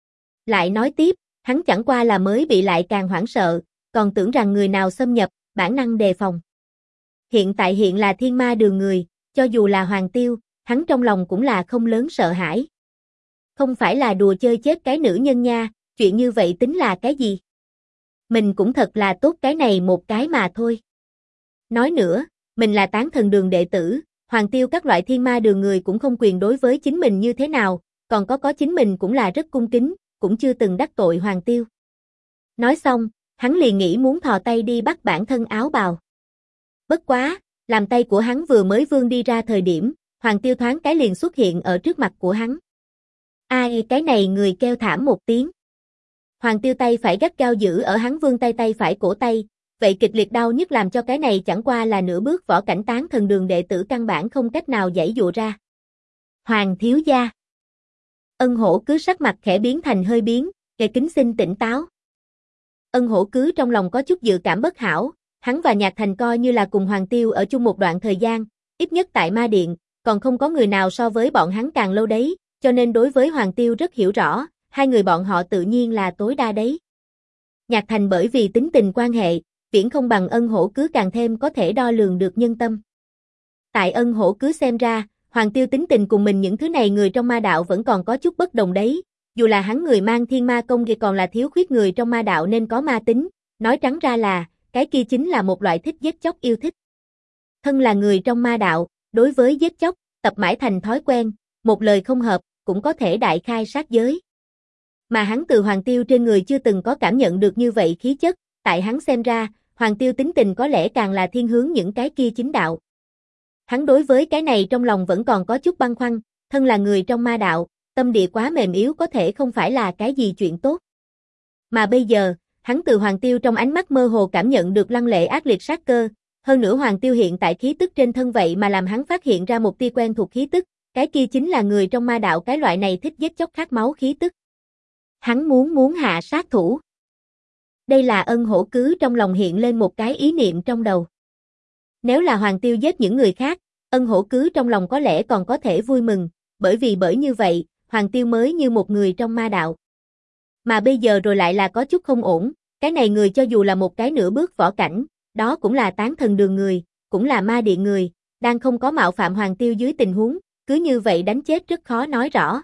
Lại nói tiếp, hắn chẳng qua là mới bị lại càng hoảng sợ, còn tưởng rằng người nào xâm nhập, bản năng đề phòng. Hiện tại hiện là Thiên Ma Đường người, cho dù là Hoàng Tiêu, hắn trong lòng cũng là không lớn sợ hãi. Không phải là đùa chơi chết cái nữ nhân nha, chuyện như vậy tính là cái gì? Mình cũng thật là tốt cái này một cái mà thôi. Nói nữa, mình là tán thần đường đệ tử, Hoàng Tiêu các loại thiên ma đường người cũng không quyền đối với chính mình như thế nào, còn có chính mình cũng là rất cung kính, cũng chưa từng đắc tội Hoàng Tiêu. Nói xong, hắn liền nghĩ muốn thò tay đi bắt bản thân áo bào. Bất quá, làm tay của hắn vừa mới vươn đi ra thời điểm, Hoàng Tiêu thoáng cái liền xuất hiện ở trước mặt của hắn. Ai, cái này người kêu thảm một tiếng. Hoàng Tiêu tay phải gắt gao giữ ở hắn vươn tay phải cổ tay, vậy kịch liệt đau nhức làm cho cái này chẳng qua là nửa bước võ cảnh tán thần đường đệ tử căn bản không cách nào giãy dụa ra. Hoàng thiếu gia. Ân Hổ cứ sắc mặt khẽ biến thành hơi biến, kề kính xin tỉnh táo. Ân Hổ cứ trong lòng có chút dự cảm bất hảo, hắn và Nhạc Thành coi như là cùng Hoàng Tiêu ở chung một đoạn thời gian, ít nhất tại Ma Điện, còn không có người nào so với bọn hắn càng lâu đấy, cho nên đối với Hoàng Tiêu rất hiểu rõ, hai người bọn họ tự nhiên là tối đa đấy. Nhạc Thành bởi vì tính tình quan hệ, viễn không bằng Ân Hổ cứ càng thêm có thể đo lường được nhân tâm. Tại Ân Hổ cứ xem ra, Hoàng Tiêu tính tình cùng mình những thứ này người trong ma đạo vẫn còn có chút bất đồng đấy, dù là hắn người mang thiên ma công thì còn là thiếu khuyết người trong ma đạo nên có ma tính, nói trắng ra là, cái kia chính là một loại thích giết chóc yêu thích. Thân là người trong ma đạo, đối với giết chóc, tập mãi thành thói quen, một lời không hợp, cũng có thể đại khai sát giới. Mà hắn từ Hoàng Tiêu trên người chưa từng có cảm nhận được như vậy khí chất, tại hắn xem ra, Hoàng Tiêu tính tình có lẽ càng là thiên hướng những cái kia chính đạo. Hắn đối với cái này trong lòng vẫn còn có chút băn khoăn, thân là người trong ma đạo, tâm địa quá mềm yếu có thể không phải là cái gì chuyện tốt. Mà bây giờ, hắn từ Hoàng Tiêu trong ánh mắt mơ hồ cảm nhận được lăng lệ ác liệt sát cơ, hơn nữa Hoàng Tiêu hiện tại khí tức trên thân vậy mà làm hắn phát hiện ra một tia quen thuộc khí tức, cái kia chính là người trong ma đạo cái loại này thích giết chóc khát máu khí tức. Hắn muốn hạ sát thủ. Đây là Ân Hổ cứ trong lòng hiện lên một cái ý niệm trong đầu. Nếu là Hoàng Tiêu giết những người khác, Ân Hổ cứ trong lòng có lẽ còn có thể vui mừng, bởi như vậy, Hoàng Tiêu mới như một người trong ma đạo. Mà bây giờ rồi lại là có chút không ổn, cái này người cho dù là một cái nửa bước võ cảnh, đó cũng là tán thần đường người, cũng là ma điện người, đang không có mạo phạm Hoàng Tiêu dưới tình huống, cứ như vậy đánh chết rất khó nói rõ.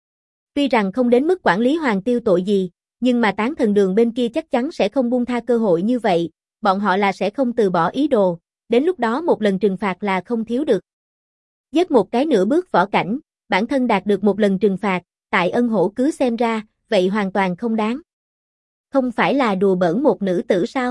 Tuy rằng không đến mức quản lý Hoàng Tiêu tội gì, nhưng mà tán thần đường bên kia chắc chắn sẽ không buông tha cơ hội như vậy, bọn họ là sẽ không từ bỏ ý đồ, đến lúc đó một lần trừng phạt là không thiếu được. Giết một cái nửa bước võ cảnh, bản thân đạt được một lần trừng phạt, tại Ân Hổ cứ xem ra, vậy hoàn toàn không đáng. Không phải là đùa bỡn một nữ tử sao?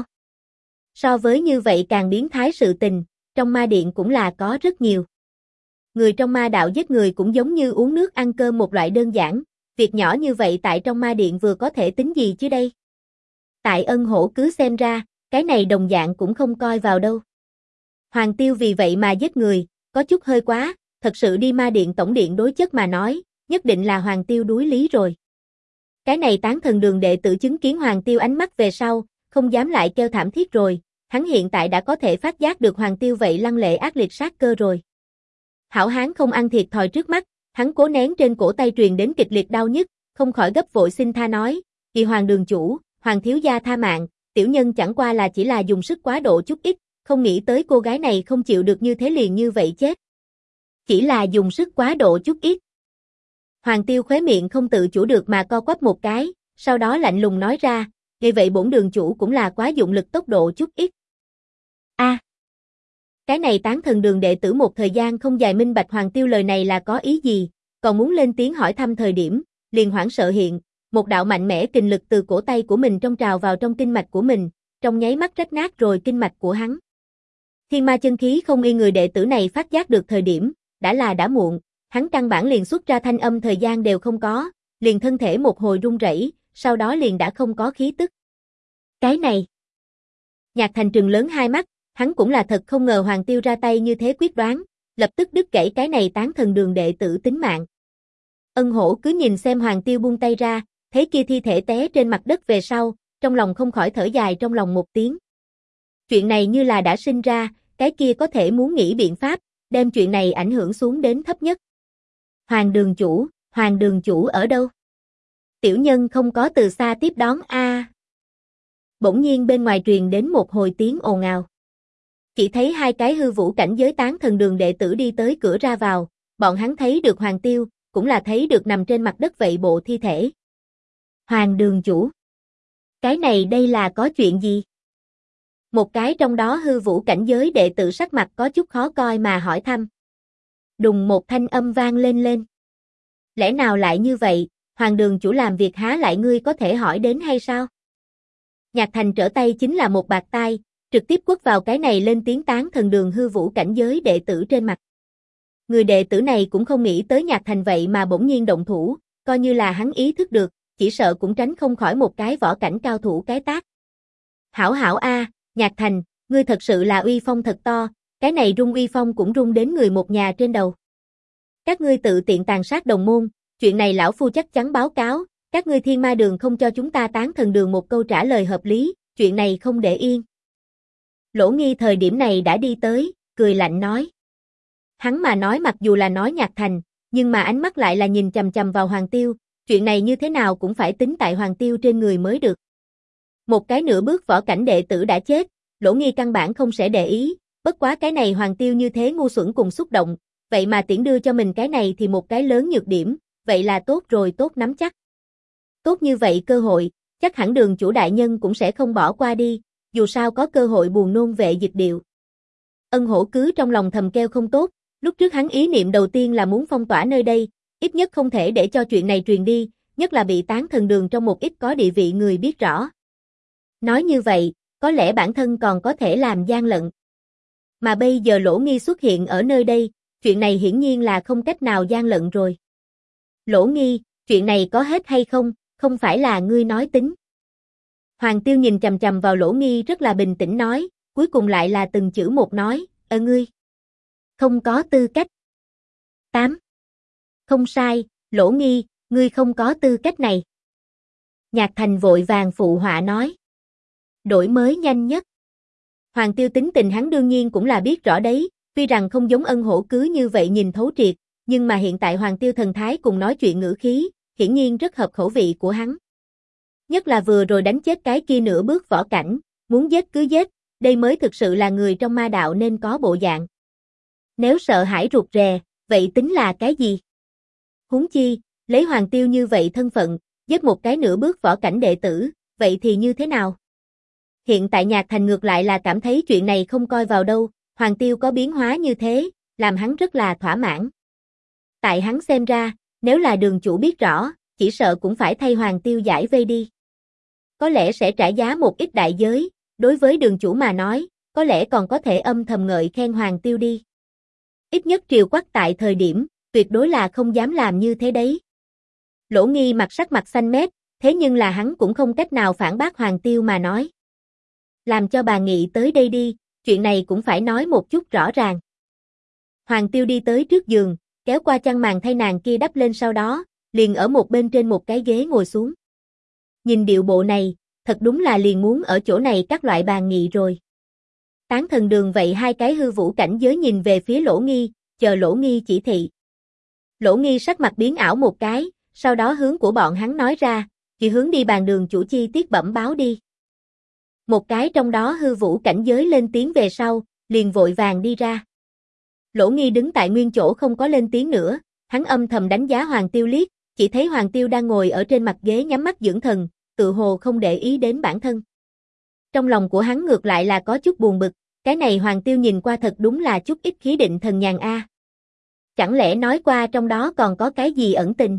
So với như vậy càng biến thái sự tình, trong ma điện cũng là có rất nhiều. Người trong ma đạo giết người cũng giống như uống nước ăn cơm một loại đơn giản, việc nhỏ như vậy tại trong ma điện vừa có thể tính gì chứ đây? Tại Ân Hổ cứ xem ra, cái này đồng dạng cũng không coi vào đâu. Hoàng Tiêu vì vậy mà giết người, có chút hơi quá, thật sự đi ma điện tổng điện đối chất mà nói, nhất định là Hoàng Tiêu đuối lý rồi. Cái này tán thần đường đệ tử chứng kiến Hoàng Tiêu ánh mắt về sau, không dám lại kêu thảm thiết rồi, hắn hiện tại đã có thể phát giác được Hoàng Tiêu vậy lăng lệ ác liệt sát cơ rồi. Hảo hán không ăn thiệt thòi trước mắt, hắn cố nén trên cổ tay truyền đến kịch liệt đau nhức, không khỏi gấp vội xin tha nói, "Kỳ Hoàng đường chủ, Hoàng thiếu gia tha mạng, tiểu nhân chẳng qua là chỉ là dùng sức quá độ chút ít, không nghĩ tới cô gái này không chịu được như thế liền như vậy chết." Chỉ là dùng sức quá độ chút ít. Hoàng Tiêu khóe miệng không tự chủ được mà co quắp một cái, sau đó lạnh lùng nói ra, "Vì vậy bổn đường chủ cũng là quá dụng lực tốc độ chút ít." Cái này tán thần đường đệ tử một thời gian không dài minh bạch Hoàng Tiêu lời này là có ý gì, còn muốn lên tiếng hỏi thăm thời điểm, liền hoảng sợ hiện, một đạo mạnh mẽ kình lực từ cổ tay của mình trong trào vào trong kinh mạch của mình, trong nháy mắt rách nát rồi kinh mạch của hắn. Thiên ma chân khí không y người đệ tử này phát giác được thời điểm, đã muộn, hắn căn bản liền xuất ra thanh âm thời gian đều không có, liền thân thể một hồi run rẩy, sau đó liền đã không có khí tức. Cái này. Nhạc Thành trừng lớn hai mắt, hắn cũng là thật không ngờ Hoàng Tiêu ra tay như thế quyết đoán, lập tức đứt gãy cái này tán thần đường đệ tử tính mạng. Ân Hổ cứ nhìn xem Hoàng Tiêu buông tay ra, thấy kia thi thể té trên mặt đất về sau, trong lòng không khỏi thở dài trong lòng một tiếng. Chuyện này như là đã sinh ra, cái kia có thể muốn nghĩ biện pháp, đem chuyện này ảnh hưởng xuống đến thấp nhất. Hoàng đường chủ ở đâu? Tiểu nhân không có từ xa tiếp đón a. Bỗng nhiên bên ngoài truyền đến một hồi tiếng ồn ào. Chỉ thấy hai cái hư vũ cảnh giới tán thần đường đệ tử đi tới cửa ra vào, bọn hắn thấy được Hoàng Tiêu, cũng là thấy được nằm trên mặt đất vậy bộ thi thể. Hoàng đường chủ. Cái này đây là có chuyện gì? Một cái trong đó hư vũ cảnh giới đệ tử sắc mặt có chút khó coi mà hỏi thăm. Đùng một thanh âm vang lên. Lẽ nào lại như vậy, Hoàng đường chủ làm việc há lại ngươi có thể hỏi đến hay sao? Nhạc Thành trở tay chính là một bạt tai, trực tiếp quất vào cái này lên tiếng tán thần đường hư vũ cảnh giới đệ tử trên mặt. Người đệ tử này cũng không nghĩ tới Nhạc Thành vậy mà bỗng nhiên động thủ, coi như là hắn ý thức được, chỉ sợ cũng tránh không khỏi một cái võ cảnh cao thủ cái tát. Hảo a, Nhạc Thành, ngươi thật sự là uy phong thật to, cái này rung uy phong cũng rung đến người một nhà trên đầu. Các ngươi tự tiện tàn sát đồng môn, chuyện này lão phu chắc chắn báo cáo, các ngươi Thiên Ma Đường không cho chúng ta tán thần đường một câu trả lời hợp lý, chuyện này không để yên. Lỗ Nghi thời điểm này đã đi tới, cười lạnh nói. Hắn mà nói mặc dù là nói Nhạc Thành, nhưng mà ánh mắt lại là nhìn chằm chằm vào Hoàng Tiêu, chuyện này như thế nào cũng phải tính tại Hoàng Tiêu trên người mới được. Một cái nửa bước võ cảnh đệ tử đã chết, Lỗ Nghi căn bản không sẽ để ý, bất quá cái này Hoàng Tiêu như thế ngu xuẩn cùng xúc động, vậy mà tiễn đưa cho mình cái này thì một cái lớn nhược điểm, vậy là tốt rồi, tốt nắm chắc. Tốt như vậy cơ hội, chắc hẳn đường chủ đại nhân cũng sẽ không bỏ qua đi, dù sao có cơ hội buồn nôn vệ dịch điệu. Ân Hổ cứ trong lòng thầm kêu không tốt, lúc trước hắn ý niệm đầu tiên là muốn phong tỏa nơi đây, ít nhất không thể để cho chuyện này truyền đi, nhất là bị tán thần đường trong một ít có địa vị người biết rõ. Nói như vậy, có lẽ bản thân còn có thể làm gian lận. Mà bây giờ Lỗ Nghi xuất hiện ở nơi đây, chuyện này hiển nhiên là không cách nào gian lận rồi. Lỗ Nghi, chuyện này có hết hay không, không phải là ngươi nói tính. Hoàng Tiêu nhìn chằm chằm vào Lỗ Nghi rất là bình tĩnh nói, cuối cùng lại là từng chữ một nói, ngươi không có tư cách. 8. Không sai, Lỗ Nghi, ngươi không có tư cách này. Nhạc Thành vội vàng phụ họa nói. Đổi mới nhanh nhất. Hoàng Tiêu tính tình hắn đương nhiên cũng là biết rõ đấy, tuy rằng không giống Ân Hổ cứ như vậy nhìn thấu triệt, nhưng mà hiện tại Hoàng Tiêu thần thái cùng nói chuyện ngữ khí, hiển nhiên rất hợp khẩu vị của hắn. Nhất là vừa rồi đánh chết cái kia nửa bước võ cảnh, muốn giết cứ giết, đây mới thực sự là người trong ma đạo nên có bộ dạng. Nếu sợ hãi rụt rè, vậy tính là cái gì? Huống chi, lấy Hoàng Tiêu như vậy thân phận, giết một cái nửa bước võ cảnh đệ tử, vậy thì như thế nào? Hiện tại Nhạc Thành ngược lại là cảm thấy chuyện này không coi vào đâu, Hoàng Tiêu có biến hóa như thế, làm hắn rất là thỏa mãn. Tại hắn xem ra, nếu là đường chủ biết rõ, chỉ sợ cũng phải thay Hoàng Tiêu giải vây đi. Có lẽ sẽ trả giá một ít đại giới, đối với đường chủ mà nói, có lẽ còn có thể âm thầm ngợi khen Hoàng Tiêu đi. Ít nhất Triều Quắc tại thời điểm, tuyệt đối là không dám làm như thế đấy. Lỗ Nghi sắc mặt xanh mét, thế nhưng là hắn cũng không cách nào phản bác Hoàng Tiêu mà nói. Làm cho bà Nghị tới đây đi, chuyện này cũng phải nói một chút rõ ràng. Hoàng Tiêu đi tới trước giường, kéo qua chăn màn thay nàng kia đắp lên sau đó, liền ở một bên trên một cái ghế ngồi xuống. Nhìn điệu bộ này, thật đúng là liền muốn ở chỗ này các loại bàn nghị rồi. Tán thần đường vậy hai cái hư vũ cảnh giới nhìn về phía Lỗ Nghi, chờ Lỗ Nghi chỉ thị. Lỗ Nghi sắc mặt biến ảo một cái, sau đó hướng của bọn hắn nói ra, chỉ hướng đi bàn đường chủ chi tiết bẩm báo đi. Một cái trong đó hư vũ cảnh giới lên tiếng về sau, liền vội vàng đi ra. Lỗ Nghi đứng tại nguyên chỗ không có lên tiếng nữa, hắn âm thầm đánh giá Hoàng Tiêu liếc, chỉ thấy Hoàng Tiêu đang ngồi ở trên mặt ghế nhắm mắt dưỡng thần, tự hồ không để ý đến bản thân. Trong lòng của hắn ngược lại là có chút buồn bực, cái này Hoàng Tiêu nhìn qua thật đúng là chút ít khí định thần nhàn a. Chẳng lẽ nói qua trong đó còn có cái gì ẩn tình?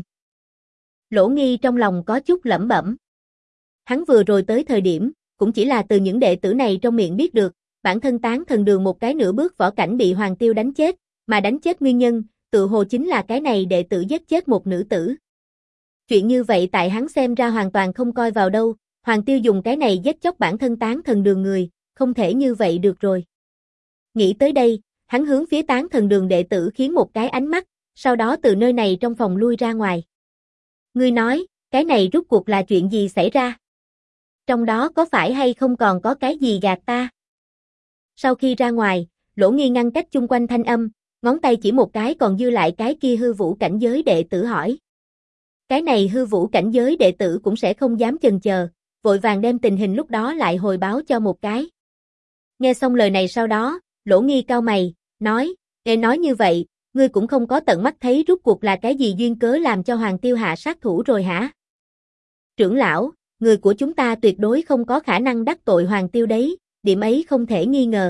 Lỗ Nghi trong lòng có chút lẩm bẩm. Hắn vừa rồi tới thời điểm, cũng chỉ là từ những đệ tử này trong miệng biết được, bản thân tán thần đường một cái nửa bước võ cảnh bị Hoàng Tiêu đánh chết, mà đánh chết nguyên nhân, tự hồ chính là cái này đệ tử giết chết một nữ tử. Chuyện như vậy tại hắn xem ra hoàn toàn không coi vào đâu, Hoàng Tiêu dùng cái này giết chóc bản thân tán thần đường người, không thể như vậy được rồi. Nghĩ tới đây, hắn hướng phía tán thần đường đệ tử khiến một cái ánh mắt, sau đó từ nơi này trong phòng lui ra ngoài. Ngươi nói, cái này rút cuộc là chuyện gì xảy ra? Trong đó có phải hay không còn có cái gì gạt ta? Sau khi ra ngoài, Lỗ Nghi ngăn cách chung quanh thanh âm, ngón tay chỉ một cái còn dư lại cái kia hư vũ cảnh giới đệ tử hỏi. Cái này hư vũ cảnh giới đệ tử cũng sẽ không dám chần chờ, vội vàng đem tình hình lúc đó lại hồi báo cho một cái. Nghe xong lời này sau đó, Lỗ Nghi cau mày, nói, nghe nói như vậy, ngươi cũng không có tận mắt thấy rút cuộc là cái gì duyên cớ làm cho Hoàng Tiêu hạ sát thủ rồi hả? Trưởng lão, người của chúng ta tuyệt đối không có khả năng đắc tội Hoàng Tiêu đấy, điểm ấy không thể nghi ngờ.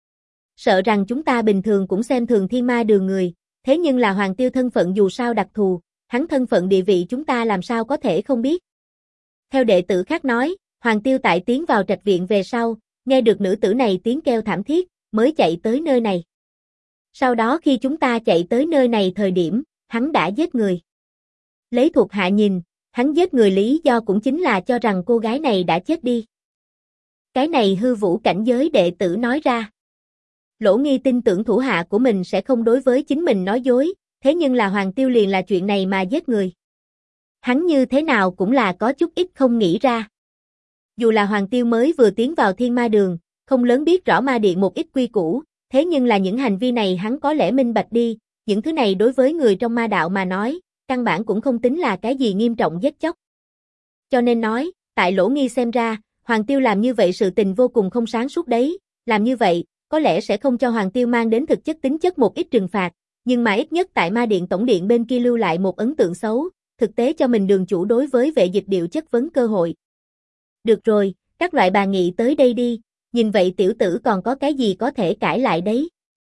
Sợ rằng chúng ta bình thường cũng xem thường Thiên Ma Đường người, thế nhưng là Hoàng Tiêu thân phận dù sao đặc thù, hắn thân phận địa vị chúng ta làm sao có thể không biết. Theo đệ tử khác nói, Hoàng Tiêu tại tiến vào trạch viện về sau, nghe được nữ tử này tiếng kêu thảm thiết, mới chạy tới nơi này. Sau đó khi chúng ta chạy tới nơi này thời điểm, hắn đã giết người. Lấy thuộc hạ nhìn, hắn giết người lý do cũng chính là cho rằng cô gái này đã chết đi. Cái này hư vũ cảnh giới đệ tử nói ra. Lỗ Nghi tin tưởng thủ hạ của mình sẽ không đối với chính mình nói dối, thế nhưng là Hoàng Tiêu liền là chuyện này mà giết người. Hắn như thế nào cũng là có chút ít không nghĩ ra. Dù là Hoàng Tiêu mới vừa tiến vào Thiên Ma Đường, không lớn biết rõ ma điện một ít quy củ, thế nhưng là những hành vi này hắn có lẽ minh bạch đi, những thứ này đối với người trong ma đạo mà nói, căn bản cũng không tính là cái gì nghiêm trọng giết chóc. Cho nên nói, tại Lỗ Nghi xem ra, Hoàng Tiêu làm như vậy sự tình vô cùng không sáng suốt đấy, làm như vậy, có lẽ sẽ không cho Hoàng Tiêu mang đến thực chất tính chất một ít trừng phạt, nhưng mà ít nhất tại ma điện tổng điện bên kia lưu lại một ấn tượng xấu, thực tế cho mình đường chủ đối với vệ dịch điệu chất vấn cơ hội. Được rồi, các loại bà nghị tới đây đi, nhìn vậy tiểu tử còn có cái gì có thể cãi lại đấy.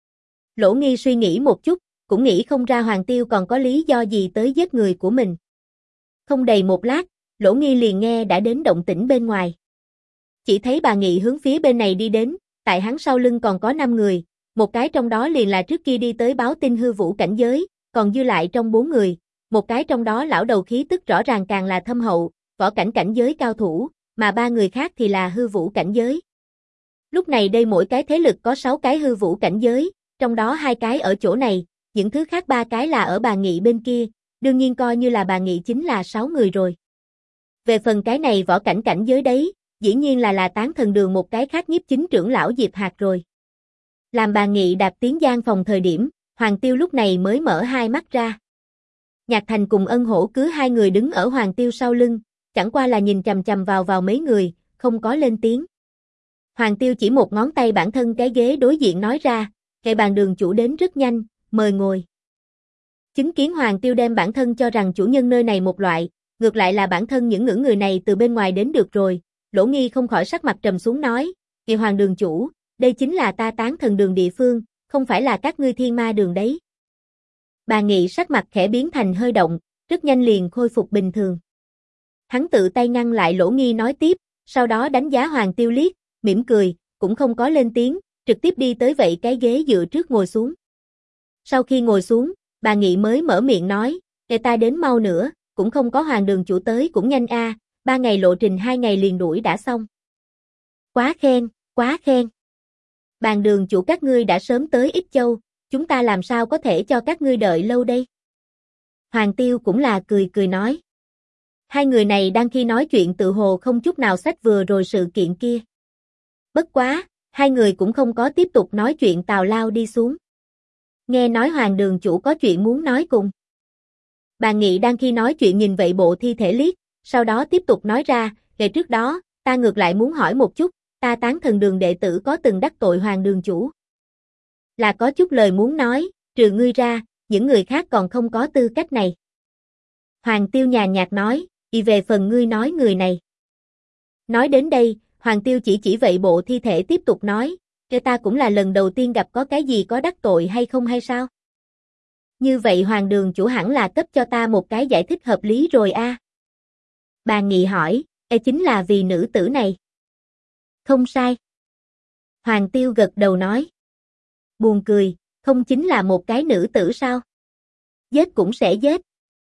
Lỗ Nghi suy nghĩ một chút, cũng nghĩ không ra Hoàng Tiêu còn có lý do gì tới giết người của mình. Không đầy một lát, Lỗ Nghi liền nghe đã đến động tĩnh bên ngoài. Chỉ thấy bà nghị hướng phía bên này đi đến, tại hắn sau lưng còn có 5 người, một cái trong đó liền là trước kia đi tới báo tin hư vũ cảnh giới, còn dư lại trong 4 người, một cái trong đó lão đầu khí tức rõ ràng càng là thâm hậu, võ cảnh cảnh giới cao thủ, mà 3 người khác thì là hư vũ cảnh giới. Lúc này đây mỗi cái thế lực có 6 cái hư vũ cảnh giới, trong đó 2 cái ở chỗ này, những thứ khác 3 cái là ở bà nghị bên kia, đương nhiên coi như là bà nghị chính là 6 người rồi. Về phần cái này võ cảnh cảnh giới đấy, dĩ nhiên là Tán Thần Đường một cái khác nhiếp chính trưởng lão Diệp Hạc rồi. Làm bà nghị đạp tiến gian phòng thời điểm, Hoàng Tiêu lúc này mới mở hai mắt ra. Nhạc Thành cùng Ân Hổ cứ 2 người đứng ở Hoàng Tiêu sau lưng, chẳng qua là nhìn chằm chằm vào mấy người, không có lên tiếng. Hoàng Tiêu chỉ một ngón tay bản thân cái ghế đối diện nói ra, kệ bàn đường chủ đến rất nhanh, mời ngồi. Chứng kiến Hoàng Tiêu đem bản thân cho rằng chủ nhân nơi này một loại, ngược lại là bản thân những người này từ bên ngoài đến được rồi, Lỗ Nghi không khỏi sắc mặt trầm xuống nói, kệ Hoàng đường chủ, đây chính là ta Tán Thần Đường địa phương, không phải là các ngươi Thiên Ma Đường đấy. Bà Nghị sắc mặt khẽ biến thành hơi động, rất nhanh liền khôi phục bình thường. Hắn tự tay ngăn lại Lỗ Nghi nói tiếp, sau đó đánh giá Hoàng Tiêu liếc, mỉm cười, cũng không có lên tiếng, trực tiếp đi tới vậy cái ghế dựa trước ngồi xuống. Sau khi ngồi xuống, bà Nghị mới mở miệng nói, kệ ta đến mau nữa, cũng không có Hoàng đường chủ tới cũng nhanh a, 3 ngày lộ trình 2 ngày liền đuổi đã xong. Quá khen, quá khen. Bàn đường chủ các ngươi đã sớm tới Ích Châu, chúng ta làm sao có thể cho các ngươi đợi lâu đây? Hoàng Tiêu cũng là cười cười nói. 2 người này đang khi nói chuyện tự hồ không chút nào sách vừa rồi sự kiện kia. Bất quá, 2 người cũng không có tiếp tục nói chuyện tào lao đi xuống. Nghe nói Hoàng đường chủ có chuyện muốn nói cùng. Bà Nghị đang khi nói chuyện nhìn vậy bộ thi thể liếc, sau đó tiếp tục nói ra, ngày trước đó, ta ngược lại muốn hỏi một chút, ta Tán Thần Đường đệ tử có từng đắc tội Hoàng đường chủ. Là có chút lời muốn nói, trừ ngươi ra, những người khác còn không có tư cách này. Hoàng Tiêu nhàn nhạt nói, về phần ngươi nói người này. Nói đến đây, Hoàng Tiêu chỉ vậy bộ thi thể tiếp tục nói, cái ta cũng là lần đầu tiên gặp có cái gì có đắc tội hay không hay sao? Như vậy Hoàng đường chủ hẳn là cấp cho ta một cái giải thích hợp lý rồi a. Bà Nghị hỏi, chính là vì nữ tử này. Không sai. Hoàng Tiêu gật đầu nói. Buồn cười, không chính là một cái nữ tử sao? Giết cũng sẽ giết.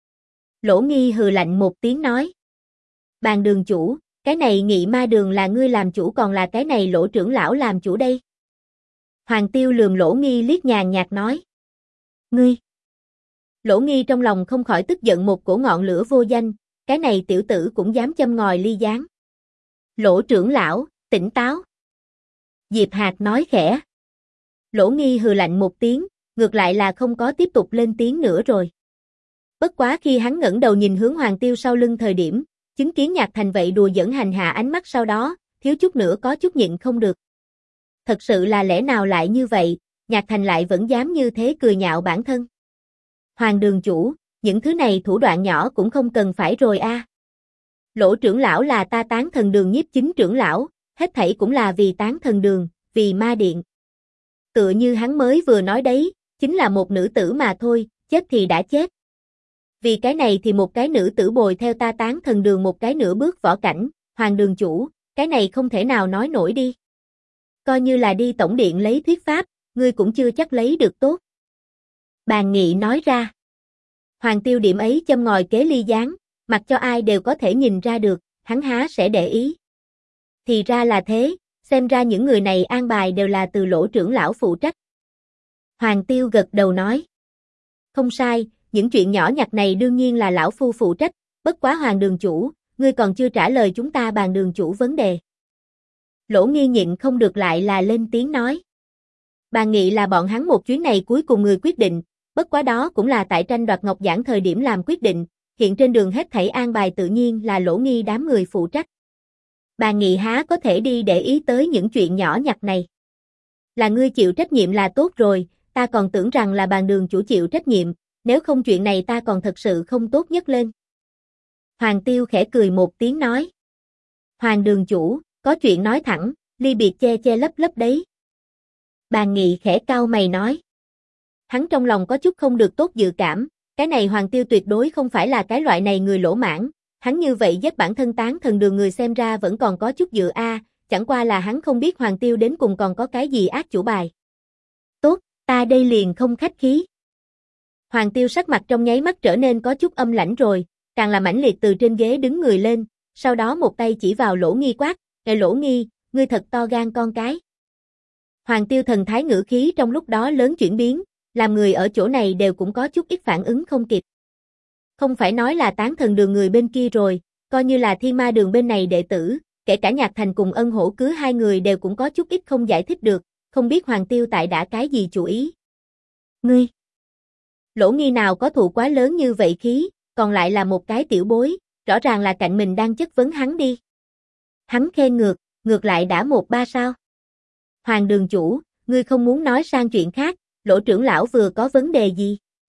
Lỗ Nghi hừ lạnh một tiếng nói. Bàn đường chủ, cái này Nghị Ma Đường là ngươi làm chủ còn là cái này Lỗ trưởng lão làm chủ đây? Hoàng Tiêu lườm Lỗ Nghi liếc nhàn nhạt nói. Ngươi. Lỗ Nghi trong lòng không khỏi tức giận một cổ ngọn lửa vô danh, cái này tiểu tử cũng dám châm ngòi ly gián. Lỗ trưởng lão, tỉnh táo. Diệp Hạc nói khẽ. Lỗ Nghi hừ lạnh một tiếng, ngược lại là không có tiếp tục lên tiếng nữa rồi. Bất quá khi hắn ngẩng đầu nhìn hướng Hoàng Tiêu sau lưng thời điểm, chứng kiến Nhạc Thành vậy đùa giỡn hành hạ ánh mắt sau đó, thiếu chút nữa có chút nhịn không được. Thật sự là lẽ nào lại như vậy, Nhạc Thành lại vẫn dám như thế cười nhạo bản thân. Hoàng đường chủ, những thứ này thủ đoạn nhỏ cũng không cần phải rồi a. Lỗ trưởng lão là ta Tán Thần Đường nhiếp chính trưởng lão, hết thảy cũng là vì Tán Thần Đường, vì ma điện. Tựa như hắn mới vừa nói đấy, chính là một nữ tử mà thôi, chết thì đã chết. Vì cái này thì một cái nữ tử bồi theo ta Tán Thần Đường một cái nửa bước võ cảnh, Hoàng đường chủ, cái này không thể nào nói nổi đi. Coi như là đi tổng điện lấy thuyết pháp, ngươi cũng chưa chắc lấy được tốt. Bàn Nghị nói ra. Hoàng Tiêu điểm ấy châm ngòi kế ly gián, mặc cho ai đều có thể nhìn ra được, hắn há sẽ để ý. Thì ra là thế, xem ra những người này an bài đều là từ Lỗ trưởng lão phụ trách. Hoàng Tiêu gật đầu nói. Không sai, những chuyện nhỏ nhặt này đương nhiên là lão phu phụ trách, bất quá Hoàng đường chủ, ngươi còn chưa trả lời chúng ta bàn đường chủ vấn đề. Lỗ Nghi nhịn không được lại là lên tiếng nói. Bàn Nghị là bọn hắn một chuyến này cuối cùng người quyết định, bất quá đó cũng là tại tranh đoạt ngọc giản thời điểm làm quyết định, hiện trên đường hết thảy an bài tự nhiên là Lỗ Nghi đám người phụ trách. Bàn Nghị há có thể đi để ý tới những chuyện nhỏ nhặt này. Là ngươi chịu trách nhiệm là tốt rồi, ta còn tưởng rằng là bàn đường chủ chịu trách nhiệm, nếu không chuyện này ta còn thật sự không tốt nhất lên. Hoàng Tiêu khẽ cười một tiếng nói. Hoàng đường chủ, có chuyện nói thẳng, ly biệt che che lấp lấp đấy. Bàn Nghị khẽ cau mày nói. Hắn trong lòng có chút không được tốt dự cảm, cái này Hoàng Tiêu tuyệt đối không phải là cái loại này người lỗ mãng, hắn như vậy giết bản thân Tán Thần Đường người xem ra vẫn còn có chút dự chẳng qua là hắn không biết Hoàng Tiêu đến cùng còn có cái gì ác chủ bài. Tốt, ta đây liền không khách khí. Hoàng Tiêu sắc mặt trong nháy mắt trở nên có chút âm lãnh rồi, càng là mãnh liệt từ trên ghế đứng người lên, sau đó một tay chỉ vào Lỗ Nghi quát, "Ê Lỗ Nghi, ngươi thật to gan con cái." Hoàng Tiêu thần thái ngữ khí trong lúc đó lớn chuyển biến, làm người ở chỗ này đều cũng có chút ít phản ứng không kịp. Không phải nói là Tán Thần Đường người bên kia rồi, coi như là Thiên Ma Đường bên này đệ tử, kể cả Nhạc Thành cùng Ân Hổ Cứ hai người đều cũng có chút ít không giải thích được, không biết Hoàng Tiêu tại đã cái gì chủ ý. Ngươi! Lỗ Nghi nào có thù quá lớn như vậy khí, còn lại là một cái tiểu bối, rõ ràng là cạnh mình đang chất vấn hắn đi. Hắn khen ngược lại đã 1-3 sao. Hoàng đường chủ, ngươi không muốn nói sang chuyện khác, Lỗ trưởng lão vừa có vấn đề gì?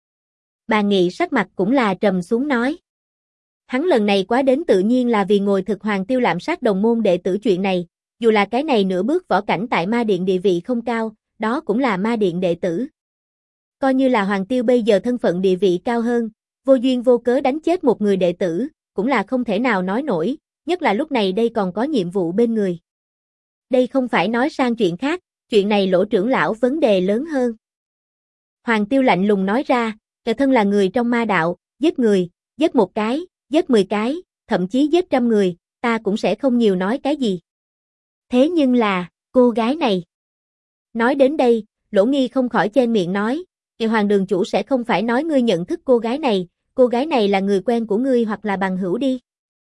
Bàn Nghị sắc mặt cũng là trầm xuống nói. Hắn lần này quá đến tự nhiên là vì ngồi thực Hoàng Tiêu lạm sát đồng môn đệ tử chuyện này, dù là cái này nửa bước võ cảnh tại ma điện địa vị không cao, đó cũng là ma điện đệ tử. Coi như là Hoàng Tiêu bây giờ thân phận địa vị cao hơn, vô duyên vô cớ đánh chết một người đệ tử, cũng là không thể nào nói nổi, nhất là lúc này đây còn có nhiệm vụ bên người. Đây không phải nói sang chuyện khác, chuyện này Lỗ trưởng lão vấn đề lớn hơn. Hoàng Tiêu lạnh lùng nói ra, kẻ thân là người trong ma đạo, giết người, giết 1 cái, giết 10 cái, thậm chí giết 100 người, ta cũng sẽ không nhiều nói cái gì. Thế nhưng là, cô gái này. Nói đến đây, Lỗ Nghi không khỏi chen miệng nói, Hoàng đường chủ sẽ không phải nói ngươi nhận thức cô gái này là người quen của ngươi hoặc là bằng hữu đi.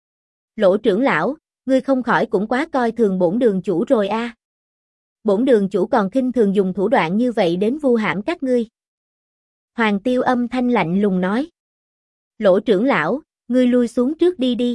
Lỗ trưởng lão, ngươi không khỏi cũng quá coi thường bổn đường chủ rồi a. Bổn đường chủ còn khinh thường dùng thủ đoạn như vậy đến vu hãm các ngươi. Hoàng Tiêu âm thanh lạnh lùng nói. Lỗ trưởng lão, ngươi lui xuống trước đi.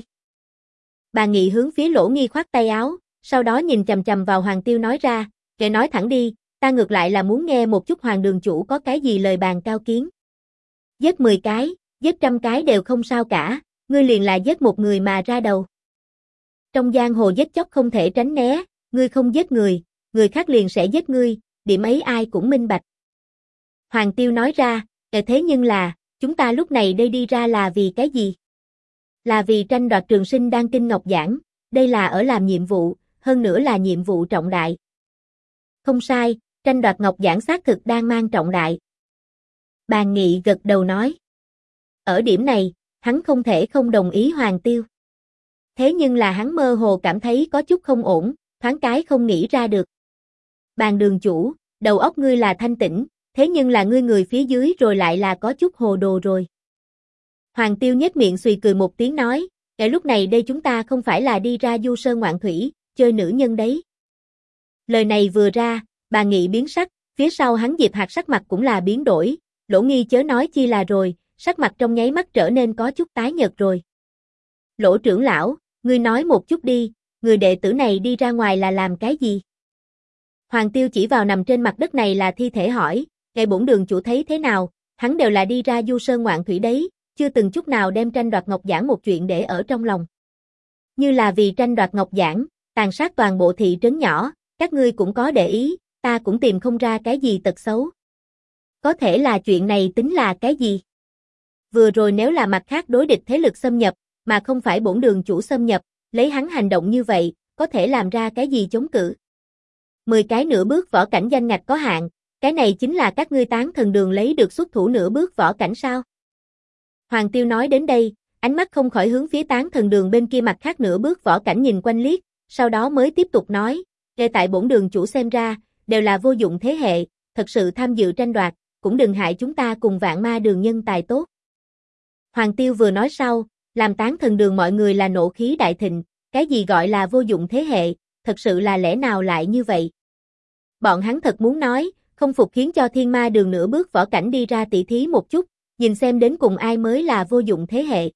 Bàn Nghị hướng phía Lỗ Nghi khoát tay áo, sau đó nhìn chằm chằm vào Hoàng Tiêu nói ra, kệ nói thẳng đi, ta ngược lại là muốn nghe một chút Hoàng đường chủ có cái gì lời bàn cao kiến. Giết 10 cái, giết 100 cái đều không sao cả, ngươi liền là giết một người mà ra đầu. Trong giang hồ giết chóc không thể tránh né, ngươi không giết người, người khác liền sẽ giết ngươi, điểm ấy ai cũng minh bạch. Hoàng Tiêu nói ra, thế nhưng là, chúng ta lúc này đây đi ra là vì cái gì? Là vì tranh đoạt Trường Sinh Đan Kinh Ngọc Giản, đây là ở làm nhiệm vụ, hơn nữa là nhiệm vụ trọng đại. Không sai, tranh đoạt Ngọc Giản xác thực đang mang trọng đại. Bàn Nghị gật đầu nói. Ở điểm này, hắn không thể không đồng ý Hoàng Tiêu. Thế nhưng là hắn mơ hồ cảm thấy có chút không ổn, thoáng cái không nghĩ ra được. Bàn đường chủ, đầu óc ngươi là thanh tĩnh, thế nhưng là ngươi người phía dưới rồi lại là có chút hồ đồ rồi. Hoàng Tiêu nhếch miệng xùy cười một tiếng nói, kể lúc này đây chúng ta không phải là đi ra du sơn ngoạn thủy, chơi nữ nhân đấy. Lời này vừa ra, Bàn Nghị biến sắc, phía sau hắn Diệp Hạc sắc mặt cũng là biến đổi, Lỗ Nghi chớ nói chi là rồi, sắc mặt trong nháy mắt trở nên có chút tái nhợt rồi. Lỗ trưởng lão, ngươi nói một chút đi, người đệ tử này đi ra ngoài là làm cái gì? Hoàng Tiêu chỉ vào nằm trên mặt đất này là thi thể hỏi, ngài bổn đường chủ thấy thế nào, Hắn đều là đi ra du sơn ngoạn thủy đấy, chưa từng chút nào đem tranh đoạt ngọc giản một chuyện để ở trong lòng. Như là vì tranh đoạt ngọc giản, tàn sát toàn bộ thị trấn nhỏ, các ngươi cũng có để ý, ta cũng tìm không ra cái gì tật xấu. Có thể là chuyện này tính là cái gì? Vừa rồi nếu là mặt khác đối địch thế lực xâm nhập, mà không phải bổn đường chủ xâm nhập, lấy hắn hành động như vậy, có thể làm ra cái gì chống cự? 10 cái nửa bước võ cảnh danh ngạch có hạn, cái này chính là các ngươi Tán Thần Đường lấy được xuất thủ nửa bước võ cảnh sao? Hoàng Tiêu nói đến đây, ánh mắt không khỏi hướng phía Tán Thần Đường bên kia mặt khác nửa bước võ cảnh nhìn quanh liếc, sau đó mới tiếp tục nói, "Kể tại bổn đường chủ xem ra, đều là vô dụng thế hệ, thật sự tham dự tranh đoạt, cũng đừng hại chúng ta cùng Vạn Ma Đường nhân tài tốt." Hoàng Tiêu vừa nói sau, làm Tán Thần Đường mọi người là nộ khí đại thịnh, cái gì gọi là vô dụng thế hệ, thật sự là lẽ nào lại như vậy? Bọn hắn thật muốn nói, không phục khiến cho Thiên Ma Đường nửa bước võ cảnh đi ra tỉ thí một chút, nhìn xem đến cùng ai mới là vô dụng thế hệ.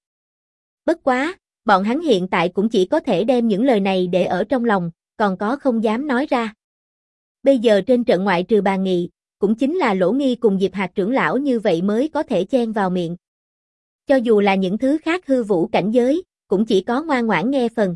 Bất quá, bọn hắn hiện tại cũng chỉ có thể đem những lời này để ở trong lòng, còn có không dám nói ra. Bây giờ trên trận ngoại trừ Bàn Nghị, cũng chính là Lỗ Nghi cùng Diệp Hạc trưởng lão như vậy mới có thể chen vào miệng. Cho dù là những thứ khác hư vũ cảnh giới, cũng chỉ có ngoan ngoãn nghe phần.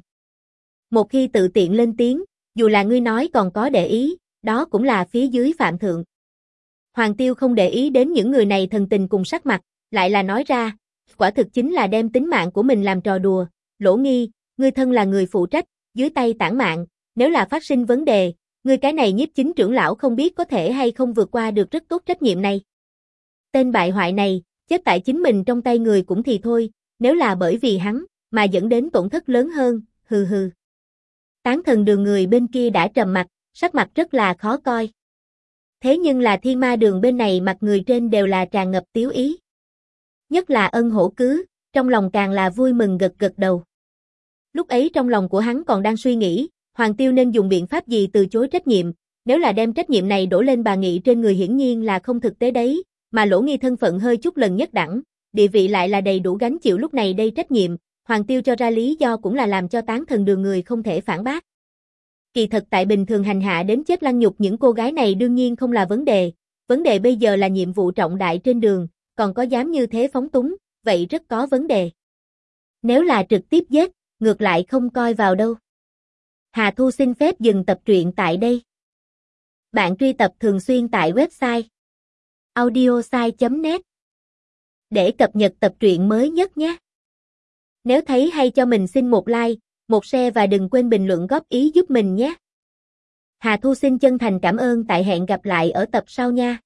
Một khi tự tiện lên tiếng, dù là ngươi nói còn có để ý, đó cũng là phía dưới phạm thượng. Hoàng Tiêu không để ý đến những người này thần tình cùng sắc mặt, lại là nói ra, quả thực chính là đem tính mạng của mình làm trò đùa. Lỗ Nghi, ngươi thân là người phụ trách, dưới tay tản mạng, nếu là phát sinh vấn đề, ngươi cái này nhiếp chính trưởng lão không biết có thể hay không vượt qua được rất tốt trách nhiệm này. Tên bại hoại này, chết tại chính mình trong tay người cũng thì thôi, nếu là bởi vì hắn, mà dẫn đến tổn thất lớn hơn, hừ hừ. Tán Thần Đường người bên kia đã trầm mặt, sắc mặt rất là khó coi. Thế nhưng là Thiên Ma Đường bên này mặt người trên đều là tràn ngập tiếu ý. Nhất là Ân Hổ Cứ, trong lòng càng là vui mừng gật gật đầu. Lúc ấy trong lòng của hắn còn đang suy nghĩ, Hoàng Tiêu nên dùng biện pháp gì từ chối trách nhiệm, nếu là đem trách nhiệm này đổ lên Bà Nghị trên người hiển nhiên là không thực tế đấy, mà Lỗ Nghi thân phận hơi chút lần nhất đẳng, địa vị lại là đầy đủ gánh chịu lúc này đây trách nhiệm, Hoàng Tiêu cho ra lý do cũng là làm cho Tán Thần Đường người không thể phản bác. Kỳ thật tại bình thường hành hạ đến chết lăng nhục những cô gái này đương nhiên không là vấn đề bây giờ là nhiệm vụ trọng đại trên đường, còn có dám như thế phóng túng, vậy rất có vấn đề. Nếu là trực tiếp giết, ngược lại không coi vào đâu. Hà Thu xin phép dừng tập truyện tại đây. Bạn truy tập thường xuyên tại website audiosai.net để cập nhật tập truyện mới nhất nhé. Nếu thấy hay cho mình xin một like, một share và đừng quên bình luận góp ý giúp mình nhé. Hà Thu xin chân thành cảm ơn, tại hẹn gặp lại ở tập sau nha.